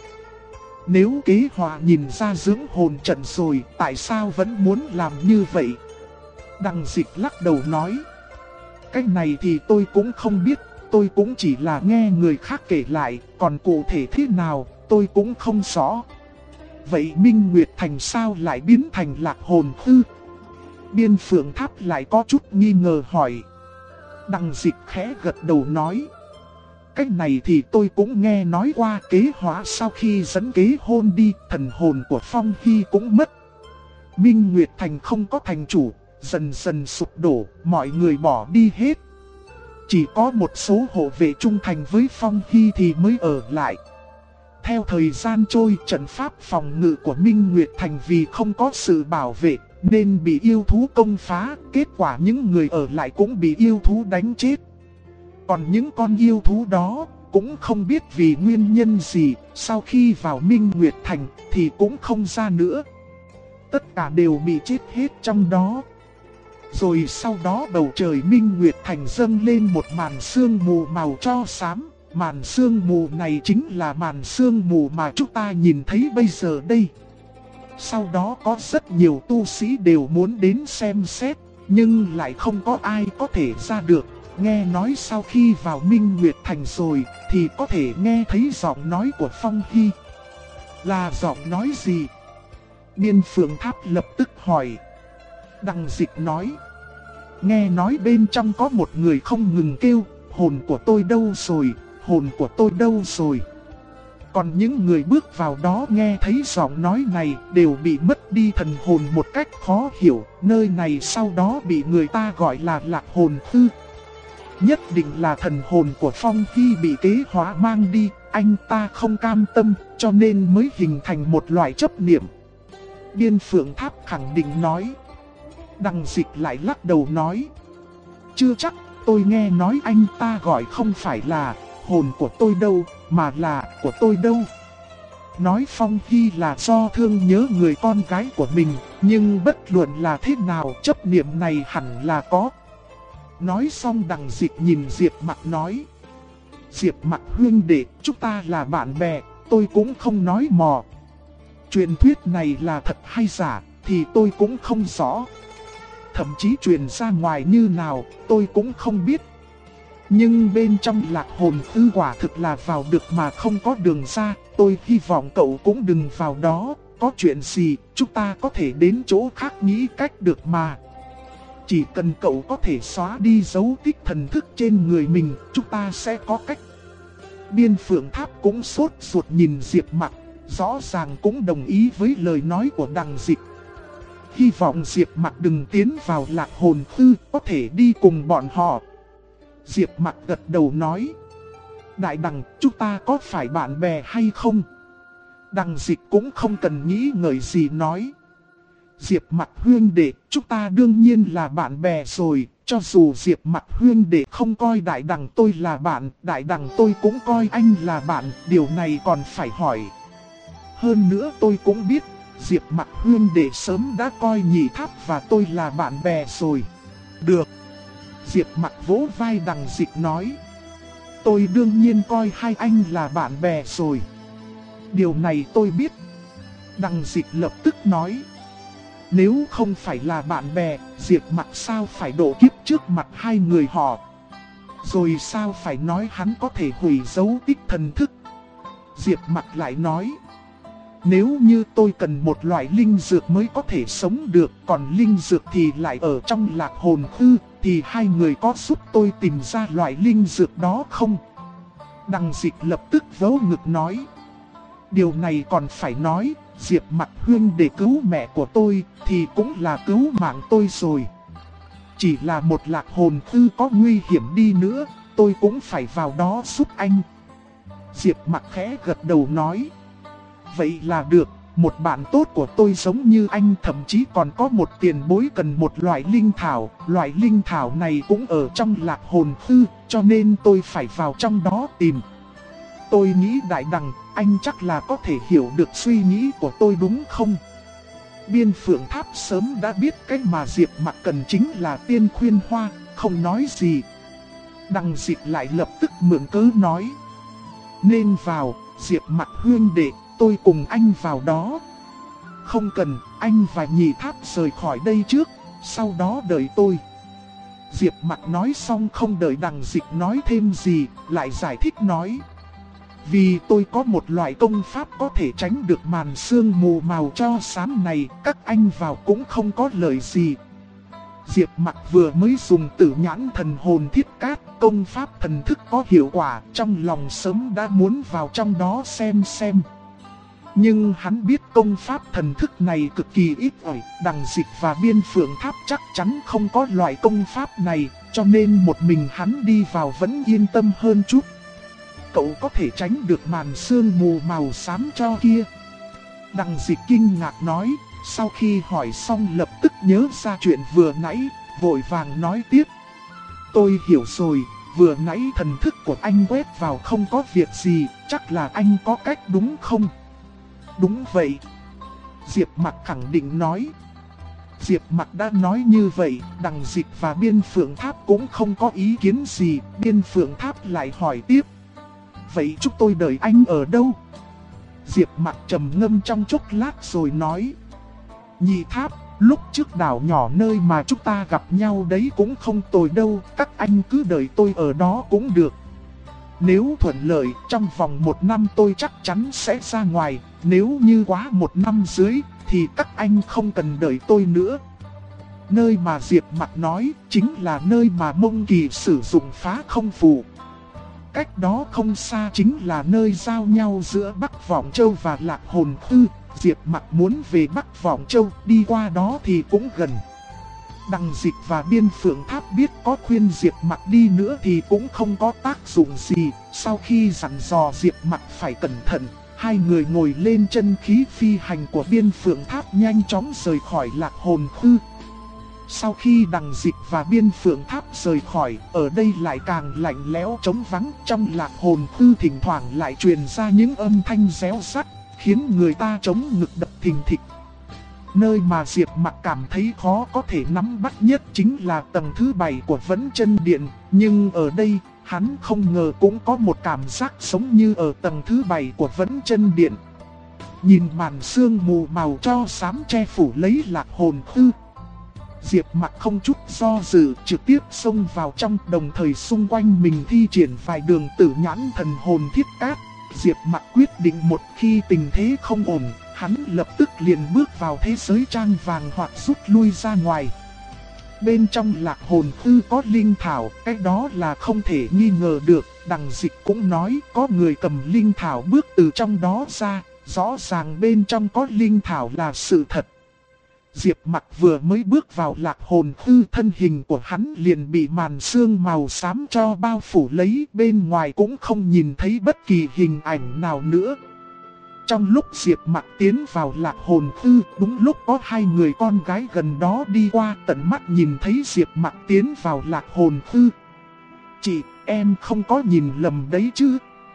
Nếu Kế Hòa nhìn ra dưỡng hồn trận rồi, tại sao vẫn muốn làm như vậy? Đằng Dịch lắc đầu nói. Cái này thì tôi cũng không biết, tôi cũng chỉ là nghe người khác kể lại, còn cụ thể thế nào, tôi cũng không rõ. Vậy Minh Nguyệt Thành sao lại biến thành Lạc Hồn Tư? Biên Phượng Tháp lại có chút nghi ngờ hỏi. Đằng Dịch khẽ gật đầu nói. Cái này thì tôi cũng nghe nói qua. Kế Hóa sau khi dẫn Kế Hôn đi, thần hồn của Phong Hy cũng mất. Minh Nguyệt Thành không có thành chủ, dần dần sụp đổ, mọi người bỏ đi hết. Chỉ có một số hộ vệ trung thành với Phong Hy thì mới ở lại. Theo thời gian trôi, trận pháp phòng ngự của Minh Nguyệt Thành vì không có sự bảo vệ nên bị yêu thú công phá, kết quả những người ở lại cũng bị yêu thú đánh chết. Còn những con yêu thú đó cũng không biết vì nguyên nhân gì, sau khi vào Minh Nguyệt Thành thì cũng không ra nữa. Tất cả đều bị chết hết trong đó. Rồi sau đó bầu trời Minh Nguyệt Thành dâng lên một màn sương mù màu tro xám. Màn sương mù này chính là màn sương mù mà chúng ta nhìn thấy bây giờ đây. Sau đó có rất nhiều tu sĩ đều muốn đến xem xét, nhưng lại không có ai có thể ra được. Nghe nói sau khi vào Minh Nguyệt Thành rồi thì có thể nghe thấy giọng nói của Phong Hy. Là giọng nói gì? Biên Phượng Tháp lập tức hỏi. Đằng Dịch nói. Nghe nói bên trong có một người không ngừng kêu, hồn của tôi đâu rồi, hồn của tôi đâu rồi. Còn những người bước vào đó nghe thấy giọng nói này đều bị mất đi thần hồn một cách khó hiểu. Nơi này sau đó bị người ta gọi là Lạc Hồn Tư. Nhất định là thần hồn của Phong Hy bị Kế Hóa mang đi, anh ta không cam tâm cho nên mới hình thành một loại chấp niệm. Biên Phượng Tháp khẳng định nói. Đằng Dịch lại lắc đầu nói. Chưa chắc, tôi nghe nói anh ta gọi không phải là hồn của tôi đâu, mà là của tôi đâu. Nói Phong Hy là do thương nhớ người con gái của mình, nhưng bất luận là thế nào chấp niệm này hẳn là có. Nói xong Đằng Dịch nhìn Diệp Mặc nói. Diệp Mặc huynh đệ, chúng ta là bạn bè, tôi cũng không nói mò. Truyền thuyết này là thật hay giả thì tôi cũng không rõ. Thậm chí truyền ra ngoài như nào tôi cũng không biết. Nhưng bên trong Lạc Hồn Tư quả thực là vào được mà không có đường ra. Tôi hy vọng cậu cũng đừng vào đó. Có chuyện gì chúng ta có thể đến chỗ khác nghĩ cách được mà. Chỉ cần cậu có thể xóa đi dấu tích thần thức trên người mình, chúng ta sẽ có cách. Biên Phượng Tháp cũng sốt ruột nhìn Diệp Mặc, rõ ràng cũng đồng ý với lời nói của Đằng Dịch. Hy vọng Diệp Mặc đừng tiến vào Lạc Hồn Tư, có thể đi cùng bọn họ. Diệp Mặc gật đầu nói. Đại Đằng, chúng ta có phải bạn bè hay không? Đằng Dịch cũng không cần nghĩ ngợi gì nói. Diệp Mặc huynh đệ, chúng ta đương nhiên là bạn bè rồi. Cho dù Diệp Mặc huynh đệ không coi Đại Đằng tôi là bạn, Đại Đằng tôi cũng coi anh là bạn, điều này còn phải hỏi. Hơn nữa tôi cũng biết, Diệp Mặc huynh đệ sớm đã coi Nhị Tháp và tôi là bạn bè rồi. Được. Diệp Mặc vỗ vai Đằng Dịch nói. Tôi đương nhiên coi hai anh là bạn bè rồi. Điều này tôi biết. Đằng Dịch lập tức nói. Nếu không phải là bạn bè, Diệp Mặc sao phải độ kiếp trước mặt hai người họ? Rồi sao phải nói hắn có thể hủy dấu tích thần thức? Diệp Mặc lại nói. Nếu như tôi cần một loại linh dược mới có thể sống được, còn linh dược thì lại ở trong Lạc Hồn Tư, thì hai người có giúp tôi tìm ra loại linh dược đó không? Đằng Dịch lập tức vỗ ngực nói. Điều này còn phải nói, Diệp Mặc huynh để cứu mẹ của tôi thì cũng là cứu mạng tôi rồi. chỉ là một lạc hồn tư có nguy hiểm đi nữa, tôi cũng phải vào đó giúp anh. Diệp Mặc khẽ gật đầu nói. Vậy là được, một bạn tốt của tôi giống như anh, thậm chí còn có một tiền bối cần một loại linh thảo. Loại linh thảo này cũng ở trong lạc hồn tư, cho nên tôi phải vào trong đó tìm. Tôi nghĩ Đại Đằng, anh chắc là có thể hiểu được suy nghĩ của tôi đúng không? Biên Phượng Tháp sớm đã biết cái mà Diệp Mặc cần chính là tiên khuyên hoa, không nói gì. Đằng Dịch lại lập tức mượn cớ nói. Nên vào, Diệp Mặc huynh đệ, tôi cùng anh vào đó. Không cần, anh và Nhị Tháp rời khỏi đây trước, sau đó đợi tôi. Diệp Mặc nói xong không đợi Đằng Dịch nói thêm gì, lại giải thích nói. Vì tôi có một loại công pháp có thể tránh được màn sương mù màu cho xám này, các anh vào cũng không có lợi gì. Diệp Mặc vừa mới dùng Tử Nhãn Thần Hồn Thiết Cát, công pháp thần thức có hiệu quả, trong lòng sớm đã muốn vào trong đó xem. Nhưng hắn biết công pháp thần thức này cực kỳ ít ỏi, Đằng Dịch và Biên Phượng Tháp chắc chắn không có loại công pháp này, cho nên một mình hắn đi vào vẫn yên tâm hơn chút. Cậu có thể tránh được màn sương mù màu xám cho kia. Đằng Dịch kinh ngạc nói, sau khi hỏi xong lập tức nhớ ra chuyện vừa nãy, vội vàng nói tiếp. Tôi hiểu rồi, vừa nãy thần thức của anh quét vào không có việc gì, chắc là anh có cách đúng không? Đúng vậy. Diệp Mặc khẳng định nói. Diệp Mặc đã nói như vậy, Đằng Dịch và Biên Phượng Tháp cũng không có ý kiến gì. Biên Phượng Tháp lại hỏi tiếp. Vậy chúng tôi đợi anh ở đâu? Diệp Mặc trầm ngâm trong chốc lát rồi nói. Nhị Tháp, lúc trước đảo nhỏ nơi mà chúng ta gặp nhau đấy cũng không tồi đâu, các anh cứ đợi tôi ở đó cũng được. Nếu thuận lợi, trong vòng 1 năm tôi chắc chắn sẽ ra ngoài, nếu như quá 1 năm dưới, thì các anh không cần đợi tôi nữa. Nơi mà Diệp Mặc nói, chính là nơi mà Mông Kỳ sử dụng phá không phù. Cách đó không xa chính là nơi giao nhau giữa Bắc Vọng Châu và Lạc Hồn Tư. Diệp Mặc muốn về Bắc Vọng Châu, đi qua đó thì cũng gần. Đằng Dịch và Biên Phượng Tháp biết có khuyên Diệp Mặc đi nữa thì cũng không có tác dụng gì. Sau khi dặn dò Diệp Mặc phải cẩn thận, hai người ngồi lên chân khí phi hành của Biên Phượng Tháp nhanh chóng rời khỏi Lạc Hồn Tư. Sau khi Đằng Dịch và Biên Phượng Tháp rời khỏi, ở đây lại càng lạnh lẽo trống vắng. Trong Lạc Hồn Tư thỉnh thoảng lại truyền ra những âm thanh réo rắt, khiến người ta chống ngực đập thình thịch. Nơi mà Diệp Mặc cảm thấy khó có thể nắm bắt nhất chính là tầng thứ 7 của Vấn Chân Điện. Nhưng ở đây, hắn không ngờ cũng có một cảm giác giống như ở tầng thứ 7 của Vấn Chân Điện. Nhìn màn sương mù màu tro xám che phủ lấy Lạc Hồn Tư, Diệp Mặc không chút do dự trực tiếp xông vào trong, đồng thời xung quanh mình thi triển vài đường Tử Nhãn Thần Hồn Thiết Cát. Diệp Mặc quyết định một khi tình thế không ổn, hắn lập tức liền bước vào thế giới trang vàng hoặc rút lui ra ngoài. Bên trong Lạc Hồn Tư có linh thảo, cái đó là không thể nghi ngờ được. Đằng Dịch cũng nói có người cầm linh thảo bước từ trong đó ra, rõ ràng bên trong có linh thảo là sự thật. Diệp Mặc vừa mới bước vào Lạc Hồn Tư, thân hình của hắn liền bị màn sương màu xám cho bao phủ lấy, bên ngoài cũng không nhìn thấy bất kỳ hình ảnh nào nữa. Trong lúc Diệp Mặc tiến vào Lạc Hồn Tư, đúng lúc có hai người con gái gần đó đi qua, tận mắt nhìn thấy Diệp Mặc tiến vào Lạc Hồn Tư. Chị, em không có nhìn lầm đấy chứ?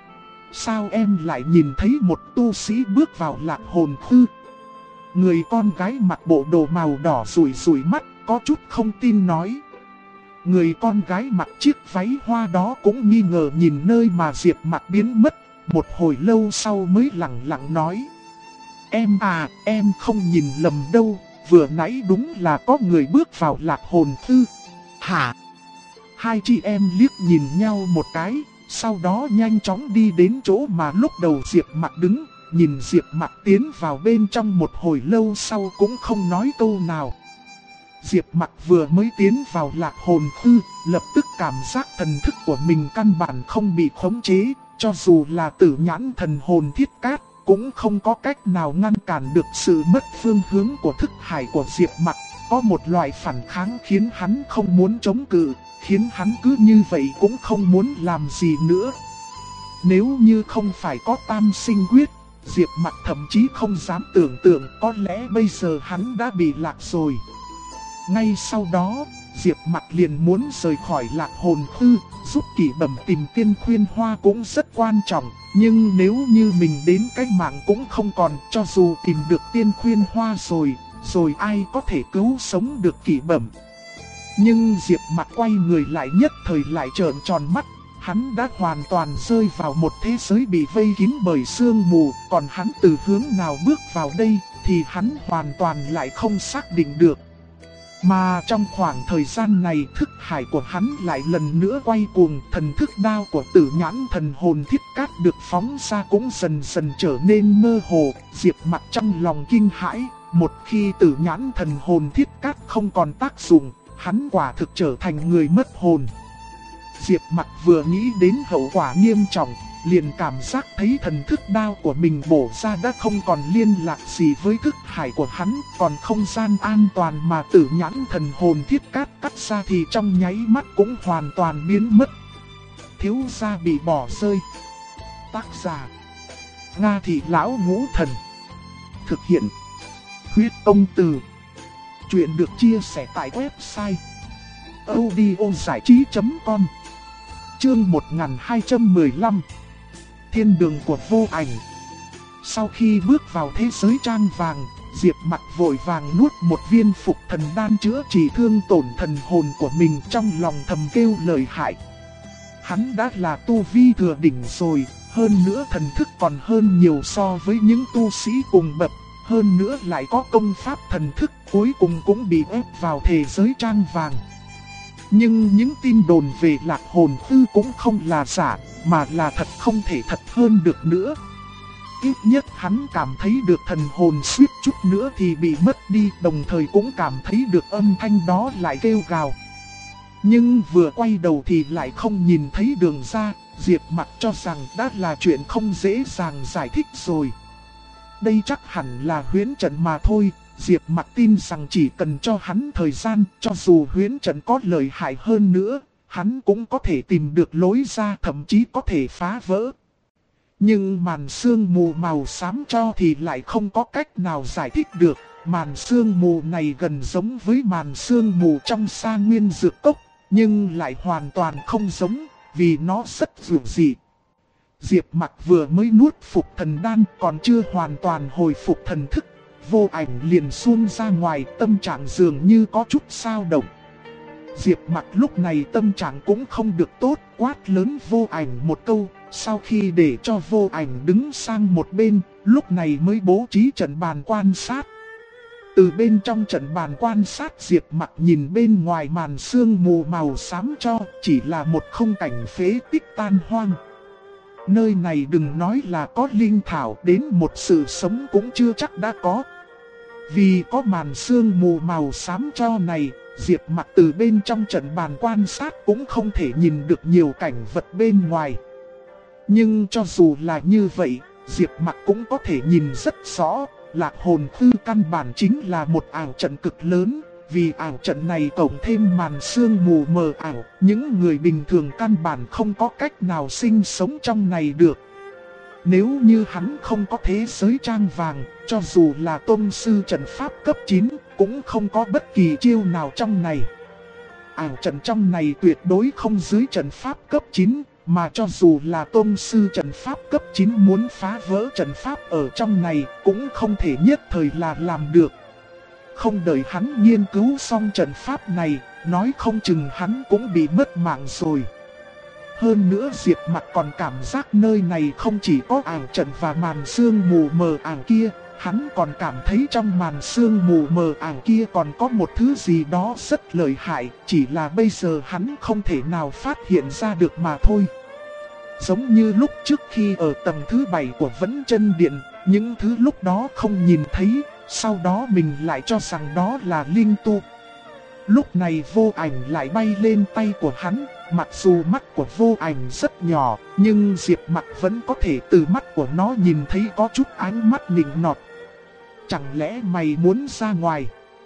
Sao em lại nhìn thấy một tu sĩ bước vào Lạc Hồn Tư? Người con gái mặc bộ đồ màu đỏ rủi rủi mắt, có chút không tin nói. Người con gái mặc chiếc váy hoa đó cũng nghi ngờ nhìn nơi mà Diệp Mặc biến mất. Một hồi lâu sau mới lặng lặng nói. Em à, em không nhìn lầm đâu, vừa nãy đúng là có người bước vào Lạc Hồn Tư. Hả? Hai chị em liếc nhìn nhau một cái, sau đó nhanh chóng đi đến chỗ mà lúc đầu Diệp Mặc đứng. Nhìn Diệp Mặc tiến vào bên trong một hồi lâu sau cũng không nói câu nào. Diệp Mặc vừa mới tiến vào Lạc Hồn Tư, lập tức cảm giác thần thức của mình căn bản không bị khống chế. Cho dù là Tử Nhãn Thần Hồn Thiết Cát, cũng không có cách nào ngăn cản được sự mất phương hướng của thức hải của Diệp Mặc. Có một loại phản kháng khiến hắn không muốn chống cự, khiến hắn cứ như vậy cũng không muốn làm gì nữa. Nếu như không phải có tam sinh quyết, Diệp Mặc thậm chí không dám tưởng tượng có lẽ bây giờ hắn đã bị lạc rồi. Ngay sau đó, Diệp Mặc liền muốn rời khỏi Lạc Hồn Thư, giúp Kỷ Bẩm tìm Tiên Khuyên Hoa cũng rất quan trọng. Nhưng nếu như mình đến cái mạng cũng không còn, cho dù tìm được Tiên Khuyên Hoa rồi ai có thể cứu sống được Kỷ Bẩm. Nhưng Diệp Mặc quay người lại nhất thời lại trợn tròn mắt. Hắn đã hoàn toàn rơi vào một thế giới bị vây kín bởi sương mù, còn hắn từ hướng nào bước vào đây thì hắn hoàn toàn lại không xác định được. Mà trong khoảng thời gian này thức hải của hắn lại lần nữa quay cuồng, thần thức đao của Tử Nhãn Thần Hồn Thiết Cát được phóng ra cũng dần dần trở nên mơ hồ. Diệp Mặc trong lòng kinh hãi, một khi Tử Nhãn Thần Hồn Thiết Cát không còn tác dụng, hắn quả thực trở thành người mất hồn. Diệp Mặc vừa nghĩ đến hậu quả nghiêm trọng, liền cảm giác thấy thần thức đao của mình bổ ra đã không còn liên lạc gì với thức hải của hắn, còn không gian an toàn mà Tử Nhãn Thần Hồn Thiết Cát cắt ra thì trong nháy mắt cũng hoàn toàn biến mất. Thiếu gia bị bỏ rơi. Tác giả: Nga Thị Lão Ngũ Thần. Thực hiện: Huyết Công Từ. Chuyện được chia sẻ tại website audiozảichí.com. Chương 1215. Thiên đường của vô ảnh. Sau khi bước vào thế giới trang vàng, Diệp Mặc vội vàng nuốt một viên phục thần đan chữa trị thương tổn thần hồn của mình, trong lòng thầm kêu lợi hại. Hắn đã là tu vi thừa đỉnh rồi, hơn nữa thần thức còn hơn nhiều so với những tu sĩ cùng bậc, hơn nữa lại có công pháp thần thức, cuối cùng cũng bị ép vào thế giới trang vàng. Nhưng những tin đồn về Lạc Hồn Thư cũng không là giả, mà là thật, không thể thật hơn được nữa. Ít nhất hắn cảm thấy được thần hồn suýt chút nữa thì bị mất đi, đồng thời cũng cảm thấy được âm thanh đó lại kêu gào. Nhưng vừa quay đầu thì lại không nhìn thấy đường ra, Diệp Mặc cho rằng đã là chuyện không dễ dàng giải thích rồi. Đây chắc hẳn là huyễn trận mà thôi. Diệp Mặc tin rằng chỉ cần cho hắn thời gian, cho dù huyễn trận có lợi hại hơn nữa, hắn cũng có thể tìm được lối ra, thậm chí có thể phá vỡ. Nhưng màn sương mù màu xám cho thì lại không có cách nào giải thích được. Màn sương mù này gần giống với màn sương mù trong Sa Nguyên Dược Cốc, nhưng lại hoàn toàn không giống, vì nó rất dữ dị. Diệp Mặc vừa mới nuốt phục thần đan, còn chưa hoàn toàn hồi phục thần thức, vô ảnh liền xuông ra ngoài, tâm trạng dường như có chút xao động. Diệp Mặc lúc này tâm trạng cũng không được tốt, quát lớn vô ảnh một câu, sau khi để cho vô ảnh đứng sang một bên, lúc này mới bố trí trận bàn quan sát. Từ bên trong trận bàn quan sát, Diệp Mặc nhìn bên ngoài màn sương mù màu xám cho, chỉ là một khung cảnh phế tích tan hoang. Nơi này đừng nói là có linh thảo, đến một sự sống cũng chưa chắc đã có. Vì có màn sương mù màu xám cho này, Diệp Mặc từ bên trong trận bàn quan sát cũng không thể nhìn được nhiều cảnh vật bên ngoài. Nhưng cho dù là như vậy, Diệp Mặc cũng có thể nhìn rất rõ, Lạc Hồn Thư căn bản chính là một ảo trận cực lớn. Vì ảo trận này cộng thêm màn sương mù mờ ảo, những người bình thường căn bản không có cách nào sinh sống trong này được. Nếu như hắn không có thế giới trang vàng, cho dù là tôn sư trận pháp cấp 9, cũng không có bất kỳ chiêu nào trong này. Ảo trận trong này tuyệt đối không dưới trận pháp cấp 9, mà cho dù là tôn sư trận pháp cấp 9 muốn phá vỡ trận pháp ở trong này, cũng không thể nhất thời là làm được. Không đợi hắn nghiên cứu xong trận pháp này, nói không chừng hắn cũng bị mất mạng rồi. Hơn nữa Diệp Mặc còn cảm giác nơi này không chỉ có ảo trận và màn sương mù mờ ảo kia, hắn còn cảm thấy trong màn sương mù mờ ảo kia còn có một thứ gì đó rất lợi hại, chỉ là bây giờ hắn không thể nào phát hiện ra được mà thôi. Giống như lúc trước khi ở tầng thứ 7 của Vẫn Chân Điện, những thứ lúc đó không nhìn thấy, sau đó mình lại cho rằng đó là linh tu. Lúc này vô ảnh lại bay lên tay của hắn, mặc dù mắt của vô ảnh rất nhỏ, nhưng Diệp Mặc vẫn có thể từ mắt của nó nhìn thấy có chút ánh mắt nịnh nọt. Chẳng lẽ mày muốn ra ngoài?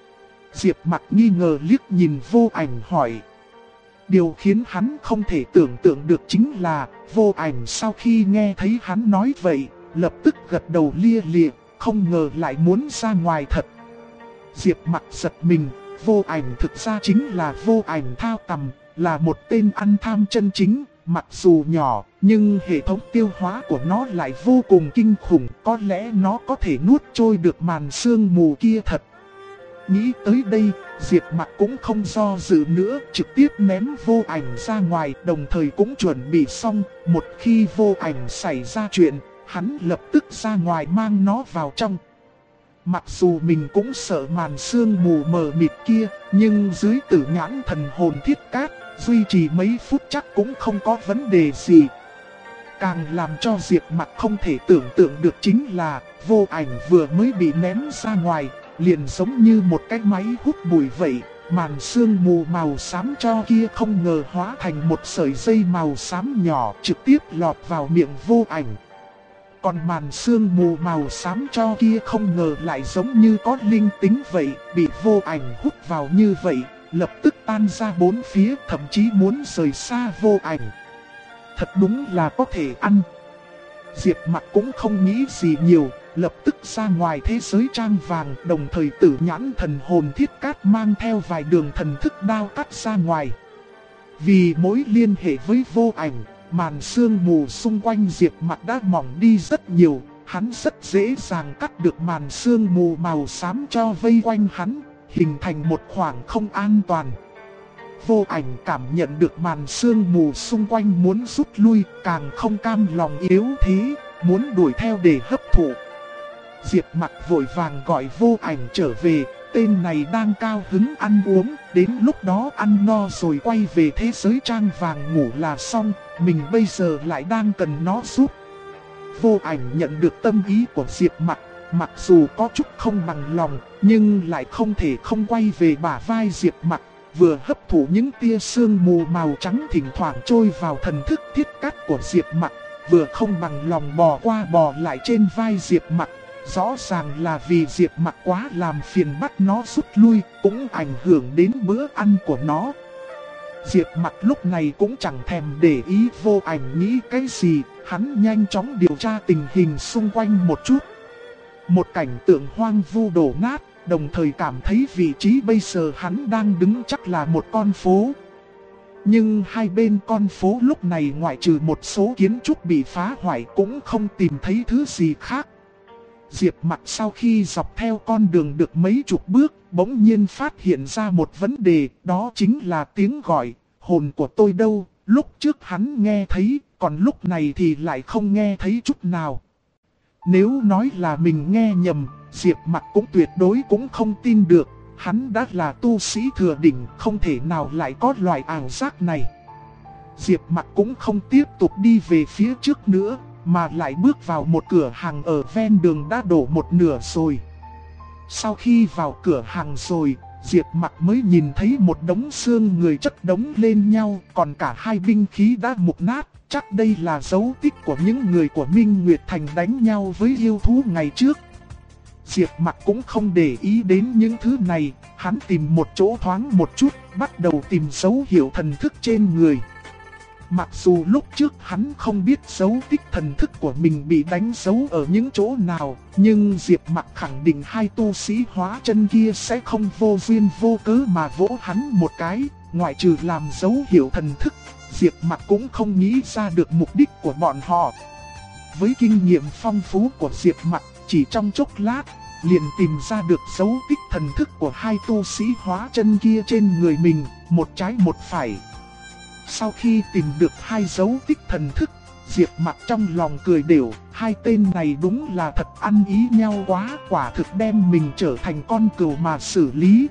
Diệp Mặc nghi ngờ liếc nhìn Vô Ảnh hỏi. Điều khiến hắn không thể tưởng tượng được chính là Vô Ảnh sau khi nghe thấy hắn nói vậy, lập tức gật đầu lia lịa, không ngờ lại muốn ra ngoài thật. Diệp Mặc giật mình, Vô Ảnh thực ra chính là Vô Ảnh Thao Tầm, là một tên ăn tham chân chính. Mặc dù nhỏ, nhưng hệ thống tiêu hóa của nó lại vô cùng kinh khủng, có lẽ nó có thể nuốt trôi được màn sương mù kia thật. Nghĩ tới đây, Diệp Mặc cũng không do dự nữa, trực tiếp ném Vô Ảnh ra ngoài, đồng thời cũng chuẩn bị xong. Một khi Vô Ảnh xảy ra chuyện, hắn lập tức ra ngoài mang nó vào trong. Mặc dù mình cũng sợ màn sương mù mờ mịt kia, nhưng dưới Tử Nhãn Thần Hồn Thiết Cát, duy trì mấy phút chắc cũng không có vấn đề gì. Càng làm cho Diệp Mặc không thể tưởng tượng được chính là Vô Ảnh vừa mới bị ném ra ngoài, liền giống như một cái máy hút bụi vậy. Màn sương mù màu xám cho kia không ngờ hóa thành một sợi dây màu xám nhỏ trực tiếp lọt vào miệng Vô Ảnh. Còn màn sương mù màu xám cho kia không ngờ lại giống như có linh tính vậy, bị Vô Ảnh hút vào như vậy, lập tức tan ra bốn phía, thậm chí muốn rời xa Vô Ảnh. Thật đúng là có thể ăn. Diệp Mặc cũng không nghĩ gì nhiều, lập tức ra ngoài thế giới trang vàng, đồng thời Tử Nhãn Thần Hồn Thiết Cát mang theo vài đường thần thức đao cắt ra ngoài. Vì mối liên hệ với Vô Ảnh, màn sương mù xung quanh Diệp Mặc đã mỏng đi rất nhiều, hắn rất dễ dàng cắt được màn sương mù màu xám cho vây quanh hắn, hình thành một khoảng không an toàn. Vô Ảnh cảm nhận được màn sương mù xung quanh muốn rút lui, càng không cam lòng yếu thế, muốn đuổi theo để hấp thụ. Diệp Mặc vội vàng gọi Vô Ảnh trở về, tên này đang cao hứng ăn uống, đến lúc đó ăn no rồi quay về thế giới trang vàng ngủ là xong, mình bây giờ lại đang cần nó giúp. Vô Ảnh nhận được tâm ý của Diệp Mặc, mặc dù có chút không bằng lòng, nhưng lại không thể không quay về bả vai Diệp Mặc, vừa hấp thụ những tia sương mù màu trắng thỉnh thoảng trôi vào thần thức thiết cát của Diệp Mặc, vừa không bằng lòng bò qua bò lại trên vai Diệp Mặc. Rõ ràng là vì Diệp Mặc quá làm phiền bắt nó rút lui, cũng ảnh hưởng đến bữa ăn của nó. Diệp Mặc lúc này cũng chẳng thèm để ý Vô Ảnh nghĩ cái gì, hắn nhanh chóng điều tra tình hình xung quanh một chút. Một cảnh tượng hoang vu đổ nát, đồng thời cảm thấy vị trí bây giờ hắn đang đứng chắc là một con phố. Nhưng hai bên con phố lúc này ngoại trừ một số kiến trúc bị phá hoại cũng không tìm thấy thứ gì khác. Diệp Mặc sau khi dọc theo con đường được mấy chục bước, bỗng nhiên phát hiện ra một vấn đề, đó chính là tiếng gọi, hồn của tôi đâu, lúc trước hắn nghe thấy, còn lúc này thì lại không nghe thấy chút nào. Nếu nói là mình nghe nhầm, Diệp Mặc cũng tuyệt đối cũng không tin được, hắn đã là tu sĩ thừa đỉnh, không thể nào lại có loại ảo giác này. Diệp Mặc cũng không tiếp tục đi về phía trước nữa, mà lại bước vào một cửa hàng ở ven đường đã đổ một nửa rồi. Sau khi vào cửa hàng rồi, Diệp Mặc mới nhìn thấy một đống xương người chất đống lên nhau, còn cả hai binh khí đã mục nát, chắc đây là dấu tích của những người của Minh Nguyệt Thành đánh nhau với yêu thú ngày trước. Diệp Mặc cũng không để ý đến những thứ này, hắn tìm một chỗ thoáng một chút, bắt đầu tìm dấu hiệu thần thức trên người. Mặc dù lúc trước hắn không biết dấu tích thần thức của mình bị đánh dấu ở những chỗ nào, nhưng Diệp Mặc khẳng định hai tu sĩ hóa chân kia sẽ không vô duyên vô cớ mà vỗ hắn một cái, ngoại trừ làm dấu hiệu thần thức, Diệp Mặc cũng không nghĩ ra được mục đích của bọn họ. Với kinh nghiệm phong phú của Diệp Mặc, chỉ trong chốc lát, liền tìm ra được dấu tích thần thức của hai tu sĩ hóa chân kia trên người mình, một trái một phải. Sau khi tìm được hai dấu tích thần thức, Diệp Mặc trong lòng cười đều, hai tên này đúng là thật ăn ý nhau quá, quả thực đem mình trở thành con cừu mà xử lý.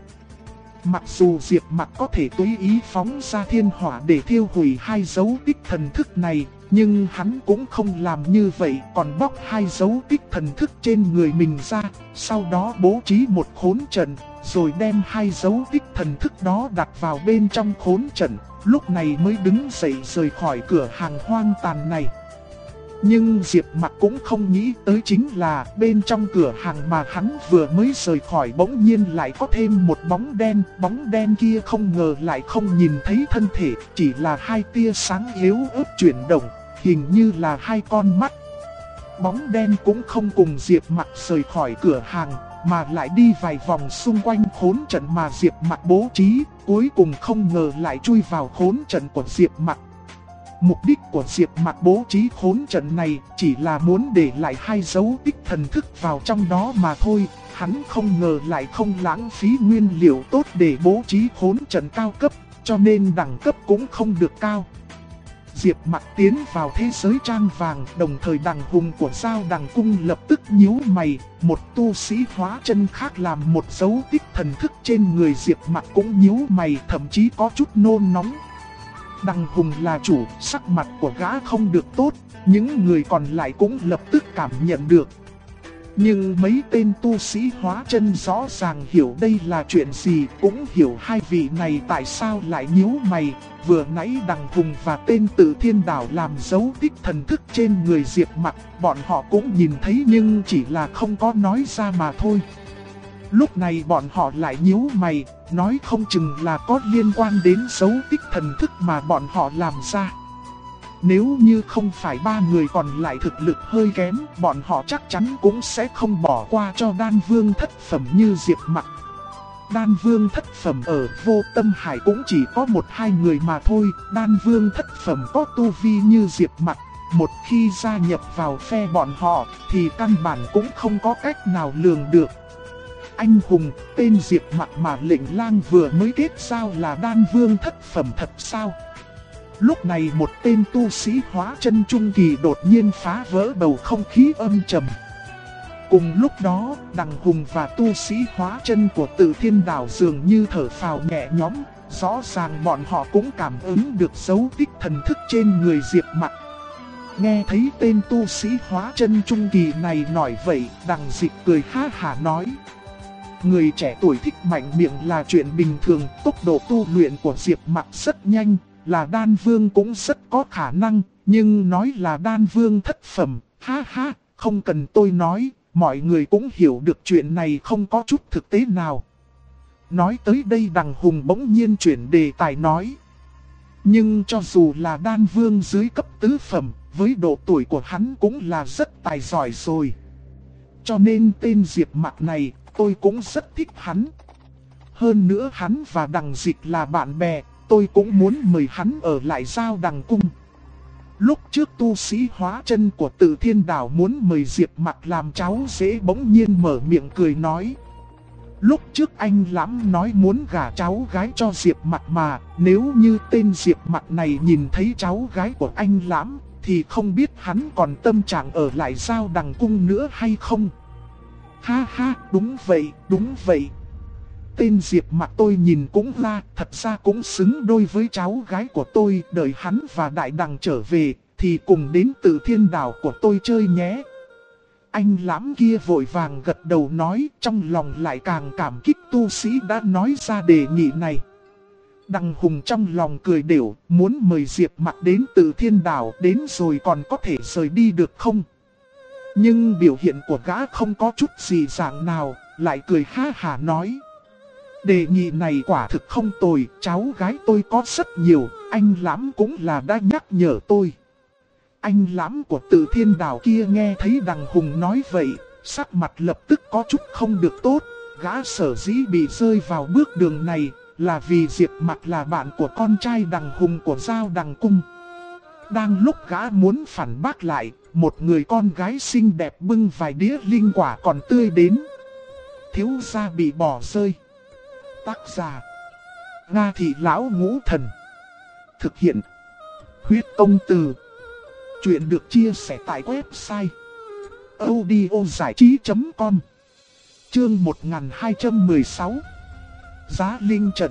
Mặc dù Diệp Mặc có thể tùy ý phóng ra thiên hỏa để thiêu hủy hai dấu tích thần thức này, nhưng hắn cũng không làm như vậy, còn bóc hai dấu tích thần thức trên người mình ra, sau đó bố trí một khốn trận, rồi đem hai dấu tích thần thức đó đặt vào bên trong khốn trận, lúc này mới đứng dậy rời khỏi cửa hàng hoang tàn này. Nhưng Diệp Mặc cũng không nghĩ tới chính là bên trong cửa hàng mà hắn vừa mới rời khỏi bỗng nhiên lại có thêm một bóng đen kia không ngờ lại không nhìn thấy thân thể, chỉ là hai tia sáng yếu ớt chuyển động, hình như là hai con mắt. Bóng đen cũng không cùng Diệp Mặc rời khỏi cửa hàng, mà lại đi vài vòng xung quanh khốn trận mà Diệp Mặc bố trí, cuối cùng không ngờ lại chui vào khốn trận của Diệp Mặc. Mục đích của Diệp Mặc bố trí khốn trận này chỉ là muốn để lại hai dấu tích thần thức vào trong đó mà thôi, hắn không ngờ lại không lãng phí nguyên liệu tốt để bố trí khốn trận cao cấp, cho nên đẳng cấp cũng không được cao. Diệp Mặc tiến vào thế giới trang vàng, đồng thời Đằng Hùng của Giao Đằng Cung lập tức nhíu mày, một tu sĩ hóa chân khác làm một dấu tích thần thức trên người Diệp Mặc cũng nhíu mày, thậm chí có chút nôn nóng. Đằng Hùng là chủ, sắc mặt của gã không được tốt, những người còn lại cũng lập tức cảm nhận được. Nhưng mấy tên tu sĩ hóa chân rõ ràng hiểu đây là chuyện gì, cũng hiểu hai vị này tại sao lại nhíu mày. Vừa nãy Đằng Hùng và tên Tử Thiên Đảo làm dấu tích thần thức trên người Diệp Mặc, bọn họ cũng nhìn thấy nhưng chỉ là không có nói ra mà thôi. Lúc này bọn họ lại nhíu mày, nói không chừng là có liên quan đến dấu tích thần thức mà bọn họ làm ra. Nếu như không phải ba người còn lại thực lực hơi kém, bọn họ chắc chắn cũng sẽ không bỏ qua cho đan vương thất phẩm như Diệp Mặc. Đan vương thất phẩm ở Vô Tâm Hải cũng chỉ có 1-2 người mà thôi, đan vương thất phẩm có tu vi như Diệp Mặc. Một khi gia nhập vào phe bọn họ thì căn bản cũng không có cách nào lường được. Anh hùng, tên Diệp Mặc mà lệnh lang vừa mới kết giao là đan vương thất phẩm thật sao? Lúc này một tên tu sĩ hóa chân trung kỳ đột nhiên phá vỡ bầu không khí âm trầm. Cùng lúc đó, Đằng Hùng và tu sĩ hóa chân của Tử Thiên Đảo dường như thở phào nhẹ nhõm, rõ ràng bọn họ cũng cảm ứng được dấu tích thần thức trên người Diệp Mặc. Nghe thấy tên tu sĩ hóa chân trung kỳ này nói vậy, Đằng Dịch cười ha hả nói. Người trẻ tuổi thích mạnh miệng là chuyện bình thường, tốc độ tu luyện của Diệp Mặc rất nhanh, là đan vương cũng rất có khả năng, nhưng nói là đan vương thất phẩm, ha ha, không cần tôi nói, mọi người cũng hiểu được chuyện này không có chút thực tế nào. Nói tới đây Đằng Hùng bỗng nhiên chuyển đề tài nói. Nhưng cho dù là đan vương dưới cấp tứ phẩm, với độ tuổi của hắn cũng là rất tài giỏi rồi. Cho nên tên Diệp Mặc này, tôi cũng rất thích hắn. Hơn nữa hắn và Đằng Dịch là bạn bè, tôi cũng muốn mời hắn ở lại Giao Đằng Cung. Lúc trước tu sĩ hóa chân của Tử Thiên Đảo muốn mời Diệp Mặc làm cháu rể bỗng nhiên mở miệng cười nói. Lúc trước anh Lãm nói muốn gả cháu gái cho Diệp Mặc mà, nếu như tên Diệp Mặc này nhìn thấy cháu gái của anh Lãm, thì không biết hắn còn tâm trạng ở lại Giao Đằng Cung nữa hay không. Ha ha, đúng vậy. Tên Diệp Mặc tôi nhìn cũng là, thật ra cũng xứng đôi với cháu gái của tôi, đợi hắn và Đại Đằng trở về, thì cùng đến Tử Thiên Đảo của tôi chơi nhé. Anh Lãm kia vội vàng gật đầu nói, trong lòng lại càng cảm kích tu sĩ đã nói ra đề nghị này. Đằng Hùng trong lòng cười đểu, muốn mời Diệp Mặc đến Tử Thiên Đảo, đến rồi còn có thể rời đi được không? Nhưng biểu hiện của gã không có chút gì dạng nào, lại cười ha hả nói. Đề nghị này quả thực không tồi, cháu gái tôi có rất nhiều, anh Lãm cũng là đã nhắc nhở tôi. Anh Lãm của Tử Thiên Đảo kia nghe thấy Đằng Hùng nói vậy, sắc mặt lập tức có chút không được tốt, gã sở dĩ bị rơi vào bước đường này, là vì Diệp Mặc là bạn của con trai Đằng Hùng của Giao Đằng Cung. Đang lúc gã muốn phản bác lại, một người con gái xinh đẹp bưng vài đĩa linh quả còn tươi đến. Thiếu gia bị bỏ rơi. Tác giả Nga Thị Lão Ngũ Thần. Thực hiện Huyết Công Từ. Chuyện được chia sẻ tại website audiozảichí.com. Chương 1216. Giá linh trận.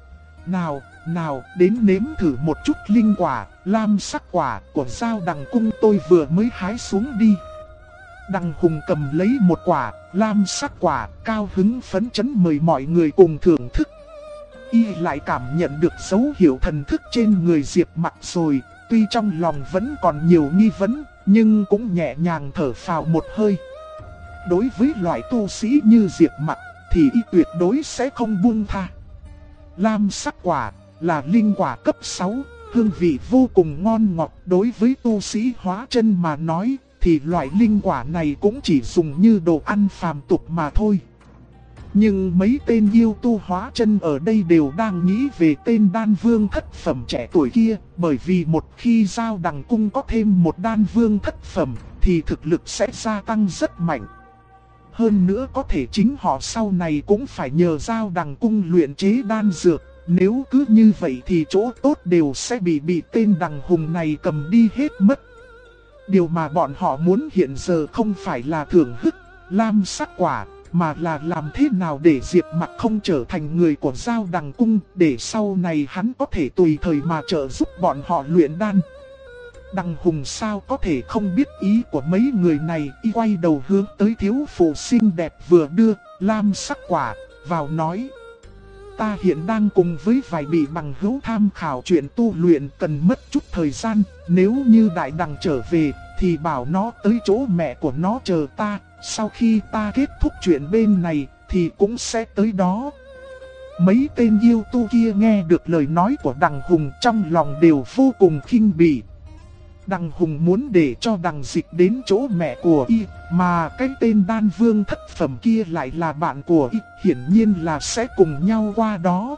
Nào, đến nếm thử một chút linh quả, lam sắc quả của Giao Đằng Cung tôi vừa mới hái xuống đi. Đằng Hùng cầm lấy một quả, lam sắc quả, cao hứng phấn chấn mời mọi người cùng thưởng thức. Y lại cảm nhận được dấu hiệu thần thức trên người Diệp Mặc rồi, tuy trong lòng vẫn còn nhiều nghi vấn, nhưng cũng nhẹ nhàng thở phào một hơi. Đối với loại tu sĩ như Diệp Mặc thì y tuyệt đối sẽ không buông tha. Lam sắc quả là linh quả cấp 6, hương vị vô cùng ngon ngọt. Đối với tu sĩ hóa chân mà nói thì loại linh quả này cũng chỉ dùng như đồ ăn phàm tục mà thôi. Nhưng mấy tên yêu tu hóa chân ở đây đều đang nghĩ về tên đan vương thất phẩm trẻ tuổi kia. Bởi vì một khi Giao Đằng Cung có thêm một đan vương thất phẩm thì thực lực sẽ gia tăng rất mạnh. Hơn nữa có thể chính họ sau này cũng phải nhờ Giao Đằng Cung luyện chế đan dược. Nếu cứ như vậy thì chỗ tốt đều sẽ bị tên Đằng Hùng này cầm đi hết mất. Điều mà bọn họ muốn hiện giờ không phải là thưởng thức lam sắc quả, mà là làm thế nào để Diệp Mặc không trở thành người của Giao Đằng Cung, để sau này hắn có thể tùy thời mà trợ giúp bọn họ luyện đan. Đằng Hùng sao có thể không biết ý của mấy người này, y quay đầu hướng tới thiếu phụ xinh đẹp vừa đưa lam sắc quả vào nói: ta hiện đang cùng với vài vị bằng hữu tham khảo chuyện tu luyện, cần mất chút thời gian. Nếu như Đại Đằng trở về thì bảo nó tới chỗ mẹ của nó chờ ta. Sau khi ta kết thúc chuyện bên này thì cũng sẽ tới đó. Mấy tên yêu tu kia nghe được lời nói của Đằng Hùng trong lòng đều vô cùng khinh bỉ. Đằng Hùng muốn để cho Đằng Dịch đến chỗ mẹ của y, mà cái tên đan vương thất phẩm kia lại là bạn của y, hiển nhiên là sẽ cùng nhau qua đó.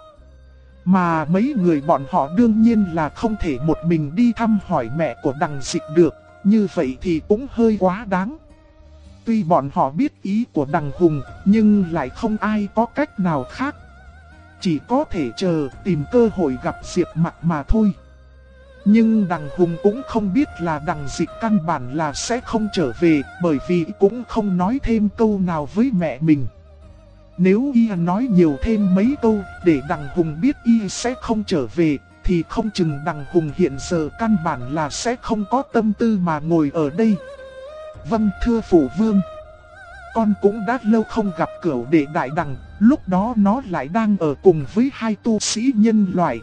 Mà mấy người bọn họ đương nhiên là không thể một mình đi thăm hỏi mẹ của Đằng Dịch được, như vậy thì cũng hơi quá đáng. Tuy bọn họ biết ý của Đằng Hùng, nhưng lại không ai có cách nào khác. Chỉ có thể chờ tìm cơ hội gặp Diệp Mặc mà thôi. Nhưng Đằng Hùng cũng không biết là Đằng Dịch căn bản là sẽ không trở về, bởi vì cũng không nói thêm câu nào với mẹ mình. Nếu y nói nhiều thêm mấy câu để Đằng Hùng biết y sẽ không trở về, thì không chừng Đằng Hùng hiện giờ căn bản là sẽ không có tâm tư mà ngồi ở đây. Vâng thưa phụ vương, con cũng đã lâu không gặp Cửu đệ Đại Đằng, lúc đó nó lại đang ở cùng với hai tu sĩ nhân loại,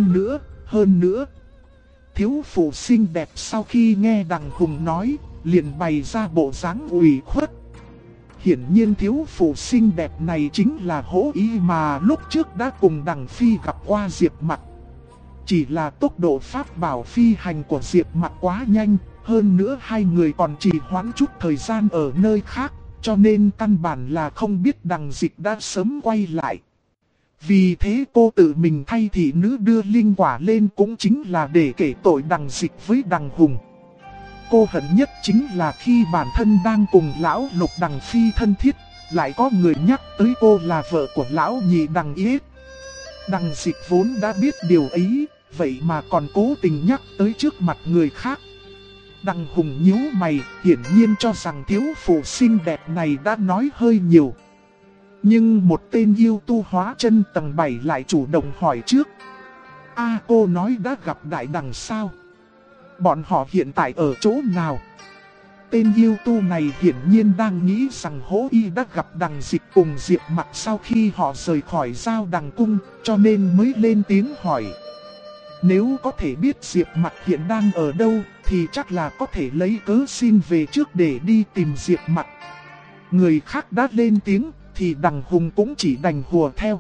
hơn nữa. Thiếu phụ xinh đẹp sau khi nghe Đằng Hùng nói, liền bày ra bộ dáng ủy khuất. Hiển nhiên thiếu phụ xinh đẹp này chính là Hỗ Y mà lúc trước đã cùng Đằng Phi gặp qua Diệp Mặc. Chỉ là tốc độ pháp bảo phi hành của Diệp Mặc quá nhanh, hơn nữa hai người còn trì hoãn chút thời gian ở nơi khác, cho nên căn bản là không biết Đằng Dịch đã sớm quay lại. Vì thế cô tự mình thay thị nữ đưa linh quả lên cũng chính là để kể tội Đằng Dịch với Đằng Hùng. Cô hận nhất chính là khi bản thân đang cùng lão Lục Đằng Phi thân thiết, lại có người nhắc tới cô là vợ của lão nhị Đằng Yết. Đằng Dịch vốn đã biết điều ấy, vậy mà còn cố tình nhắc tới trước mặt người khác. Đằng Hùng nhíu mày, hiển nhiên cho rằng thiếu phụ xinh đẹp này đã nói hơi nhiều. Nhưng một tên yêu tu hóa chân tầng 7 lại chủ động hỏi trước: cô nói đã gặp Đại Đằng sao? Bọn họ hiện tại ở chỗ nào? Tên yêu tu này hiển nhiên đang nghĩ rằng Hỗ Y đã gặp Đằng Dịch cùng Diệp Mặc sau khi họ rời khỏi Giao Đằng Cung, cho nên mới lên tiếng hỏi. Nếu có thể biết Diệp Mặc hiện đang ở đâu thì chắc là có thể lấy cớ xin về trước để đi tìm Diệp Mặc. Người khác đã lên tiếng thì Đằng Hùng cũng chỉ đành hùa theo.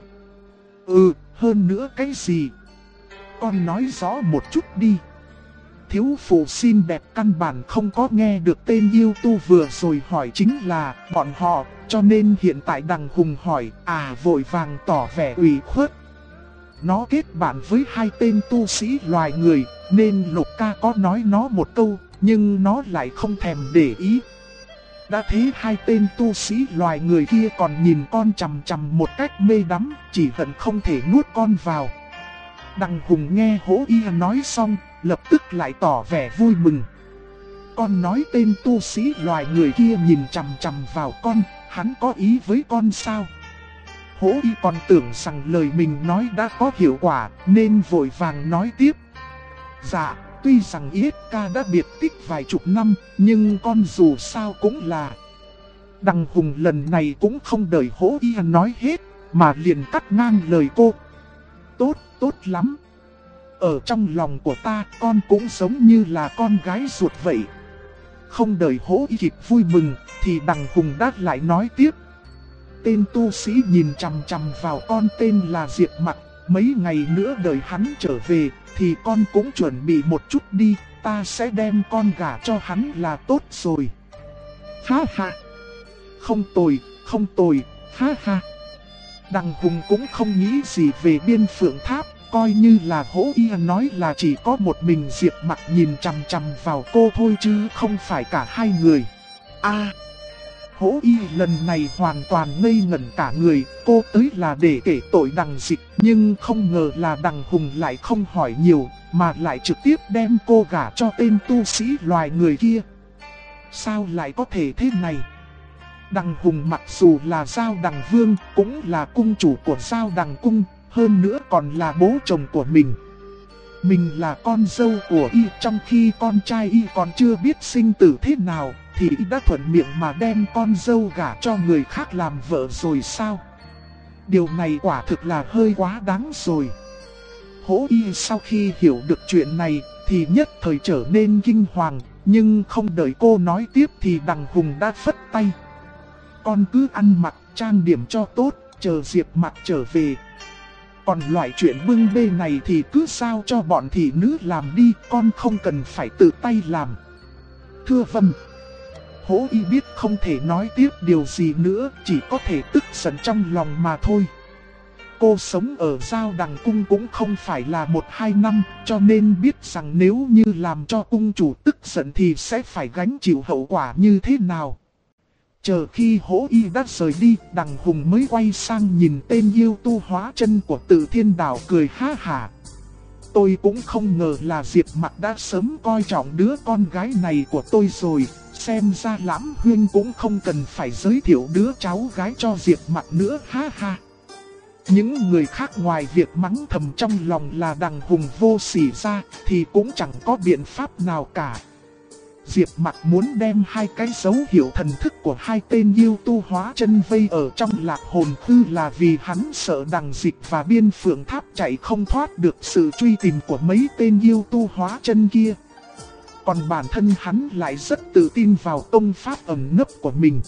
Hơn nữa cái gì? Con nói rõ một chút đi. Thiếu phụ xinh đẹp căn bản không có nghe được tên yêu tu vừa rồi hỏi chính là bọn họ, cho nên hiện tại Đằng Hùng hỏi, vội vàng tỏ vẻ ủy khuất. Nó kết bạn với hai tên tu sĩ loài người, nên Lục ca có nói nó một câu, nhưng nó lại không thèm để ý. Đã thế hai tên tu sĩ loài người kia còn nhìn con chằm chằm một cách mê đắm, chỉ hận không thể nuốt con vào. Đằng Hùng nghe Hỗ Y nói xong, lập tức lại tỏ vẻ vui mừng. Con nói tên tu sĩ loài người kia nhìn chằm chằm vào con, hắn có ý với con sao? Hỗ Y còn tưởng rằng lời mình nói đã có hiệu quả, nên vội vàng nói tiếp. Dạ, tuy rằng Yết ca đã biệt tích vài chục năm, nhưng con dù sao cũng là... Đằng Hùng lần này cũng không đợi Hỗ Y nói hết, mà liền cắt ngang lời cô. Tốt lắm. Ở trong lòng của ta, con cũng giống như là con gái ruột vậy. Không đợi Hỗ Y kịp vui mừng, thì Đằng Hùng đát lại nói tiếp. Tên tu sĩ nhìn chằm chằm vào con tên là Diệp Mặc, mấy ngày nữa đợi hắn trở về, thì con cũng chuẩn bị một chút đi, ta sẽ đem con gả cho hắn là tốt rồi. Ha ha! Không tồi, ha ha! Đằng Hùng cũng không nghĩ gì về Biên Phượng Tháp, coi như là Hỗ Y nói là chỉ có một mình Diệp Mặc nhìn chằm chằm vào cô thôi chứ không phải cả hai người. Hỗ Y lần này hoàn toàn ngây ngẩn cả người, cô tới là để kể tội Đằng Dịch, nhưng không ngờ là Đằng Hùng lại không hỏi nhiều, mà lại trực tiếp đem cô gả cho tên tu sĩ loài người kia. Sao lại có thể thế này? Đằng Hùng mặc dù là Giao Đằng Vương, cũng là cung chủ của Giao Đằng Cung, hơn nữa còn là bố chồng của mình. Mình là con dâu của y, trong khi con trai y còn chưa biết sinh tử thế nào, thì y đã thuận miệng mà đem con dâu gả cho người khác làm vợ rồi sao? Điều này quả thực là hơi quá đáng rồi. Hỗ Y sau khi hiểu được chuyện này thì nhất thời trở nên kinh hoàng, nhưng không đợi cô nói tiếp thì Đằng Hùng đã phất tay. Con cứ ăn mặc trang điểm cho tốt, chờ Diệp Mặc trở về. Còn loại chuyện bưng bê này thì cứ sao cho bọn thị nữ làm đi, con không cần phải tự tay làm. Thưa vâng. Hỗ Y biết không thể nói tiếp điều gì nữa, chỉ có thể tức giận trong lòng mà thôi. Cô sống ở Giao Đằng Cung cũng không phải là 1-2 năm, cho nên biết rằng nếu như làm cho cung chủ tức giận thì sẽ phải gánh chịu hậu quả như thế nào. Chờ khi Hỗ Y đã rời đi, Đằng Hùng mới quay sang nhìn tên yêu tu hóa chân của Tự Thiên Đảo cười ha hả. Tôi cũng không ngờ là Diệp Mặc đã sớm coi trọng đứa con gái này của tôi rồi, xem ra Lãm Huynh cũng không cần phải giới thiệu đứa cháu gái cho Diệp Mặc nữa ha ha. Những người khác ngoài việc mắng thầm trong lòng là Đằng Hùng vô sỉ ra thì cũng chẳng có biện pháp nào cả. Diệp Mặc muốn đem hai cái dấu hiệu thần thức của hai tên yêu tu hóa chân vây ở trong Lạc Hồn Khư là vì hắn sợ Đằng Dịch và Biên Phượng Tháp chạy không thoát được sự truy tìm của mấy tên yêu tu hóa chân kia. Còn bản thân hắn lại rất tự tin vào công pháp ẩn nấp của mình.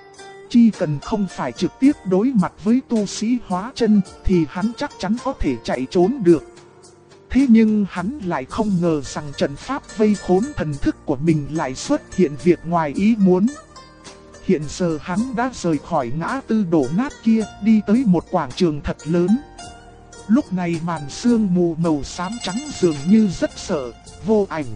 Chỉ cần không phải trực tiếp đối mặt với tu sĩ hóa chân thì hắn chắc chắn có thể chạy trốn được. Thế nhưng hắn lại không ngờ rằng trận pháp vây khốn thần thức của mình lại xuất hiện việc ngoài ý muốn. Hiện giờ hắn đã rời khỏi ngã tư đổ nát kia, đi tới một quảng trường thật lớn. Lúc này màn sương mù màu xám trắng dường như rất sợ, vô ảnh.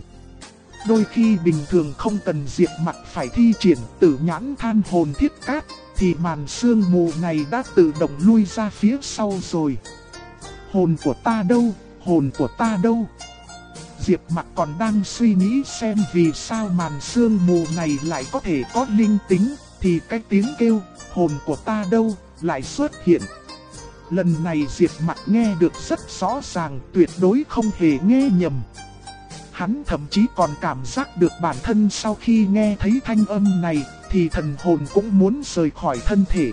Đôi khi bình thường không cần Diệp Mặc phải thi triển Tử Nhãn Than Hồn Thiết Cát, thì màn sương mù này đã tự động lui ra phía sau rồi. Hồn của ta đâu? Hồn của ta đâu? Diệp Mặc còn đang suy nghĩ xem vì sao màn sương mù này lại có thể có linh tính, thì cái tiếng kêu hồn của ta đâu lại xuất hiện. Lần này Diệp Mặc nghe được rất rõ ràng, tuyệt đối không hề nghe nhầm. Hắn thậm chí còn cảm giác được bản thân sau khi nghe thấy thanh âm này thì thần hồn cũng muốn rời khỏi thân thể.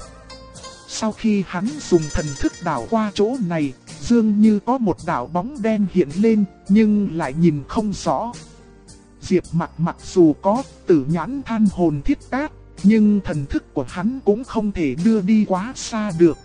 Sau khi hắn dùng thần thức đảo qua chỗ này, dường như có một đạo bóng đen hiện lên, nhưng lại nhìn không rõ. Diệp Mặc mặc dù có Tử Nhãn Than Hồn Thiết Cát, nhưng thần thức của hắn cũng không thể đưa đi quá xa được.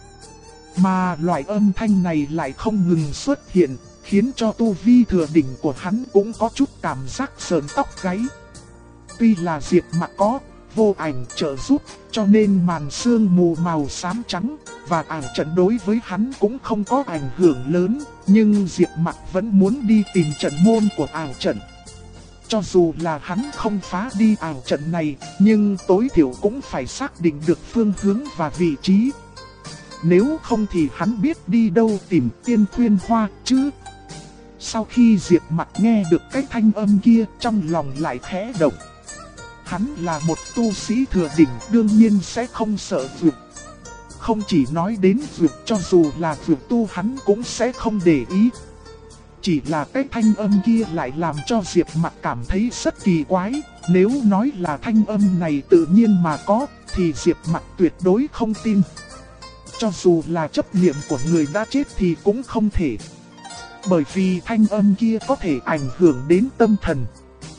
Mà loại âm thanh này lại không ngừng xuất hiện, khiến cho tu vi thừa đỉnh của hắn cũng có chút cảm giác sờn tóc gáy. Tuy là Diệp Mặc có vô ảnh trợ giúp, cho nên màn sương mù màu xám trắng và ảo trận đối với hắn cũng không có ảnh hưởng lớn, nhưng Diệp Mặc vẫn muốn đi tìm trận môn của ảo trận. Cho dù là hắn không phá đi ảo trận này, nhưng tối thiểu cũng phải xác định được phương hướng và vị trí. Nếu không thì hắn biết đi đâu tìm Tiên Khuyên Hoa chứ. Sau khi Diệp Mặc nghe được cái thanh âm kia, trong lòng lại khẽ động. Hắn là một tu sĩ thừa đỉnh, đương nhiên sẽ không sợ vượt. Không chỉ nói đến vượt, cho dù là vượt tu hắn cũng sẽ không để ý. Chỉ là cái thanh âm kia lại làm cho Diệp Mặc cảm thấy rất kỳ quái. Nếu nói là thanh âm này tự nhiên mà có, thì Diệp Mặc tuyệt đối không tin. Cho dù là chấp niệm của người đã chết thì cũng không thể. Bởi vì thanh âm kia có thể ảnh hưởng đến tâm thần.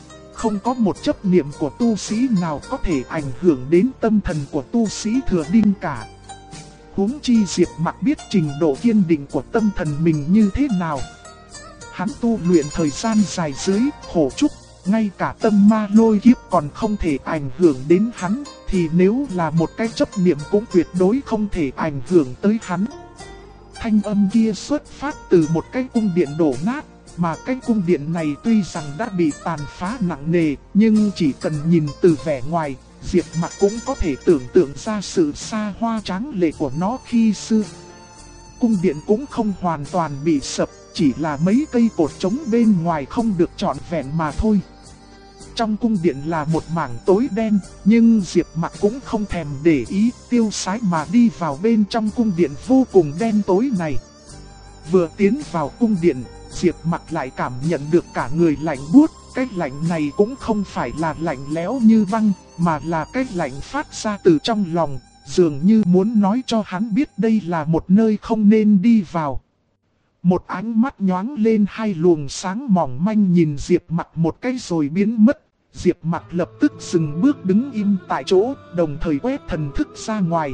không có một chấp niệm của tu sĩ nào có thể ảnh hưởng đến tâm thần của tu sĩ Thừa Đinh cả. Huống chi Diệp Mặc biết trình độ kiên định của tâm thần mình như thế nào. Hắn tu luyện thời gian dài dưới khổ trúc, ngay cả tâm ma lôi kiếp còn không thể ảnh hưởng đến hắn, thì nếu là một cái chấp niệm cũng tuyệt đối không thể ảnh hưởng tới hắn. Thanh âm kia xuất phát từ một cái cung điện đổ nát, mà cái cung điện này tuy rằng đã bị tàn phá nặng nề, nhưng chỉ cần nhìn từ vẻ ngoài, Diệp Mặc cũng có thể tưởng tượng ra sự xa hoa tráng lệ của nó khi xưa. Cung điện cũng không hoàn toàn bị sập, chỉ là mấy cây cột trống bên ngoài không được trọn vẹn mà thôi. Trong cung điện là một mảng tối đen, nhưng Diệp Mặc cũng không thèm để ý, tiêu sái mà đi vào bên trong cung điện vô cùng đen tối này. Vừa tiến vào cung điện, Diệp Mặc lại cảm nhận được cả người lạnh buốt. Cái lạnh này cũng không phải là lạnh lẽo như băng, mà là cái lạnh phát ra từ trong lòng, dường như muốn nói cho hắn biết đây là một nơi không nên đi vào. Một ánh mắt nhoáng lên hai luồng sáng mỏng manh nhìn Diệp Mặc một cái rồi biến mất. Diệp Mặc lập tức dừng bước đứng im tại chỗ, đồng thời quét thần thức ra ngoài.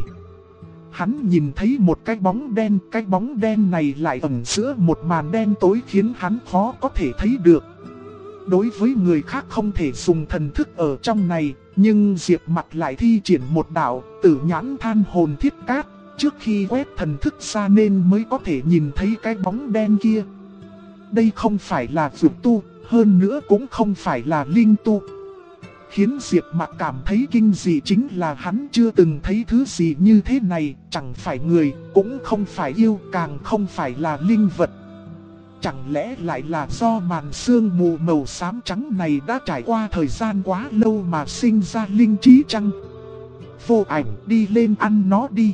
Hắn nhìn thấy một cái bóng đen này lại ẩn giữa một màn đen tối khiến hắn khó có thể thấy được. Đối với người khác không thể dùng thần thức ở trong này, nhưng Diệp Mặc lại thi triển một đạo tử nhãn than hồn thiết cát, trước khi quét thần thức ra nên mới có thể nhìn thấy cái bóng đen kia. Đây không phải là dược tu, hơn nữa cũng không phải là linh tu. Khiến Diệp Mặc cảm thấy kinh dị chính là hắn chưa từng thấy thứ gì như thế này, chẳng phải người, cũng không phải yêu, càng không phải là linh vật. Chẳng lẽ lại là do màn sương mù màu xám trắng này đã trải qua thời gian quá lâu mà sinh ra linh trí chăng? Vô Ảnh, đi lên ăn nó đi.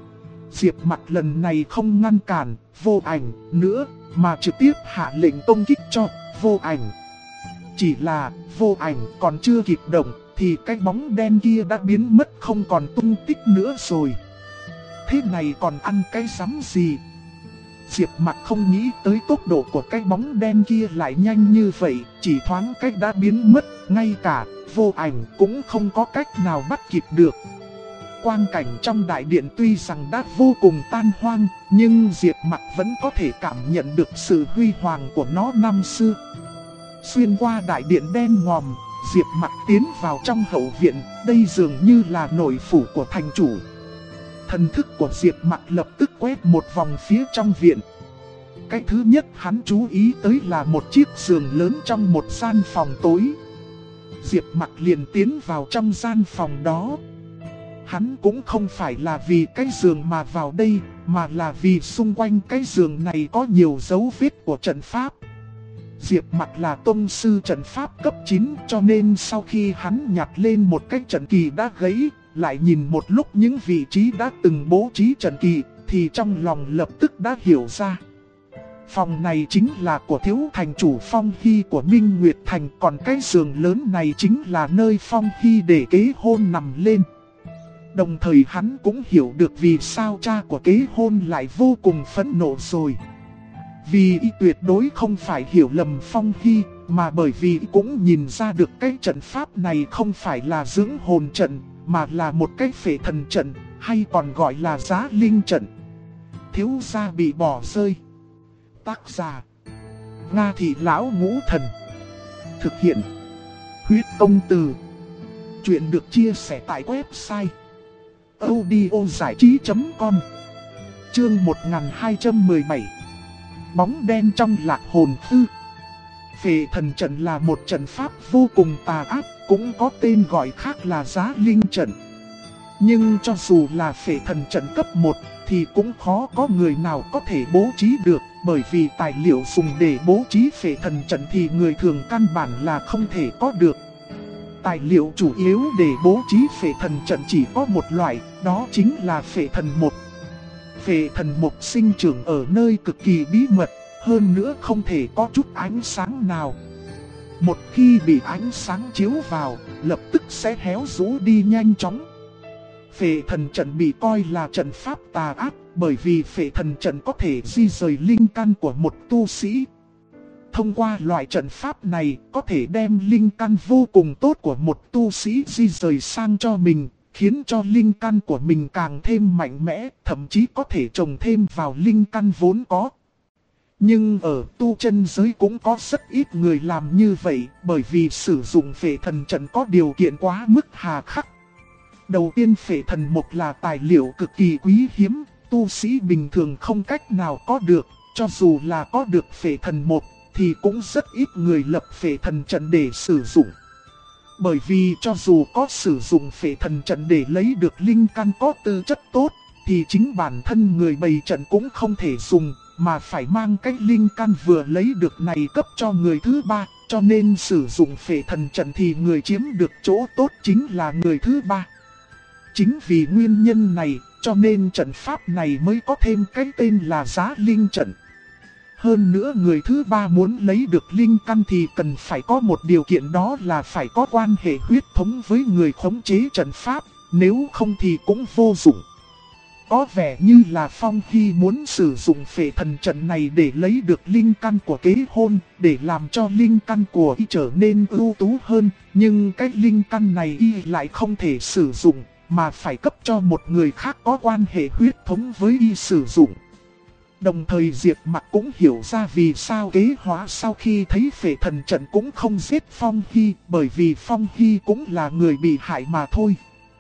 Diệp Mặc lần này không ngăn cản Vô Ảnh nữa, mà trực tiếp hạ lệnh công kích cho Vô Ảnh. Chỉ là Vô Ảnh còn chưa kịp động thì cái bóng đen kia đã biến mất không còn tung tích nữa rồi. Thế này còn ăn cái rắm gì? Diệp Mặc không nghĩ tới tốc độ của cái bóng đen kia lại nhanh như vậy, chỉ thoáng cách đã biến mất, ngay cả Vô Ảnh cũng không có cách nào bắt kịp được. Quang cảnh trong đại điện tuy rằng đã vô cùng tan hoang, nhưng Diệp Mặc vẫn có thể cảm nhận được sự huy hoàng của nó năm xưa. Xuyên qua đại điện đen ngòm, Diệp Mặc tiến vào trong hậu viện, đây dường như là nội phủ của thành chủ. Thần thức của Diệp Mặc lập tức quét một vòng phía trong viện. Cái thứ nhất hắn chú ý tới là một chiếc giường lớn trong một gian phòng tối. Diệp Mặc liền tiến vào trong gian phòng đó. Hắn cũng không phải là vì cái giường mà vào đây, mà là vì xung quanh cái giường này có nhiều dấu vết của trận pháp. Diệp Mặc là tông sư trận pháp cấp 9, cho nên sau khi hắn nhặt lên một cái trận kỳ đã gãy, lại nhìn một lúc những vị trí đã từng bố trí trận kỳ, thì trong lòng lập tức đã hiểu ra. Phòng này chính là của thiếu thành chủ Phong Hy của Minh Nguyệt Thành, còn cái giường lớn này chính là nơi Phong Hy để kế hôn nằm lên. Đồng thời hắn cũng hiểu được vì sao cha của kế hôn lại vô cùng phẫn nộ rồi. Vì y tuyệt đối không phải hiểu lầm Phong Hy, mà bởi vì cũng nhìn ra được cái trận pháp này không phải là dưỡng hồn trận, mà là một cái phệ thần trận, hay còn gọi là giá linh trận. Thiếu gia bị bỏ rơi. Tác giả: Nga Thị Lão Ngũ Thần. Thực hiện: Huyết Công Từ. Chuyện được chia sẻ tại website audiozảichí.com. Chương 1217. Bóng đen trong Lạc Hồn Thư. Phệ thần trận là một trận pháp vô cùng tà ác, cũng có tên gọi khác là giá linh trận. Nhưng cho dù là phệ thần trận cấp 1 thì cũng khó có người nào có thể bố trí được, bởi vì tài liệu dùng để bố trí phệ thần trận thì người thường căn bản là không thể có được. Tài liệu chủ yếu để bố trí phệ thần trận chỉ có một loại, đó chính là phệ thần mục. Phệ thần mục sinh trưởng ở nơi cực kỳ bí mật, hơn nữa không thể có chút ánh sáng nào. Một khi bị ánh sáng chiếu vào, lập tức sẽ héo rũ đi nhanh chóng. Phệ thần trận bị coi là trận pháp tà ác, bởi vì phệ thần trận có thể di rời linh căn của một tu sĩ. thông qua loại trận pháp này có thể đem linh căn vô cùng tốt của một tu sĩ di rời sang cho mình, khiến cho linh căn của mình càng thêm mạnh mẽ, thậm chí có thể trồng thêm vào linh căn vốn có. Nhưng ở tu chân giới cũng có rất ít người làm như vậy, bởi vì sử dụng phệ thần trận có điều kiện quá mức hà khắc. Đầu tiên, phệ thần mục là tài liệu cực kỳ quý hiếm, tu sĩ bình thường không cách nào có được, cho dù là có được phệ thần mục thì cũng rất ít người lập phệ thần trận để sử dụng. Bởi vì cho dù có sử dụng phệ thần trận để lấy được linh căn có tư chất tốt, thì chính bản thân người bày trận cũng không thể dùng, mà phải mang cái linh căn vừa lấy được này cấp cho người thứ ba, cho nên sử dụng phệ thần trận thì người chiếm được chỗ tốt chính là người thứ ba. Chính vì nguyên nhân này, cho nên trận pháp này mới có thêm cái tên là giá linh trận. Hơn nữa người thứ ba muốn lấy được linh căn thì cần phải có một điều kiện, đó là phải có quan hệ huyết thống với người khống chế trận pháp, nếu không thì cũng vô dụng. Có vẻ như là Phong Hy muốn sử dụng phệ thần trận này để lấy được linh căn của kế hôn, để làm cho linh căn của y trở nên ưu tú hơn, nhưng cái linh căn này y lại không thể sử dụng, mà phải cấp cho một người khác có quan hệ huyết thống với y sử dụng. Đồng thời Diệp Mặc cũng hiểu ra vì sao Kế Hóa sau khi thấy phệ thần trận cũng không giết Phong Hy, bởi vì Phong Hy cũng là người bị hại mà thôi.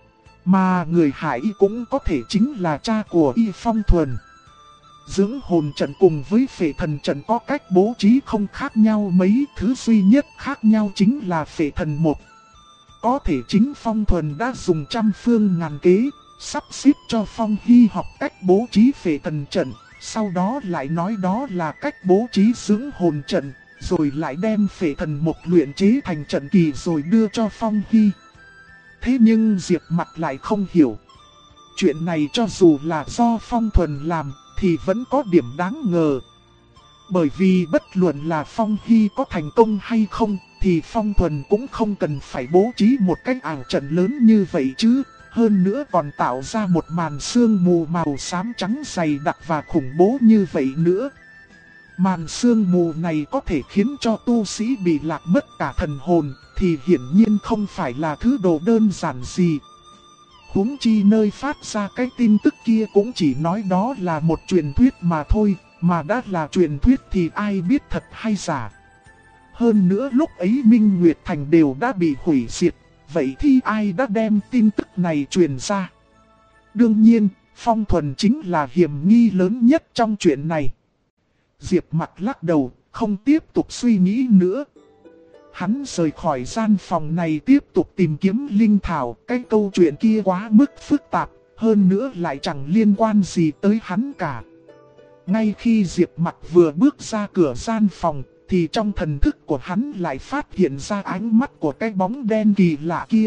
Mà người hại y cũng có thể chính là cha của y, Phong Thuần. Dưỡng hồn trận cùng với phệ thần trận có cách bố trí không khác nhau mấy, thứ duy nhất khác nhau chính là phệ thần mục. Có thể chính Phong Thuần đã dùng trăm phương ngàn kế, sắp xếp cho Phong Hy học cách bố trí phệ thần trận, sau đó lại nói đó là cách bố trí dưỡng hồn trận, rồi lại đem phệ thần mục luyện chế thành trận kỳ rồi đưa cho Phong Hy. Thế nhưng Diệp Mặc lại không hiểu. Chuyện này cho dù là do Phong Thuần làm thì vẫn có điểm đáng ngờ. Bởi vì bất luận là Phong Hy có thành công hay không thì Phong Thuần cũng không cần phải bố trí một cái ảo trận lớn như vậy chứ. Hơn nữa còn tạo ra một màn sương mù màu xám trắng dày đặc và khủng bố như vậy nữa. Màn sương mù này có thể khiến cho tu sĩ bị lạc mất cả thần hồn, thì hiển nhiên không phải là thứ đồ đơn giản gì. Huống chi nơi phát ra cái tin tức kia cũng chỉ nói đó là một truyền thuyết mà thôi, mà đã là truyền thuyết thì ai biết thật hay giả. Hơn nữa lúc ấy Minh Nguyệt Thành đều đã bị hủy diệt, vậy thì ai đã đem tin tức này truyền ra? Đương nhiên, Phong Thuần chính là hiểm nghi lớn nhất trong chuyện này. Diệp Mặc lắc đầu, không tiếp tục suy nghĩ nữa. Hắn rời khỏi gian phòng này tiếp tục tìm kiếm linh thảo, cái câu chuyện kia quá mức phức tạp, hơn nữa lại chẳng liên quan gì tới hắn cả. Ngay khi Diệp Mặc vừa bước ra cửa gian phòng, thì trong thần thức của hắn lại phát hiện ra ánh mắt của cái bóng đen kỳ lạ kia.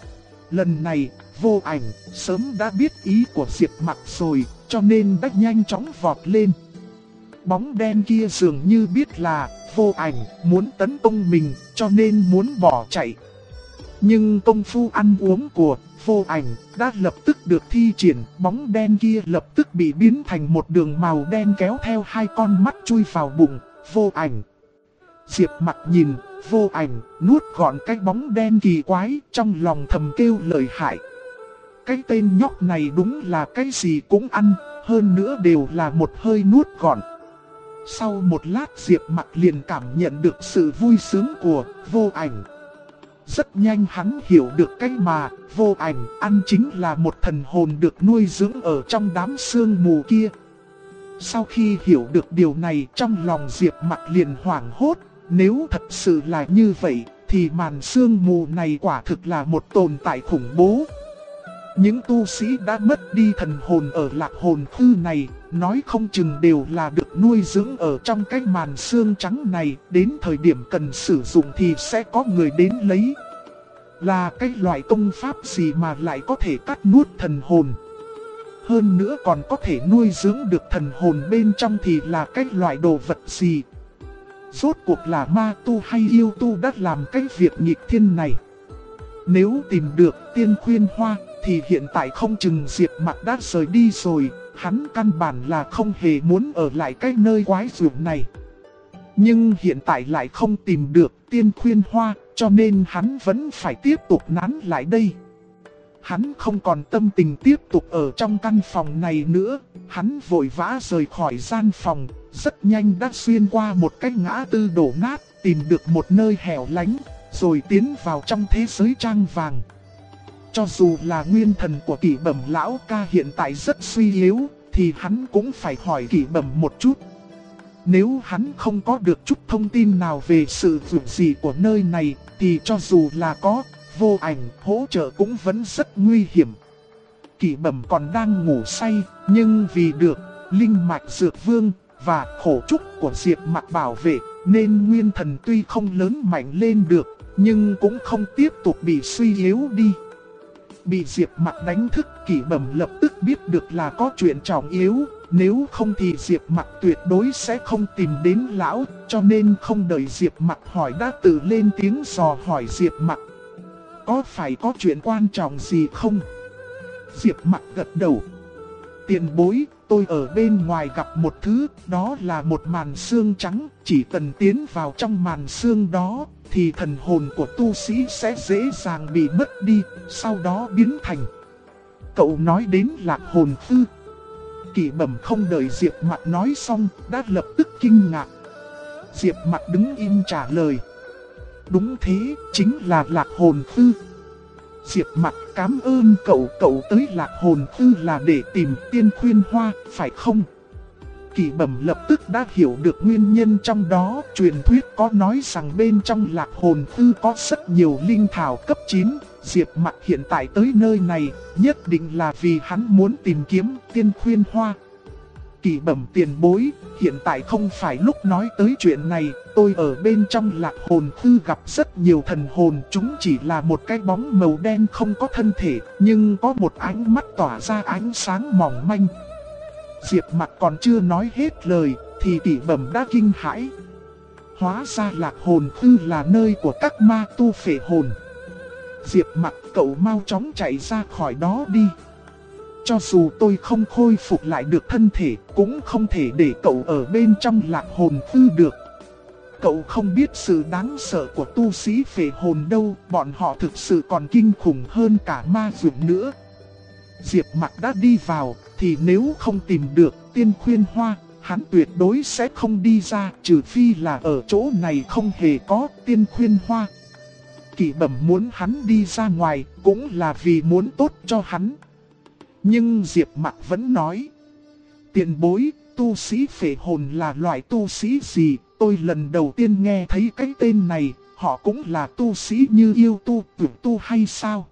Lần này, Vô Ảnh sớm đã biết ý của Diệp Mặc rồi, cho nên đã nhanh chóng vọt lên. Bóng đen kia dường như biết là Vô Ảnh muốn tấn công mình, cho nên muốn bỏ chạy. Nhưng công phu ăn uống của Vô Ảnh đã lập tức được thi triển, bóng đen kia lập tức bị biến thành một đường màu đen kéo theo hai con mắt chui vào bụng Vô Ảnh. Diệp Mặc nhìn Vô Ảnh nuốt gọn cái bóng đen kỳ quái, trong lòng thầm kêu lợi hại. Cái tên nhóc này đúng là cái gì cũng ăn, hơn nữa đều là một hơi nuốt gọn. Sau một lát Diệp Mặc liền cảm nhận được sự vui sướng của Vô Ảnh. Rất nhanh hắn hiểu được cái mà Vô Ảnh ăn chính là một thần hồn được nuôi dưỡng ở trong đám sương mù kia. Sau khi hiểu được điều này, trong lòng Diệp Mặc liền hoảng hốt. Nếu thật sự là như vậy thì màn sương mù này quả thực là một tồn tại khủng bố. Những tu sĩ đã mất đi thần hồn ở Lạc Hồn Khư này, nói không chừng đều là được nuôi dưỡng ở trong cái màn sương trắng này, đến thời điểm cần sử dụng thì sẽ có người đến lấy. Là cái loại công pháp gì mà lại có thể cắt nuốt thần hồn? Hơn nữa còn có thể nuôi dưỡng được thần hồn bên trong thì là cái loại đồ vật gì? Rốt cuộc là ma tu hay yêu tu đã làm cái việc nghịch thiên này? Nếu tìm được Tiên Khuyên Hoa thì hiện tại không chừng Diệp Mặc đã rời đi rồi, hắn căn bản là không hề muốn ở lại cái nơi quái dụng này. Nhưng hiện tại lại không tìm được Tiên Khuyên Hoa, cho nên hắn vẫn phải tiếp tục nán lại đây. Hắn không còn tâm tình tiếp tục ở trong căn phòng này nữa, hắn vội vã rời khỏi gian phòng, rất nhanh đã xuyên qua một cái ngã tư đổ nát, tìm được một nơi hẻo lánh, rồi tiến vào trong thế giới trang vàng. Cho dù là nguyên thần của Kỷ Bẩm lão ca hiện tại rất suy yếu, thì hắn cũng phải hỏi Kỷ Bẩm một chút. Nếu hắn không có được chút thông tin nào về sự việc gì của nơi này, thì cho dù là có Vô Ảnh hỗ trợ cũng vẫn rất nguy hiểm. Kỷ Bẩm còn đang ngủ say, nhưng vì được linh mạch dược vương và khổ trúc của Diệp Mặc bảo vệ, nên nguyên thần tuy không lớn mạnh lên được, nhưng cũng không tiếp tục bị suy yếu đi. Bị Diệp Mặc đánh thức, Kỷ Bẩm lập tức biết được là có chuyện trọng yếu, nếu không thì Diệp Mặc tuyệt đối sẽ không tìm đến lão, cho nên không đợi Diệp Mặc hỏi đã tự lên tiếng dò hỏi Diệp Mặc. Có phải có chuyện quan trọng gì không? Diệp Mặc gật đầu. Tiền bối, tôi ở bên ngoài gặp một thứ, đó là một màn xương trắng, chỉ cần tiến vào trong màn xương đó, thì thần hồn của tu sĩ sẽ dễ dàng bị mất đi, sau đó biến thành. Cậu nói đến Lạc Hồn Thư. Kỷ Bẩm không đợi Diệp Mặc nói xong, đã lập tức kinh ngạc. Diệp Mặc đứng im trả lời. Đúng thế, chính là Lạc Hồn Thư. Diệp Mặc cảm ơn cậu, cậu tới Lạc Hồn Thư là để tìm Tiên Khuyên Hoa, phải không? Kỷ Bẩm lập tức đã hiểu được nguyên nhân trong đó. Truyền thuyết có nói rằng bên trong Lạc Hồn Thư có rất nhiều linh thảo cấp 9. Diệp Mặc hiện tại tới nơi này, nhất định là vì hắn muốn tìm kiếm Tiên Khuyên Hoa. Kỷ Bẩm tiền bối, hiện tại không phải lúc nói tới chuyện này, tôi ở bên trong Lạc Hồn Thư gặp rất nhiều thần hồn, chúng chỉ là một cái bóng màu đen không có thân thể, nhưng có một ánh mắt tỏa ra ánh sáng mỏng manh. Diệp Mặc còn chưa nói hết lời, thì Kỷ Bẩm đã kinh hãi. Hóa ra Lạc Hồn Thư là nơi của các ma tu phệ hồn. Diệp Mặc, cậu mau chóng chạy ra khỏi đó đi. Cho dù tôi không khôi phục lại được thân thể, cũng không thể để cậu ở bên trong Lạc Hồn Thư được. Cậu không biết sự đáng sợ của tu sĩ phệ hồn đâu, bọn họ thực sự còn kinh khủng hơn cả ma dược nữa. Diệp Mặc đã đi vào, thì nếu không tìm được Tiên Khuyên Hoa, hắn tuyệt đối sẽ không đi ra, trừ phi là ở chỗ này không hề có Tiên Khuyên Hoa. Kỷ Bẩm muốn hắn đi ra ngoài, cũng là vì muốn tốt cho hắn. Nhưng Diệp Mặc vẫn nói, tiền bối, tu sĩ phệ hồn là loại tu sĩ gì? Tôi lần đầu tiên nghe thấy cái tên này, họ cũng là tu sĩ như yêu tu, tưởng tu hay sao?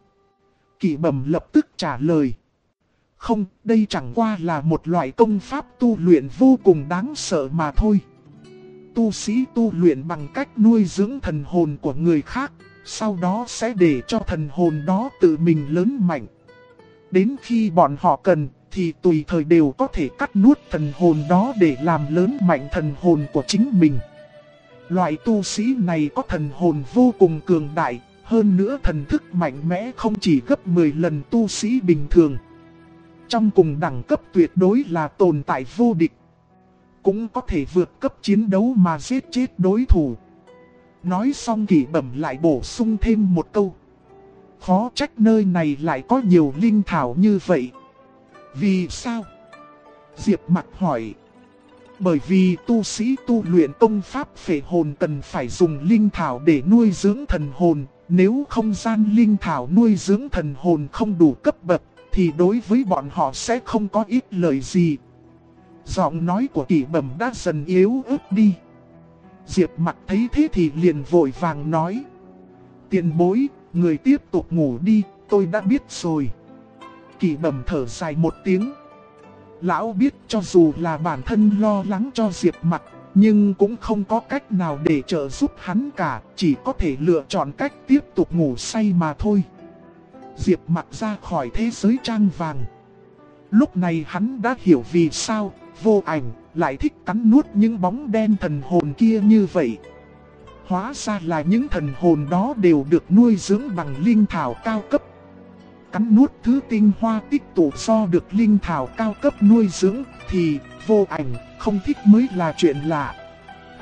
Kỷ Bẩm lập tức trả lời, không, đây chẳng qua là một loại công pháp tu luyện vô cùng đáng sợ mà thôi. Tu sĩ tu luyện bằng cách nuôi dưỡng thần hồn của người khác, sau đó sẽ để cho thần hồn đó tự mình lớn mạnh. Đến khi bọn họ cần, thì tùy thời đều có thể cắt nuốt thần hồn đó để làm lớn mạnh thần hồn của chính mình. Loại tu sĩ này có thần hồn vô cùng cường đại, hơn nữa thần thức mạnh mẽ không chỉ gấp 10 lần tu sĩ bình thường. Trong cùng đẳng cấp tuyệt đối là tồn tại vô địch. Cũng có thể vượt cấp chiến đấu mà giết chết đối thủ. Nói xong Kỷ Bẩm lại bổ sung thêm một câu. Khó trách nơi này lại có nhiều linh thảo như vậy. Vì sao? Diệp Mặc hỏi. Bởi vì tu sĩ tu luyện công pháp phệ hồn cần phải dùng linh thảo để nuôi dưỡng thần hồn. Nếu không gian linh thảo nuôi dưỡng thần hồn không đủ cấp bậc, thì đối với bọn họ sẽ không có ích lợi gì. Giọng nói của Kỷ Bẩm đã dần yếu ớt đi. Diệp Mặc thấy thế thì liền vội vàng nói. Tiền bối, người tiếp tục ngủ đi, tôi đã biết rồi. Kỷ Bẩm thở dài một tiếng. Lão biết cho dù là bản thân lo lắng cho Diệp Mặc, nhưng cũng không có cách nào để trợ giúp hắn cả, chỉ có thể lựa chọn cách tiếp tục ngủ say mà thôi. Diệp Mặc ra khỏi thế giới trang vàng. Lúc này hắn đã hiểu vì sao Vô Ảnh lại thích cắn nuốt những bóng đen thần hồn kia như vậy. Hóa ra là những thần hồn đó đều được nuôi dưỡng bằng linh thảo cao cấp. Cắn nuốt thứ tinh hoa tích tụ do được linh thảo cao cấp nuôi dưỡng thì Vô Ảnh không thích mới là chuyện lạ.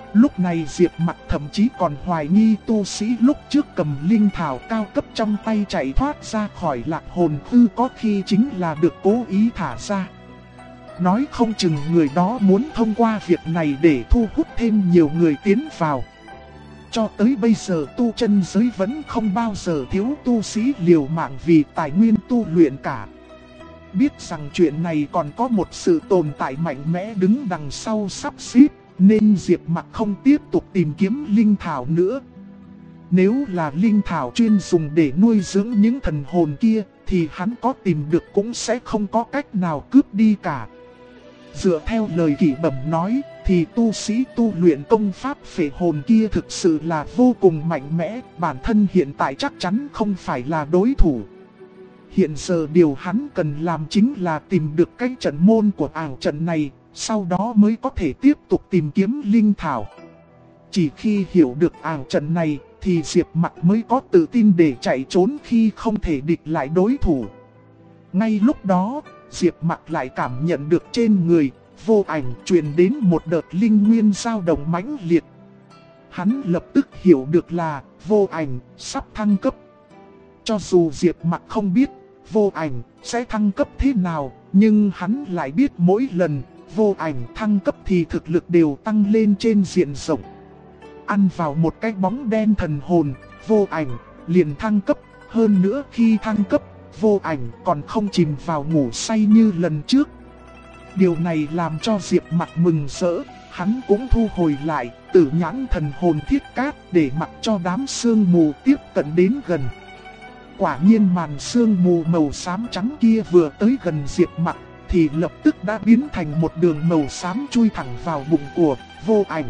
Lúc này Diệp Mặc thậm chí còn hoài nghi tu sĩ lúc trước cầm linh thảo cao cấp trong tay chạy thoát ra khỏi lạc hồn hư có khi chính là được cố ý thả ra. Nói không chừng người đó muốn thông qua việc này để thu hút thêm nhiều người tiến vào. Cho tới bây giờ tu chân giới vẫn không bao giờ thiếu tu sĩ liều mạng vì tài nguyên tu luyện cả. Biết rằng chuyện này còn có một sự tồn tại mạnh mẽ đứng đằng sau sắp xếp, nên Diệp Mặc không tiếp tục tìm kiếm linh thảo nữa. Nếu là linh thảo chuyên dùng để nuôi dưỡng những thần hồn kia, thì hắn có tìm được cũng sẽ không có cách nào cướp đi cả. Dựa theo lời Kỷ Bẩm nói, thì tu sĩ tu luyện công pháp phệ hồn kia thực sự là vô cùng mạnh mẽ, bản thân hiện tại chắc chắn không phải là đối thủ. Hiện giờ điều hắn cần làm chính là tìm được cái trận môn của ảo trận này, sau đó mới có thể tiếp tục tìm kiếm linh thảo. Chỉ khi hiểu được ảo trận này, thì Diệp Mặc mới có tự tin để chạy trốn khi không thể địch lại đối thủ. Ngay lúc đó, Diệp Mặc lại cảm nhận được trên người Vô Ảnh truyền đến một đợt linh nguyên dao động mãnh liệt. Hắn lập tức hiểu được là Vô Ảnh sắp thăng cấp. Cho dù Diệp Mặc không biết Vô Ảnh sẽ thăng cấp thế nào, nhưng hắn lại biết mỗi lần Vô Ảnh thăng cấp thì thực lực đều tăng lên trên diện rộng. Ăn vào một cái bóng đen thần hồn, Vô Ảnh liền thăng cấp. Hơn nữa khi thăng cấp, Vô Ảnh còn không chìm vào ngủ say như lần trước. Điều này làm cho Diệp Mặc mừng rỡ, hắn cũng thu hồi lại Tử Nhãn thần hồn thiết cát để mặc cho đám sương mù tiếp cận đến gần. Quả nhiên màn sương mù màu xám trắng kia vừa tới gần Diệp Mặc thì lập tức đã biến thành một đường màu xám chui thẳng vào bụng của Vô Ảnh.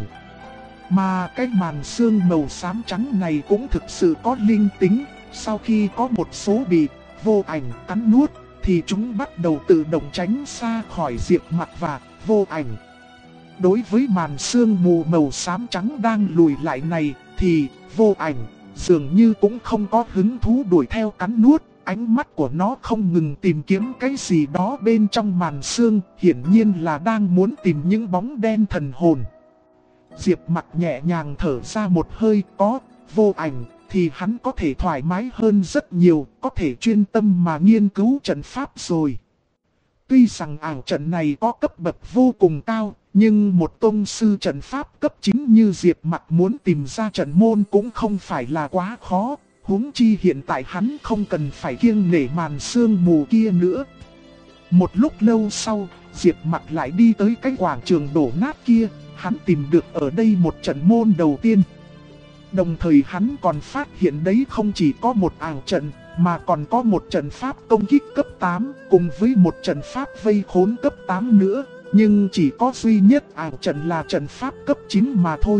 Mà cái màn sương màu xám trắng này cũng thực sự có linh tính, sau khi có một số bị Vô Ảnh cắn nuốt thì chúng bắt đầu tự động tránh xa khỏi Diệp Mặc và Vô Ảnh. Đối với màn sương mù màu xám trắng đang lùi lại này thì Vô Ảnh dường như cũng không có hứng thú đuổi theo cắn nuốt, ánh mắt của nó không ngừng tìm kiếm cái gì đó bên trong màn sương, hiển nhiên là đang muốn tìm những bóng đen thần hồn. Diệp Mặc nhẹ nhàng thở ra một hơi, có Vô Ảnh thì hắn có thể thoải mái hơn rất nhiều, có thể chuyên tâm mà nghiên cứu trận pháp rồi. Tuy rằng ảo trận này có cấp bậc vô cùng cao, nhưng một tông sư trận pháp cấp 9 như Diệp Mặc muốn tìm ra trận môn cũng không phải là quá khó, huống chi hiện tại hắn không cần phải kiêng nể màn sương mù kia nữa. Một lúc lâu sau, Diệp Mặc lại đi tới cái quảng trường đổ nát kia, hắn tìm được ở đây một trận môn đầu tiên. Đồng thời hắn còn phát hiện đấy không chỉ có một ảo trận, mà còn có một trận pháp công kích cấp 8, cùng với một trận pháp vây khốn cấp 8 nữa. Nhưng chỉ có duy nhất ảo trận là trận pháp cấp 9 mà thôi.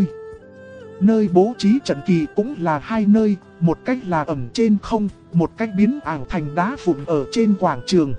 Nơi bố trí trận kỳ cũng là hai nơi, một cách là ẩn trên không, một cách biến ảo thành đá vụn ở trên quảng trường.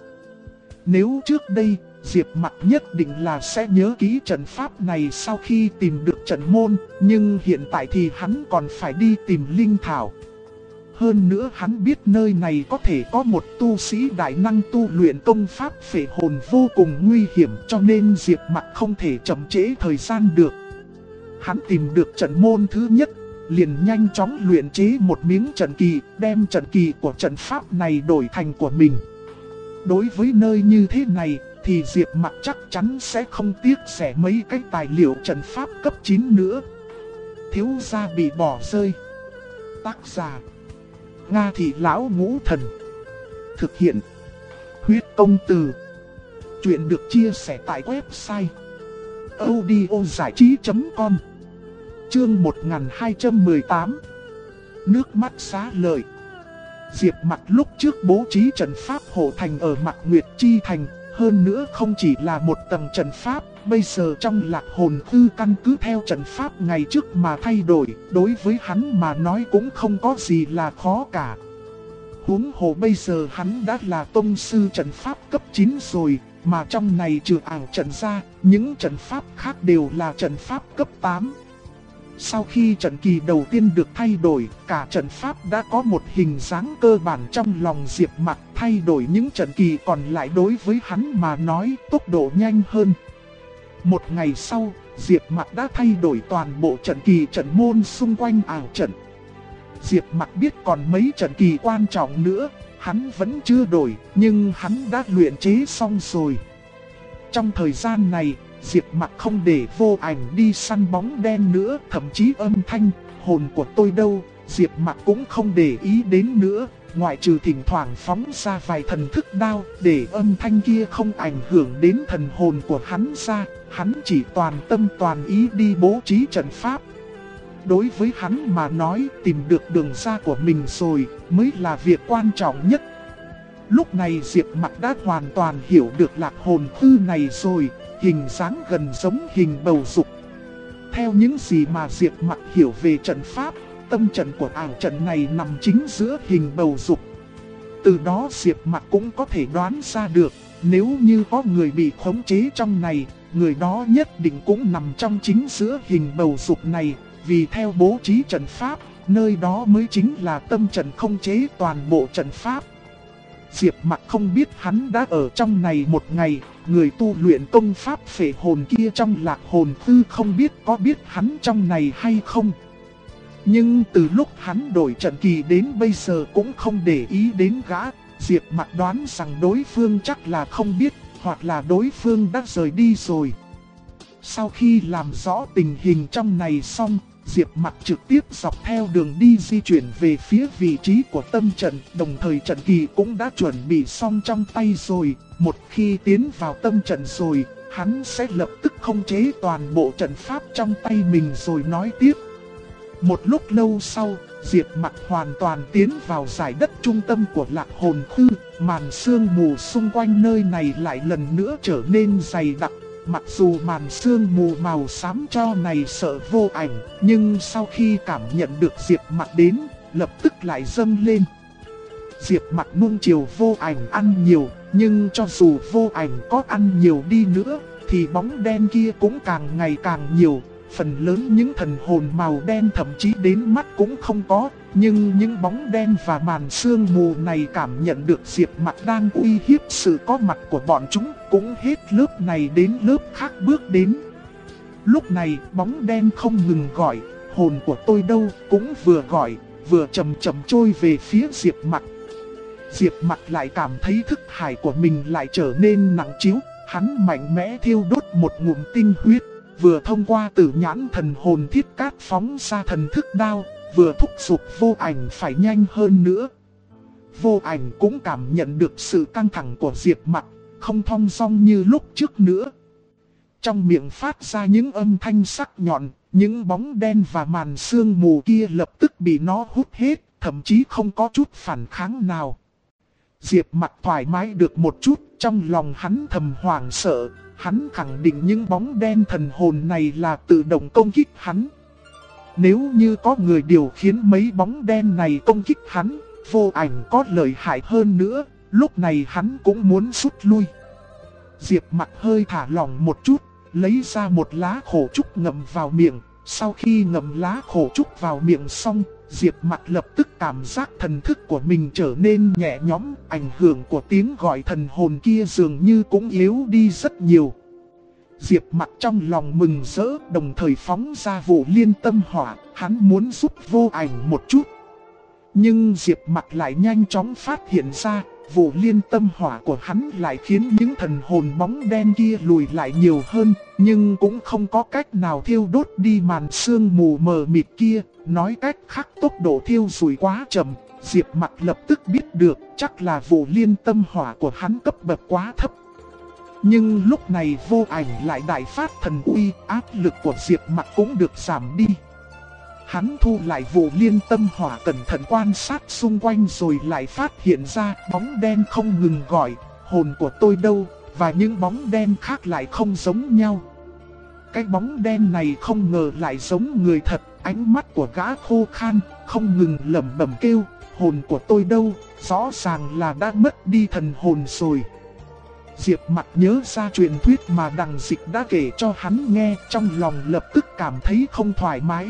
Nếu trước đây, Diệp Mặc nhất định là sẽ nhớ kỹ trận pháp này sau khi tìm được trận môn, nhưng hiện tại thì hắn còn phải đi tìm linh thảo. Hơn nữa hắn biết nơi này có thể có một tu sĩ đại năng tu luyện công pháp phệ hồn vô cùng nguy hiểm, cho nên Diệp Mặc không thể chậm trễ thời gian được. Hắn tìm được trận môn thứ nhất, liền nhanh chóng luyện chế một miếng trận kỳ, đem trận kỳ của trận pháp này đổi thành của mình. Đối với nơi như thế này thì Diệp Mặc chắc chắn sẽ không tiếc rẻ mấy cái tài liệu trận pháp cấp 9 nữa. Thiếu gia bị bỏ rơi. Tác giả Nga Thị Lão Ngũ Thần. Thực hiện Huyết Công Từ. Chuyện được chia sẻ tại website audiozảichí.com. Chương 1218. Nước mắt xá lợi. Diệp Mặc lúc trước bố trí trận pháp hộ thành ở Mạc Nguyệt Chi Thành, hơn nữa không chỉ là một tầng trận pháp, bây giờ trong lạc hồn tư căn cứ theo trận pháp ngày trước mà thay đổi, đối với hắn mà nói cũng không có gì là khó cả. Huống hồ bây giờ hắn đã là tông sư trận pháp cấp 9 rồi, mà trong này trừ ảo trận ra, những trận pháp khác đều là trận pháp cấp 8. Sau khi trận kỳ đầu tiên được thay đổi, cả trận pháp đã có một hình dáng cơ bản trong lòng Diệp Mặc. Thay đổi những trận kỳ còn lại đối với hắn mà nói tốc độ nhanh hơn. Một ngày sau, Diệp Mặc đã thay đổi toàn bộ trận kỳ trận môn xung quanh ảo trận. Diệp Mặc biết còn mấy trận kỳ quan trọng nữa, hắn vẫn chưa đổi, nhưng hắn đã luyện chế xong rồi. Trong thời gian này, Diệp Mặc không để Vô Ảnh đi săn bóng đen nữa, thậm chí âm thanh, hồn của tôi đâu, Diệp Mặc cũng không để ý đến nữa, ngoại trừ thỉnh thoảng phóng ra vài thần thức đao, để âm thanh kia không ảnh hưởng đến thần hồn của hắn ra, hắn chỉ toàn tâm toàn ý đi bố trí trận pháp. Đối với hắn mà nói, tìm được đường ra của mình rồi mới là việc quan trọng nhất. Lúc này Diệp Mặc đã hoàn toàn hiểu được lạc hồn thư này rồi, hình dáng gần giống hình bầu dục. Theo những gì mà Diệp Mặc hiểu về trận pháp, tâm trận của ảo trận này nằm chính giữa hình bầu dục. Từ đó Diệp Mặc cũng có thể đoán ra được, nếu như có người bị khống chế trong này, người đó nhất định cũng nằm trong chính giữa hình bầu dục này, vì theo bố trí trận pháp, nơi đó mới chính là tâm trận khống chế toàn bộ trận pháp. Diệp Mặc không biết hắn đã ở trong này một ngày, người tu luyện công pháp phệ hồn kia trong lạc hồn thư không biết có biết hắn trong này hay không. Nhưng từ lúc hắn đổi trận kỳ đến bây giờ cũng không để ý đến gã, Diệp Mặc đoán rằng đối phương chắc là không biết, hoặc là đối phương đã rời đi rồi. Sau khi làm rõ tình hình trong này xong, Diệp Mặc trực tiếp dọc theo đường đi di chuyển về phía vị trí của tâm trận, đồng thời trận kỳ cũng đã chuẩn bị xong trong tay rồi. Một khi tiến vào tâm trận rồi, hắn sẽ lập tức khống chế toàn bộ trận pháp trong tay mình rồi nói tiếp. Một lúc lâu sau, Diệp Mặc hoàn toàn tiến vào giải đất trung tâm của lạc hồn thư, màn sương mù xung quanh nơi này lại lần nữa trở nên dày đặc. Mặc dù màn sương mù màu xám cho này sợ Vô Ảnh, nhưng sau khi cảm nhận được Diệp Mặc đến, lập tức lại dâng lên. Diệp Mặc nuông chiều Vô Ảnh ăn nhiều, nhưng cho dù Vô Ảnh có ăn nhiều đi nữa, thì bóng đen kia cũng càng ngày càng nhiều. Phần lớn những thần hồn màu đen thậm chí đến mắt cũng không có, nhưng những bóng đen và màn sương mù này cảm nhận được Diệp Mặc đang uy hiếp sự có mặt của bọn chúng, cũng hết lớp này đến lớp khác bước đến. Lúc này bóng đen không ngừng gọi, hồn của tôi đâu, cũng vừa gọi, vừa chậm chậm trôi về phía Diệp Mặc. Diệp Mặc lại cảm thấy thức hải của mình lại trở nên nặng trĩu, hắn mạnh mẽ thiêu đốt một ngụm tinh huyết. Vừa thông qua tử nhãn thần hồn thiết cát phóng ra thần thức đao, vừa thúc giục Vô Ảnh phải nhanh hơn nữa. Vô Ảnh cũng cảm nhận được sự căng thẳng của Diệp Mặc, không thong dong như lúc trước nữa. Trong miệng phát ra những âm thanh sắc nhọn, những bóng đen và màn sương mù kia lập tức bị nó hút hết, thậm chí không có chút phản kháng nào. Diệp Mặc thoải mái được một chút, trong lòng hắn thầm hoảng sợ. Hắn khẳng định những bóng đen thần hồn này là tự động công kích hắn. Nếu như có người điều khiến mấy bóng đen này công kích hắn, Vô Ảnh có lợi hại hơn nữa, lúc này hắn cũng muốn rút lui. Diệp Mặc hơi thả lỏng một chút, lấy ra một lá khổ trúc ngậm vào miệng. Sau khi ngậm lá khổ trúc vào miệng xong, Diệp Mặc lập tức cảm giác thần thức của mình trở nên nhẹ nhõm, ảnh hưởng của tiếng gọi thần hồn kia dường như cũng yếu đi rất nhiều. Diệp Mặc trong lòng mừng rỡ, đồng thời phóng ra vụ liên tâm hỏa, hắn muốn giúp Vô Ảnh một chút. Nhưng Diệp Mặc lại nhanh chóng phát hiện ra, vụ liên tâm hỏa của hắn lại khiến những thần hồn bóng đen kia lùi lại nhiều hơn, nhưng cũng không có cách nào thiêu đốt đi màn sương mù mờ mịt kia. Nói cách khác, tốc độ thiêu rủi quá chậm. Diệp Mặc lập tức biết được chắc là vụ liên tâm hỏa của hắn cấp bậc quá thấp. Nhưng lúc này Vô Ảnh lại đại phát thần uy, áp lực của Diệp Mặc cũng được giảm đi. Hắn thu lại vụ liên tâm hỏa, cẩn thận quan sát xung quanh rồi lại phát hiện ra bóng đen không ngừng gọi, hồn của tôi đâu, và những bóng đen khác lại không giống nhau. Cái bóng đen này không ngờ lại giống người thật, ánh mắt của gã khô khan, không ngừng lẩm bẩm kêu, hồn của tôi đâu, rõ ràng là đã mất đi thần hồn rồi. Diệp Mặc nhớ ra truyền thuyết mà Đằng Dịch đã kể cho hắn nghe, trong lòng lập tức cảm thấy không thoải mái.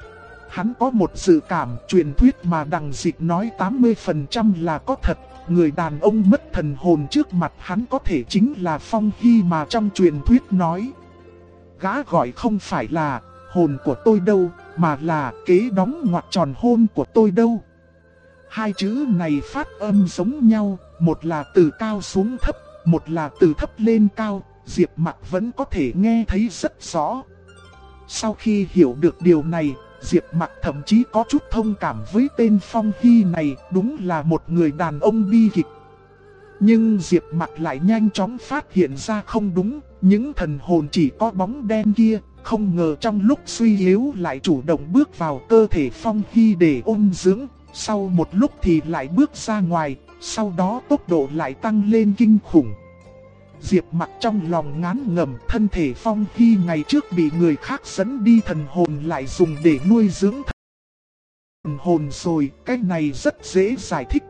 Hắn có một dự cảm truyền thuyết mà Đằng Dịch nói 80% là có thật, người đàn ông mất thần hồn trước mặt hắn có thể chính là Phong Hy mà trong truyền thuyết nói. gã gọi không phải là hồn của tôi đâu, mà là kế đóng ngoặc tròn hôn của tôi đâu. Hai chữ này phát âm giống nhau, một là từ cao xuống thấp, một là từ thấp lên cao, Diệp Mặc vẫn có thể nghe thấy rất rõ. Sau khi hiểu được điều này, Diệp Mặc thậm chí có chút thông cảm với tên Phong Hy này, đúng là một người đàn ông bi kịch. Nhưng Diệp Mặc lại nhanh chóng phát hiện ra không đúng, những thần hồn chỉ có bóng đen kia, không ngờ trong lúc suy yếu lại chủ động bước vào cơ thể Phong Hy để ôn dưỡng, sau một lúc thì lại bước ra ngoài, sau đó tốc độ lại tăng lên kinh khủng. Diệp Mặc trong lòng ngán ngẩm, thân thể Phong Hy ngày trước bị người khác dẫn đi thần hồn lại dùng để nuôi dưỡng thần hồn rồi, cái này rất dễ giải thích.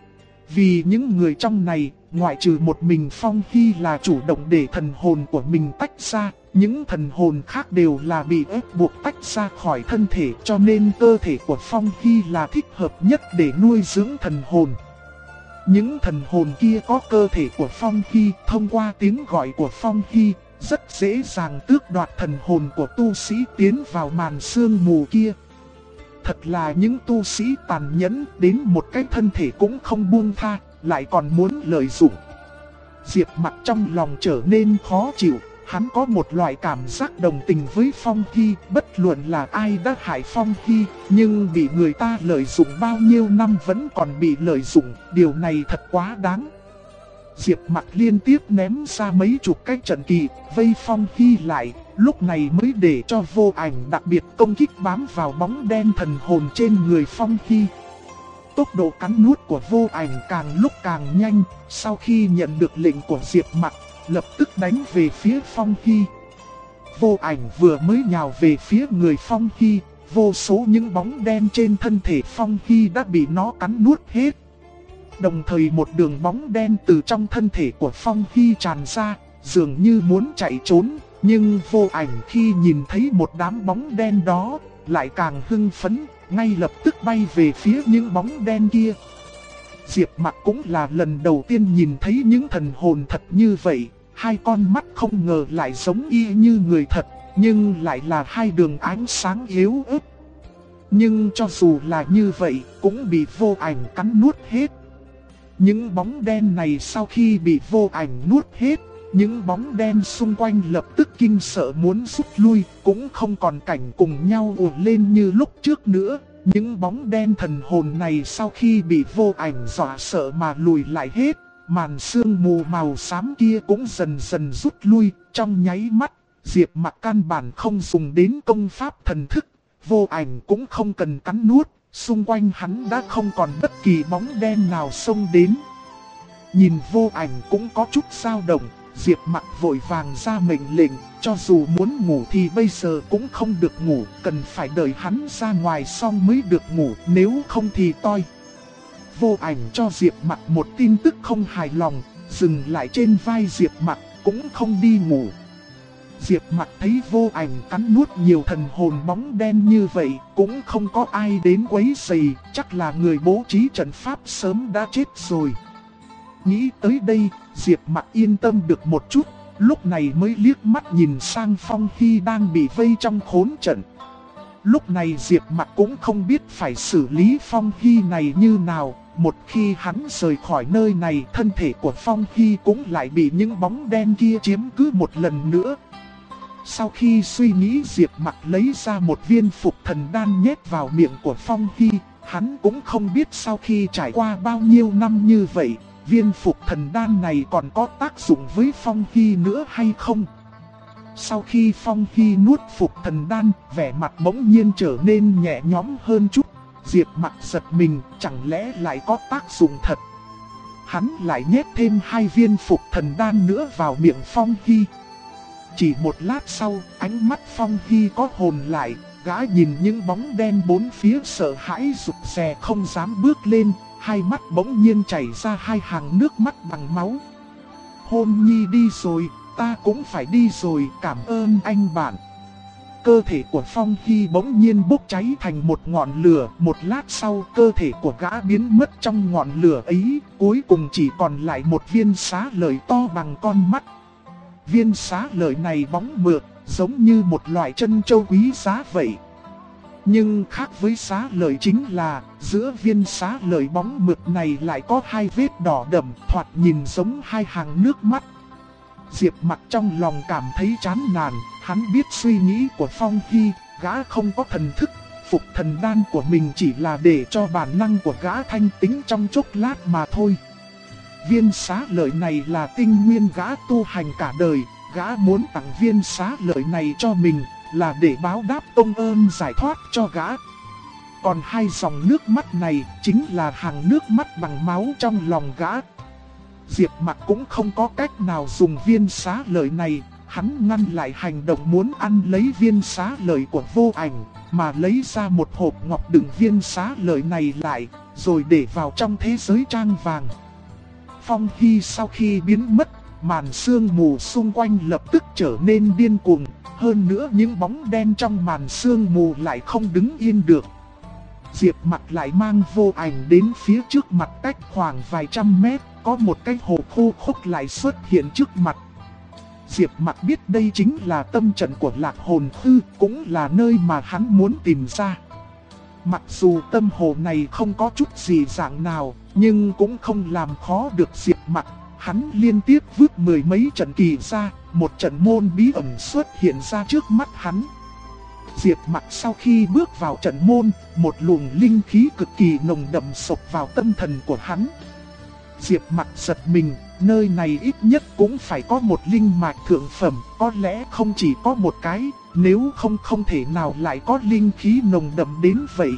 Vì những người trong này, ngoại trừ một mình Phong Hy là chủ động để thần hồn của mình tách ra, những thần hồn khác đều là bị ép buộc tách ra khỏi thân thể, cho nên cơ thể của Phong Hy là thích hợp nhất để nuôi dưỡng thần hồn. Những thần hồn kia có cơ thể của Phong Hy, thông qua tiếng gọi của Phong Hy, rất dễ dàng tước đoạt thần hồn của tu sĩ tiến vào màn sương mù kia. Thật là những tu sĩ tàn nhẫn, đến một cái thân thể cũng không buông tha, lại còn muốn lợi dụng. Diệp Mặc trong lòng trở nên khó chịu, hắn có một loại cảm giác đồng tình với Phong Hy, bất luận là ai đã hại Phong Hy, nhưng bị người ta lợi dụng bao nhiêu năm vẫn còn bị lợi dụng, điều này thật quá đáng. Diệp Mặc liên tiếp ném ra mấy chục cái trận kỳ, vây Phong Hy lại, lúc này mới để cho Vô Ảnh đặc biệt công kích bám vào bóng đen thần hồn trên người Phong Hy. Tốc độ cắn nuốt của Vô Ảnh càng lúc càng nhanh, sau khi nhận được lệnh của Diệp Mặc, lập tức đánh về phía Phong Hy. Vô Ảnh vừa mới nhào về phía người Phong Hy, vô số những bóng đen trên thân thể Phong Hy đã bị nó cắn nuốt hết. Đồng thời một đường bóng đen từ trong thân thể của Phong Hy tràn ra, dường như muốn chạy trốn, nhưng Vô Ảnh khi nhìn thấy một đám bóng đen đó, lại càng hưng phấn, ngay lập tức bay về phía những bóng đen kia. Diệp Mặc cũng là lần đầu tiên nhìn thấy những thần hồn thật như vậy, hai con mắt không ngờ lại giống y như người thật, nhưng lại là hai đường ánh sáng yếu ớt. Nhưng cho dù là như vậy, cũng bị Vô Ảnh cắn nuốt hết. Những bóng đen này sau khi bị Vô Ảnh nuốt hết, những bóng đen xung quanh lập tức kinh sợ muốn rút lui, cũng không còn cảnh cùng nhau ùa lên như lúc trước nữa. Những bóng đen thần hồn này sau khi bị Vô Ảnh dọa sợ mà lùi lại hết, màn sương mù màu xám kia cũng dần dần rút lui. Trong nháy mắt, Diệp Mặc căn bản không dùng đến công pháp thần thức, Vô Ảnh cũng không cần cắn nuốt, xung quanh hắn đã không còn bất kỳ bóng đen nào xông đến. Nhìn Vô Ảnh cũng có chút dao động, Diệp Mặc vội vàng ra mệnh lệnh, cho dù muốn ngủ thì bây giờ cũng không được ngủ, cần phải đợi hắn ra ngoài xong mới được ngủ, nếu không thì toi. Vô Ảnh cho Diệp Mặc một tin tức không hài lòng, dừng lại trên vai Diệp Mặc, cũng không đi ngủ. Diệp Mặc thấy Vô Ảnh cắn nuốt nhiều thần hồn bóng đen như vậy, cũng không có ai đến quấy rầy, chắc là người bố trí trận pháp sớm đã chết rồi. Nghĩ tới đây, Diệp Mặc yên tâm được một chút, lúc này mới liếc mắt nhìn sang Phong Hy đang bị vây trong khốn trận. Lúc này Diệp Mặc cũng không biết phải xử lý Phong Hy này như nào, một khi hắn rời khỏi nơi này, thân thể của Phong Hy cũng lại bị những bóng đen kia chiếm cứ một lần nữa. Sau khi suy nghĩ, Diệp Mặc lấy ra một viên phục thần đan nhét vào miệng của Phong Hy, hắn cũng không biết sau khi trải qua bao nhiêu năm như vậy, viên phục thần đan này còn có tác dụng với Phong Hy nữa hay không? Sau khi Phong Hy nuốt phục thần đan, vẻ mặt bỗng nhiên trở nên nhẹ nhõm hơn chút. Diệp Mặc giật mình, chẳng lẽ lại có tác dụng thật? Hắn lại nhét thêm 2 viên phục thần đan nữa vào miệng Phong Hy. Chỉ một lát sau, ánh mắt Phong Hy có hồn lại, gã nhìn những bóng đen bốn phía sợ hãi rụt rè không dám bước lên, hai mắt bỗng nhiên chảy ra 2 hàng nước mắt bằng máu. Hôn nhi đi rồi, ta cũng phải đi rồi, cảm ơn anh bạn. Cơ thể của Phong Hy bỗng nhiên bốc cháy thành một ngọn lửa, một lát sau cơ thể của gã biến mất trong ngọn lửa ấy, cuối cùng chỉ còn lại một viên xá lợi to bằng con mắt. Viên xá lợi này bóng mượt, giống như một loại trân châu quý giá vậy. Nhưng khác với xá lợi chính là, giữa viên xá lợi bóng mượt này lại có hai vết đỏ đậm, thoạt nhìn giống hai hàng nước mắt. Diệp Mặc trong lòng cảm thấy chán nản, hắn biết suy nghĩ của Phong Hy, gã không có thần thức, phục thần đan của mình chỉ là để cho bản năng của gã thanh tính trong chốc lát mà thôi. Viên xá lợi này là tinh nguyên gã tu hành cả đời, gã muốn tặng viên xá lợi này cho mình, là để báo đáp công ơn giải thoát cho gã. Còn hai dòng nước mắt này chính là hàng nước mắt bằng máu trong lòng gã. Diệp Mặc cũng không có cách nào dùng viên xá lợi này, hắn ngăn lại hành động muốn ăn lấy viên xá lợi của Vô Ảnh, mà lấy ra một hộp ngọc đựng viên xá lợi này lại, rồi để vào trong thế giới trang vàng. Phong Hy sau khi biến mất, màn sương mù xung quanh lập tức trở nên điên cuồng, hơn nữa những bóng đen trong màn sương mù lại không đứng yên được. Diệp Mặc lại mang Vô Ảnh đến phía trước mặt cách khoảng vài trăm mét, có một cái hồ khô khốc lại xuất hiện trước mặt. Diệp Mặc biết đây chính là tâm trận của Lạc Hồn Thư, cũng là nơi mà hắn muốn tìm ra. Mặc dù tâm hồ này không có chút gì dạng nào, nhưng cũng không làm khó được Diệp Mặc. Hắn liên tiếp vứt mười mấy trận kỳ ra, một trận môn bí ẩn xuất hiện ra trước mắt hắn. Diệp Mặc sau khi bước vào trận môn, một luồng linh khí cực kỳ nồng đậm sộc vào tâm thần của hắn. Diệp Mặc giật mình, nơi này ít nhất cũng phải có một linh mạch thượng phẩm, có lẽ không chỉ có một cái, nếu không thể nào lại có linh khí nồng đậm đến vậy.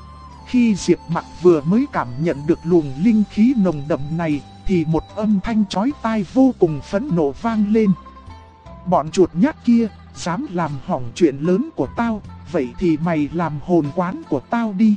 Khi Diệp Mặc vừa mới cảm nhận được luồng linh khí nồng đậm này, thì một âm thanh chói tai vô cùng phẫn nộ vang lên. Bọn chuột nhát kia, dám làm hỏng chuyện lớn của tao, vậy thì mày làm hồn quán của tao đi.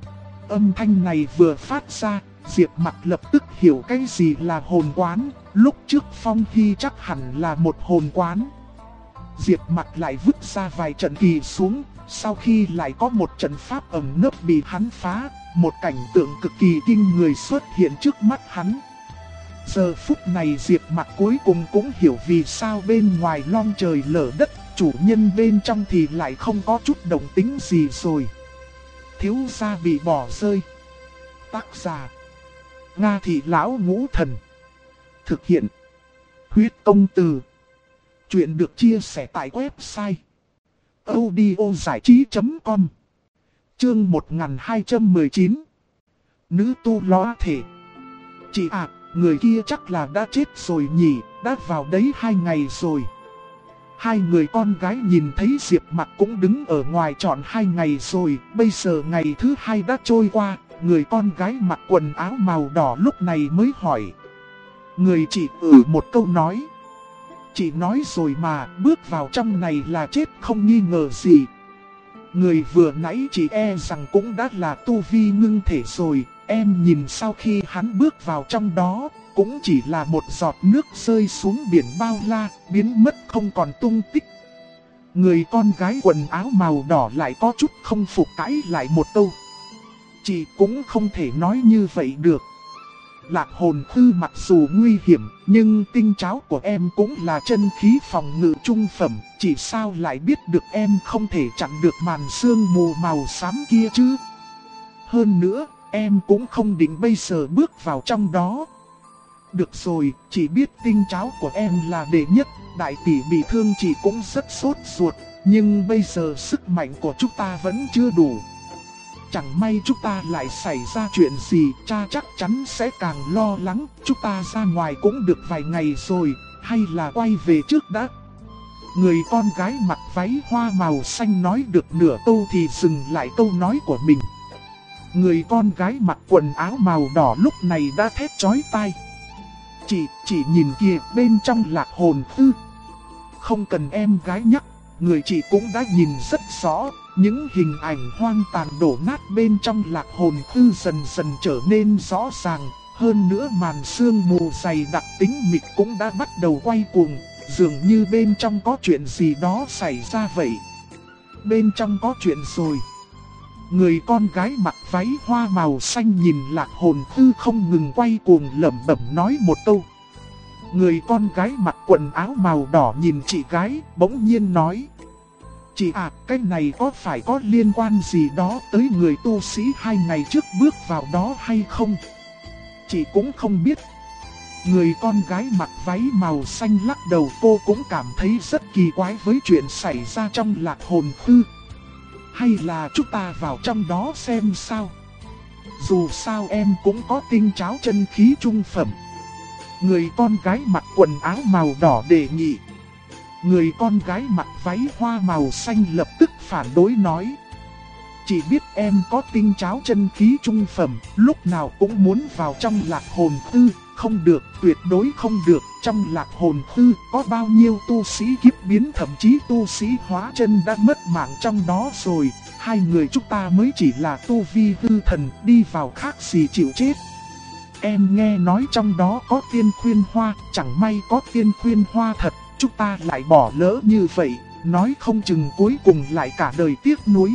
Âm thanh này vừa phát ra, Diệp Mặc lập tức hiểu cái gì là hồn quán, lúc trước Phong Hy chắc hẳn là một hồn quán. Diệp Mặc lại vứt ra vài trận kỳ xuống, sau khi lại có một trận pháp ẩn nấp bị hắn phá, một cảnh tượng cực kỳ kinh người xuất hiện trước mắt hắn. Giờ phút này Diệp Mặc cuối cùng cũng hiểu vì sao bên ngoài long trời lở đất, chủ nhân bên trong thì lại không có chút động tĩnh gì rồi. Thiếu gia bị bỏ rơi. Tác giả: Nga Thị Lão Ngũ Thần. Thực hiện: Huyết Công Từ. Chuyện được chia sẻ tại website audiozảichí.com. Chương 1219. Nữ tu lóa thể. Chị ạ, người kia chắc là đã chết rồi nhỉ, đã vào đấy 2 ngày rồi. Hai người con gái nhìn thấy Diệp Mặc cũng đứng ở ngoài trọn 2 ngày rồi, bây giờ ngày thứ 2 đã trôi qua, người con gái mặc quần áo màu đỏ lúc này mới hỏi. Người chị một câu nói. Chị nói rồi mà, bước vào trong này là chết không nghi ngờ gì. Người vừa nãy chị e rằng cũng đã là tu vi ngưng thể rồi, em nhìn sau khi hắn bước vào trong đó, cũng chỉ là một giọt nước rơi xuống biển bao la, biến mất không còn tung tích. Người con gái quần áo màu đỏ lại có chút không phục cãi lại một câu. Chị cũng không thể nói như vậy được. Lạc hồn thư mặc dù nguy hiểm, nhưng tinh cháo của em cũng là chân khí phòng ngự trung phẩm, chỉ sao lại biết được em không thể chặn được màn sương mù màu xám kia chứ. Hơn nữa, em cũng không định bây giờ bước vào trong đó. Được rồi, chị biết tinh cháo của em là đệ nhất, đại tỷ bị thương chị cũng rất sốt ruột, nhưng bây giờ sức mạnh của chúng ta vẫn chưa đủ. Chẳng may chúng ta lại xảy ra chuyện gì, cha chắc chắn sẽ càng lo lắng. Chúng ta ra ngoài cũng được vài ngày rồi, hay là quay về trước đã. Người con gái mặc váy hoa màu xanh nói được nửa câu thì dừng lại câu nói của mình. Người con gái mặc quần áo màu đỏ lúc này đã thét chói tai. Chị nhìn kìa, bên trong lạc hồn thư. Không cần em gái nhắc, người chị cũng đã nhìn rất rõ. Những hình ảnh hoang tàn đổ nát bên trong lạc hồn thư dần dần trở nên rõ ràng. Hơn nữa màn sương mù dày đặc tính mịt cũng đã bắt đầu quay cuồng. Dường như bên trong có chuyện gì đó xảy ra vậy. Bên trong có chuyện rồi. Người con gái mặc váy hoa màu xanh nhìn lạc hồn thư không ngừng quay cuồng lẩm bẩm nói một câu. Người con gái mặc quần áo màu đỏ nhìn chị gái, bỗng nhiên nói: Chị à, cái này có phải có liên quan gì đó tới người tu sĩ 2 ngày trước bước vào đó hay không? Chị cũng không biết. Người con gái mặc váy màu xanh lắc đầu, cô cũng cảm thấy rất kỳ quái với chuyện xảy ra trong Lạc Hồn Thư. Hay là chúng ta vào trong đó xem sao? Dù sao em cũng có tinh cháo chân khí trung phẩm. Người con gái mặc quần áo màu đỏ đề nghị. Người con gái mặc váy hoa màu xanh lập tức phản đối nói: Chị biết em có tinh cháo chân khí trung phẩm, lúc nào cũng muốn vào trong Lạc Hồn Thư. Không được, tuyệt đối không được. Trong Lạc Hồn Thư có bao nhiêu tu sĩ kiếp biến, thậm chí tu sĩ hóa chân đã mất mạng trong đó rồi. 2 người chúng ta mới chỉ là tu vi hư thần, đi vào khác gì chịu chết. Em nghe nói trong đó có tiên khuyên hoa, chẳng may có tiên khuyên hoa thật, chúng ta lại bỏ lỡ như vậy, nói không chừng cuối cùng lại cả đời tiếc nuối.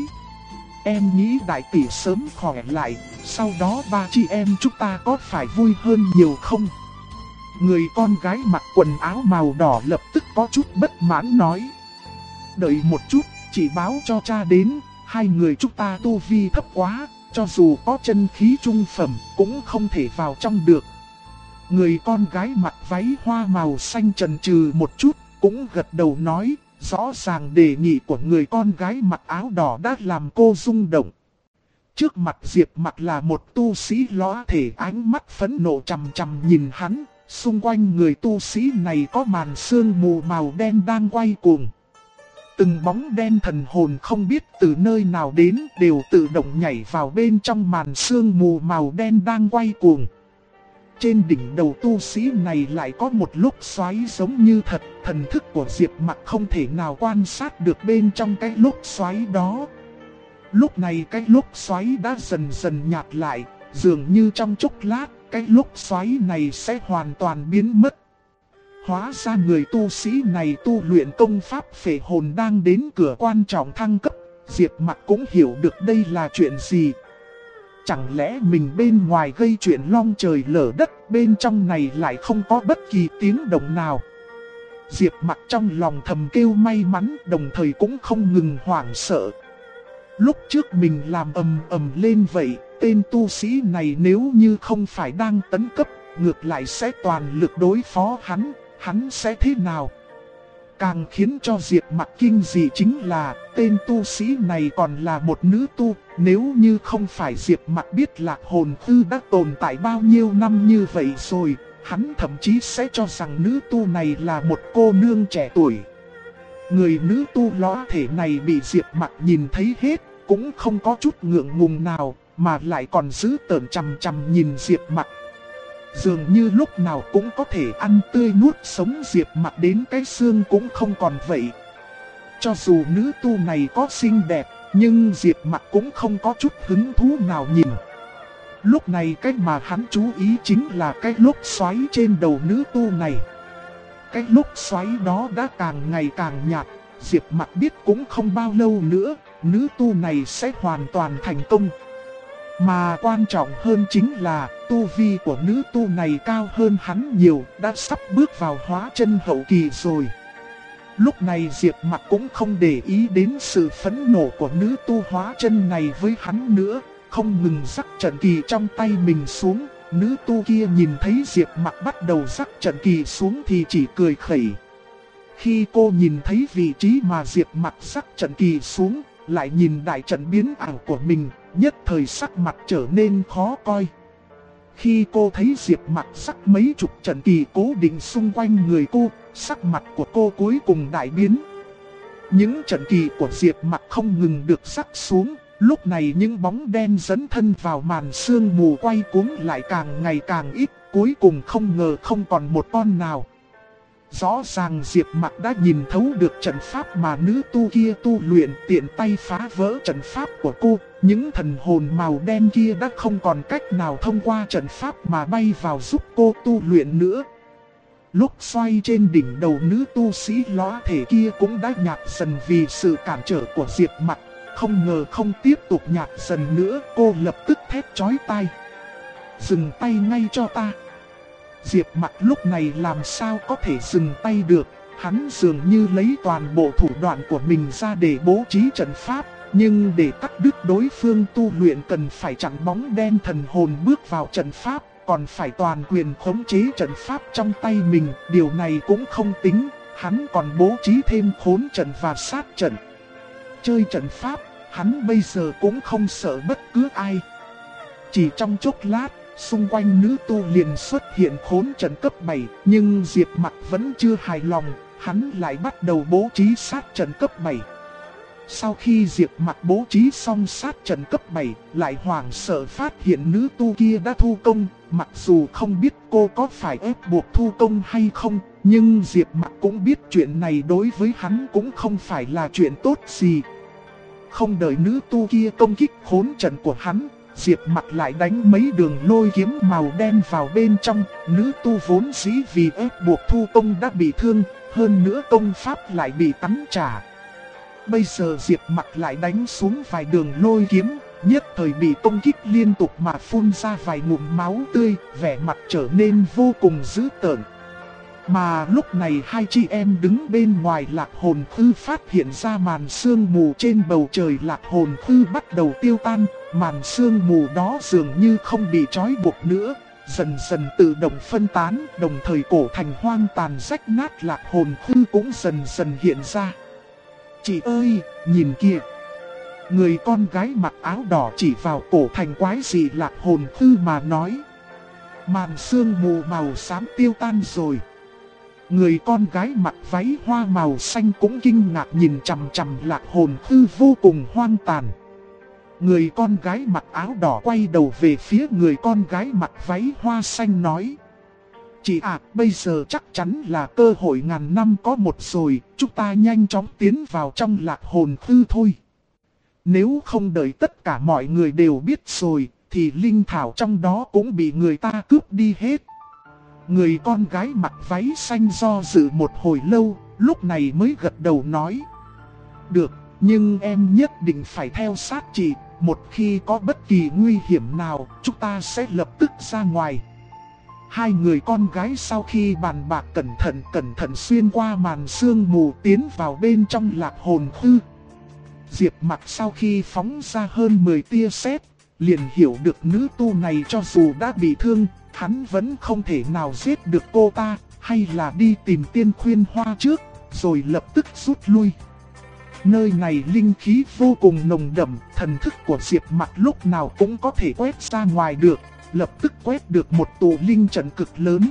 Em nghĩ đại tỷ sớm khỏe lại, sau đó 3 chị em chúng ta có phải vui hơn nhiều không? Người con gái mặc quần áo màu đỏ lập tức có chút bất mãn nói: Đợi một chút, chị báo cho cha đến, 2 người chúng ta tu vi thấp quá, cho dù có chân khí trung phẩm cũng không thể vào trong được. Người con gái mặc váy hoa màu xanh chần chừ một chút, cũng gật đầu nói: Rõ ràng đề nghị của người con gái mặc áo đỏ đã làm cô rung động. Trước mặt Diệp Mặc là một tu sĩ lóa thể, ánh mắt phẫn nộ chằm chằm nhìn hắn. Xung quanh người tu sĩ này có màn sương mù màu đen đang quay cuồng. Từng bóng đen thần hồn không biết từ nơi nào đến đều tự động nhảy vào bên trong màn sương mù màu đen đang quay cuồng. Trên đỉnh đầu tu sĩ này lại có một lúc xoáy giống như thật, thần thức của Diệp Mặc không thể nào quan sát được bên trong cái lúc xoáy đó. Lúc này cái lúc xoáy đã dần dần nhạt lại, dường như trong chốc lát, cái lúc xoáy này sẽ hoàn toàn biến mất. Hóa ra người tu sĩ này tu luyện công pháp phệ hồn đang đến cửa quan trọng thăng cấp, Diệp Mặc cũng hiểu được đây là chuyện gì. Chẳng lẽ mình bên ngoài gây chuyện long trời lở đất, bên trong này lại không có bất kỳ tiếng động nào? Diệp Mặc trong lòng thầm kêu may mắn, đồng thời cũng không ngừng hoảng sợ. Lúc trước mình làm ầm lên vậy, tên tu sĩ này nếu như không phải đang tấn cấp, ngược lại sẽ toàn lực đối phó hắn sẽ thế nào? Càng khiến cho Diệp Mặc kinh dị chính là tên tu sĩ này còn là một nữ tu. Nếu như không phải Diệp Mặc biết Lạc Hồn Thư đã tồn tại bao nhiêu năm như vậy rồi, hắn thậm chí sẽ cho rằng nữ tu này là một cô nương trẻ tuổi. Người nữ tu lóa thể này bị Diệp Mặc nhìn thấy hết, cũng không có chút ngượng ngùng nào, mà lại còn giữ tợn chằm chằm nhìn Diệp Mặc. Dường như lúc nào cũng có thể ăn tươi nuốt sống Diệp Mặc đến cái xương cũng không còn vậy. Cho dù nữ tu này có xinh đẹp, nhưng Diệp Mặc cũng không có chút hứng thú nào nhìn. Lúc này cái mà hắn chú ý chính là cái lốc xoáy trên đầu nữ tu này. Cái lốc xoáy đó đã càng ngày càng nhạt, Diệp Mặc biết cũng không bao lâu nữa, nữ tu này sẽ hoàn toàn thành công. Mà quan trọng hơn chính là tu vi của nữ tu này cao hơn hắn nhiều, đã sắp bước vào hóa chân hậu kỳ rồi. Lúc này Diệp Mặc cũng không để ý đến sự phẫn nộ của nữ tu hóa chân này với hắn nữa, không ngừng rắc trận kỳ trong tay mình xuống. Nữ tu kia nhìn thấy Diệp Mặc bắt đầu rắc trận kỳ xuống thì chỉ cười khẩy. Khi cô nhìn thấy vị trí mà Diệp Mặc rắc trận kỳ xuống, lại nhìn đại trận biến ảo của mình, nhất thời sắc mặt trở nên khó coi. Khi cô thấy Diệp Mặc rắc mấy chục trận kỳ cố định xung quanh người cô, sắc mặt của cô cuối cùng đại biến. Những trận kỳ của Diệp Mặc không ngừng được rắc xuống, lúc này những bóng đen dẫn thân vào màn sương mù quay cuống lại càng ngày càng ít, cuối cùng không ngờ không còn một con nào. Rõ ràng Diệp Mặc đã nhìn thấu được trận pháp mà nữ tu kia tu luyện, tiện tay phá vỡ trận pháp của cô. Những thần hồn màu đen kia đã không còn cách nào thông qua trận pháp mà bay vào giúp cô tu luyện nữa. Lúc xoay trên đỉnh đầu nữ tu sĩ lóa thể kia cũng đã nhạt dần vì sự cản trở của Diệp Mặc. Không ngờ không tiếp tục nhạt dần nữa, cô lập tức thét chói tai: Dừng tay ngay cho ta! Diệp Mặc lúc này làm sao có thể dừng tay được, hắn dường như lấy toàn bộ thủ đoạn của mình ra để bố trí trận pháp. Nhưng để cắt đứt đối phương tu luyện cần phải chặn bóng đen thần hồn bước vào trận pháp, còn phải toàn quyền khống chế trận pháp trong tay mình. Điều này cũng không tính, hắn còn bố trí thêm khốn trận và sát trận. Chơi trận pháp, hắn bây giờ cũng không sợ bất cứ ai. Chỉ trong chốc lát, xung quanh nữ tu liền xuất hiện khốn trận cấp 7, nhưng Diệp Mặc vẫn chưa hài lòng, hắn lại bắt đầu bố trí sát trận cấp 7. Sau khi Diệp Mặc bố trí xong sát trận cấp 7, lại hoảng sợ phát hiện nữ tu kia đã thu công. Mặc dù không biết cô có phải ép buộc thu công hay không, nhưng Diệp Mặc cũng biết chuyện này đối với hắn cũng không phải là chuyện tốt gì. Không đợi nữ tu kia công kích khốn trận của hắn, Diệp Mặc lại đánh mấy đường lôi kiếm màu đen vào bên trong. Nữ tu vốn dĩ vì ép buộc thu công đã bị thương, hơn nữa công pháp lại bị cắn trả. Bây giờ Diệp Mặc lại đánh xuống vài đường lôi kiếm, nhất thời bị công kích liên tục mà phun ra vài ngụm máu tươi, vẻ mặt trở nên vô cùng dữ tợn. Mà lúc này hai chị em đứng bên ngoài Lạc Hồn Khư phát hiện ra màn sương mù trên bầu trời. Lạc Hồn Khư bắt đầu tiêu tan, màn sương mù đó dường như không bị trói buộc nữa, dần dần tự động phân tán, đồng thời cổ thành hoang tàn rách nát Lạc Hồn Khư cũng dần dần hiện ra. Chị ơi, nhìn kìa! Người con gái mặc áo đỏ chỉ vào cổ thành quái dị Lạc Hồn Khư mà nói. Màn sương mù màu xám tiêu tan rồi. Người con gái mặc váy hoa màu xanh cũng kinh ngạc nhìn chằm chằm Lạc Hồn Khư vô cùng hoang tàn. Người con gái mặc áo đỏ quay đầu về phía người con gái mặc váy hoa xanh nói. Chị ạ, bây giờ chắc chắn là cơ hội ngàn năm có một rồi, chúng ta nhanh chóng tiến vào trong Lạc Hồn Khư thôi. Nếu không đợi tất cả mọi người đều biết rồi, thì linh thảo trong đó cũng bị người ta cướp đi hết. Người con gái mặc váy xanh do dự một hồi lâu, lúc này mới gật đầu nói. Được, nhưng em nhất định phải theo sát chị, một khi có bất kỳ nguy hiểm nào, chúng ta sẽ lập tức ra ngoài. Hai người con gái sau khi bàn bạc cẩn thận xuyên qua màn sương mù tiến vào bên trong Lạc Hồn Khư. Diệp Mặc sau khi phóng ra hơn 10 tia sét, liền hiểu được nữ tu này cho dù đã bị thương, hắn vẫn không thể nào giết được cô ta, hay là đi tìm Tiên Khuyên Hoa trước, rồi lập tức rút lui. Nơi này linh khí vô cùng nồng đậm, thần thức của Diệp Mặc lúc nào cũng có thể quét ra ngoài được, lập tức quét được một tụ linh trận cực lớn.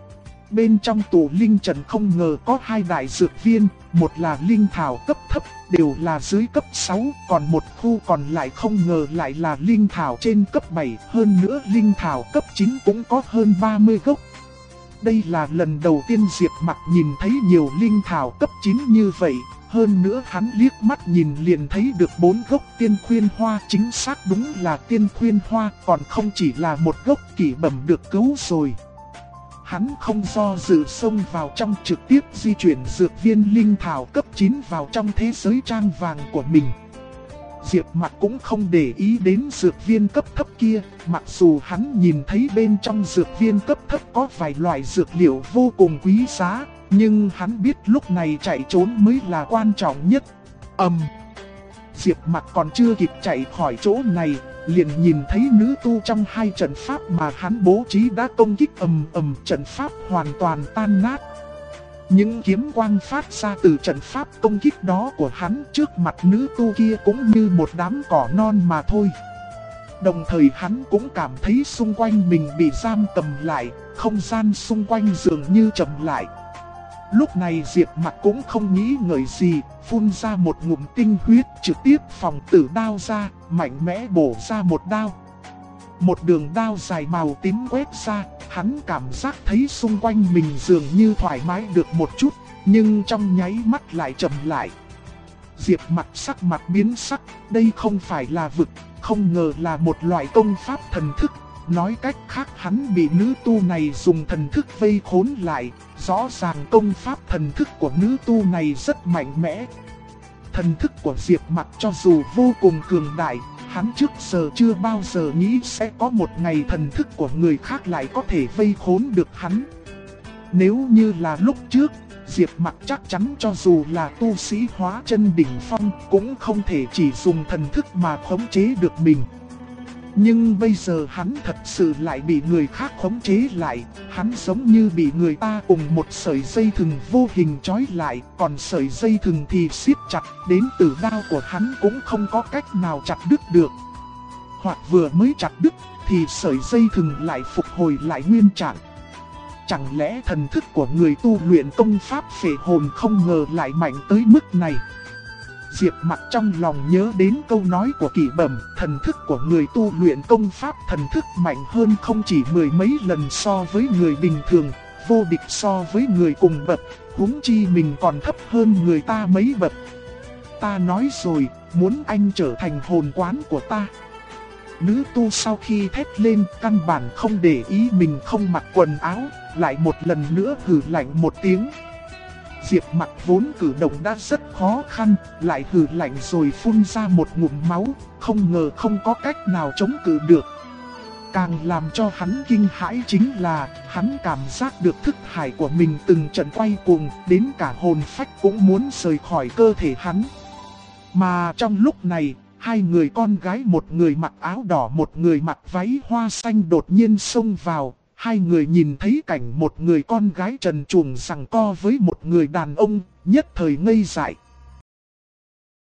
Bên trong tụ linh trận không ngờ có hai đại dược viên, một là linh thảo cấp thấp, đều là dưới cấp 6, còn một khu còn lại không ngờ lại là linh thảo trên cấp 7, hơn nữa linh thảo cấp 9 cũng có hơn 30 gốc. Đây là lần đầu tiên Diệp Mặc nhìn thấy nhiều linh thảo cấp 9 như vậy, hơn nữa hắn liếc mắt nhìn liền thấy được 4 gốc Tiên Khuyên Hoa, chính xác đúng là Tiên Khuyên Hoa, còn không chỉ là một gốc kỳ bẩm được cứu rồi. Hắn không do dự xông vào trong, trực tiếp di chuyển dược viên linh thảo cấp 9 vào trong thế giới trang vàng của mình. Diệp Mặc cũng không để ý đến dược viên cấp thấp kia, mặc dù hắn nhìn thấy bên trong dược viên cấp thấp có vài loại dược liệu vô cùng quý giá, nhưng hắn biết lúc này chạy trốn mới là quan trọng nhất. Diệp Mặc còn chưa kịp chạy khỏi chỗ này, liền nhìn thấy nữ tu trong hai trận pháp mà hắn bố trí đã công kích trận pháp hoàn toàn tan nát. Những kiếm quang phát ra từ trận pháp công kích đó của hắn trước mặt nữ tu kia cũng như một đám cỏ non mà thôi. Đồng thời hắn cũng cảm thấy xung quanh mình bị giam cầm lại, không gian xung quanh dường như chậm lại. Lúc này Diệp Mặc cũng không nghĩ ngợi gì, phun ra một ngụm tinh huyết, trực tiếp phòng tử đao ra, mạnh mẽ bổ ra một đao. Một đường đao dài màu tím quét ra, hắn cảm giác thấy xung quanh mình dường như thoải mái được một chút, nhưng trong nháy mắt lại chậm lại. Diệp Mặc sắc mặt biến sắc, đây không phải là vực, không ngờ là một loại công pháp thần thức. Nói cách khác hắn bị nữ tu này dùng thần thức vây khốn lại, rõ ràng công pháp thần thức của nữ tu này rất mạnh mẽ. Thần thức của Diệp Mặc cho dù vô cùng cường đại, hắn trước giờ chưa bao giờ nghĩ sẽ có một ngày thần thức của người khác lại có thể vây khốn được hắn. Nếu như là lúc trước, Diệp Mặc chắc chắn cho dù là tu sĩ hóa chân đỉnh phong cũng không thể chỉ dùng thần thức mà khống chế được mình. Nhưng bây giờ hắn thật sự lại bị người khác khống chế lại, hắn giống như bị người ta cùng một sợi dây thừng vô hình trói lại, còn sợi dây thừng thì siết chặt, đến tử đao của hắn cũng không có cách nào chặt đứt được. Hoặc vừa mới chặt đứt thì sợi dây thừng lại phục hồi lại nguyên trạng. Chẳng lẽ thần thức của người tu luyện công pháp phệ hồn không ngờ lại mạnh tới mức này? Diệp Mặc trong lòng nhớ đến câu nói của Kỷ Bẩm, thần thức của người tu luyện công pháp thần thức mạnh hơn không chỉ mười mấy lần so với người bình thường, vô địch so với người cùng bậc, huống chi mình còn thấp hơn người ta mấy bậc. Ta nói rồi, muốn anh trở thành hồn quán của ta. Nữ tu sau khi thét lên căn bản không để ý mình không mặc quần áo, lại một lần nữa hừ lạnh một tiếng. Diệp Mặc vốn cử động đã rất khó khăn, lại hừ lạnh rồi phun ra một ngụm máu, không ngờ không có cách nào chống cự được. Càng làm cho hắn kinh hãi chính là, hắn cảm giác được thức hải của mình từng trận quay cuồng, đến cả hồn phách cũng muốn rời khỏi cơ thể hắn. Mà trong lúc này, hai người con gái, một người mặc áo đỏ một người mặc váy hoa xanh đột nhiên xông vào. Hai người nhìn thấy cảnh một người con gái trần truồng giằng co với một người đàn ông, nhất thời ngây dại.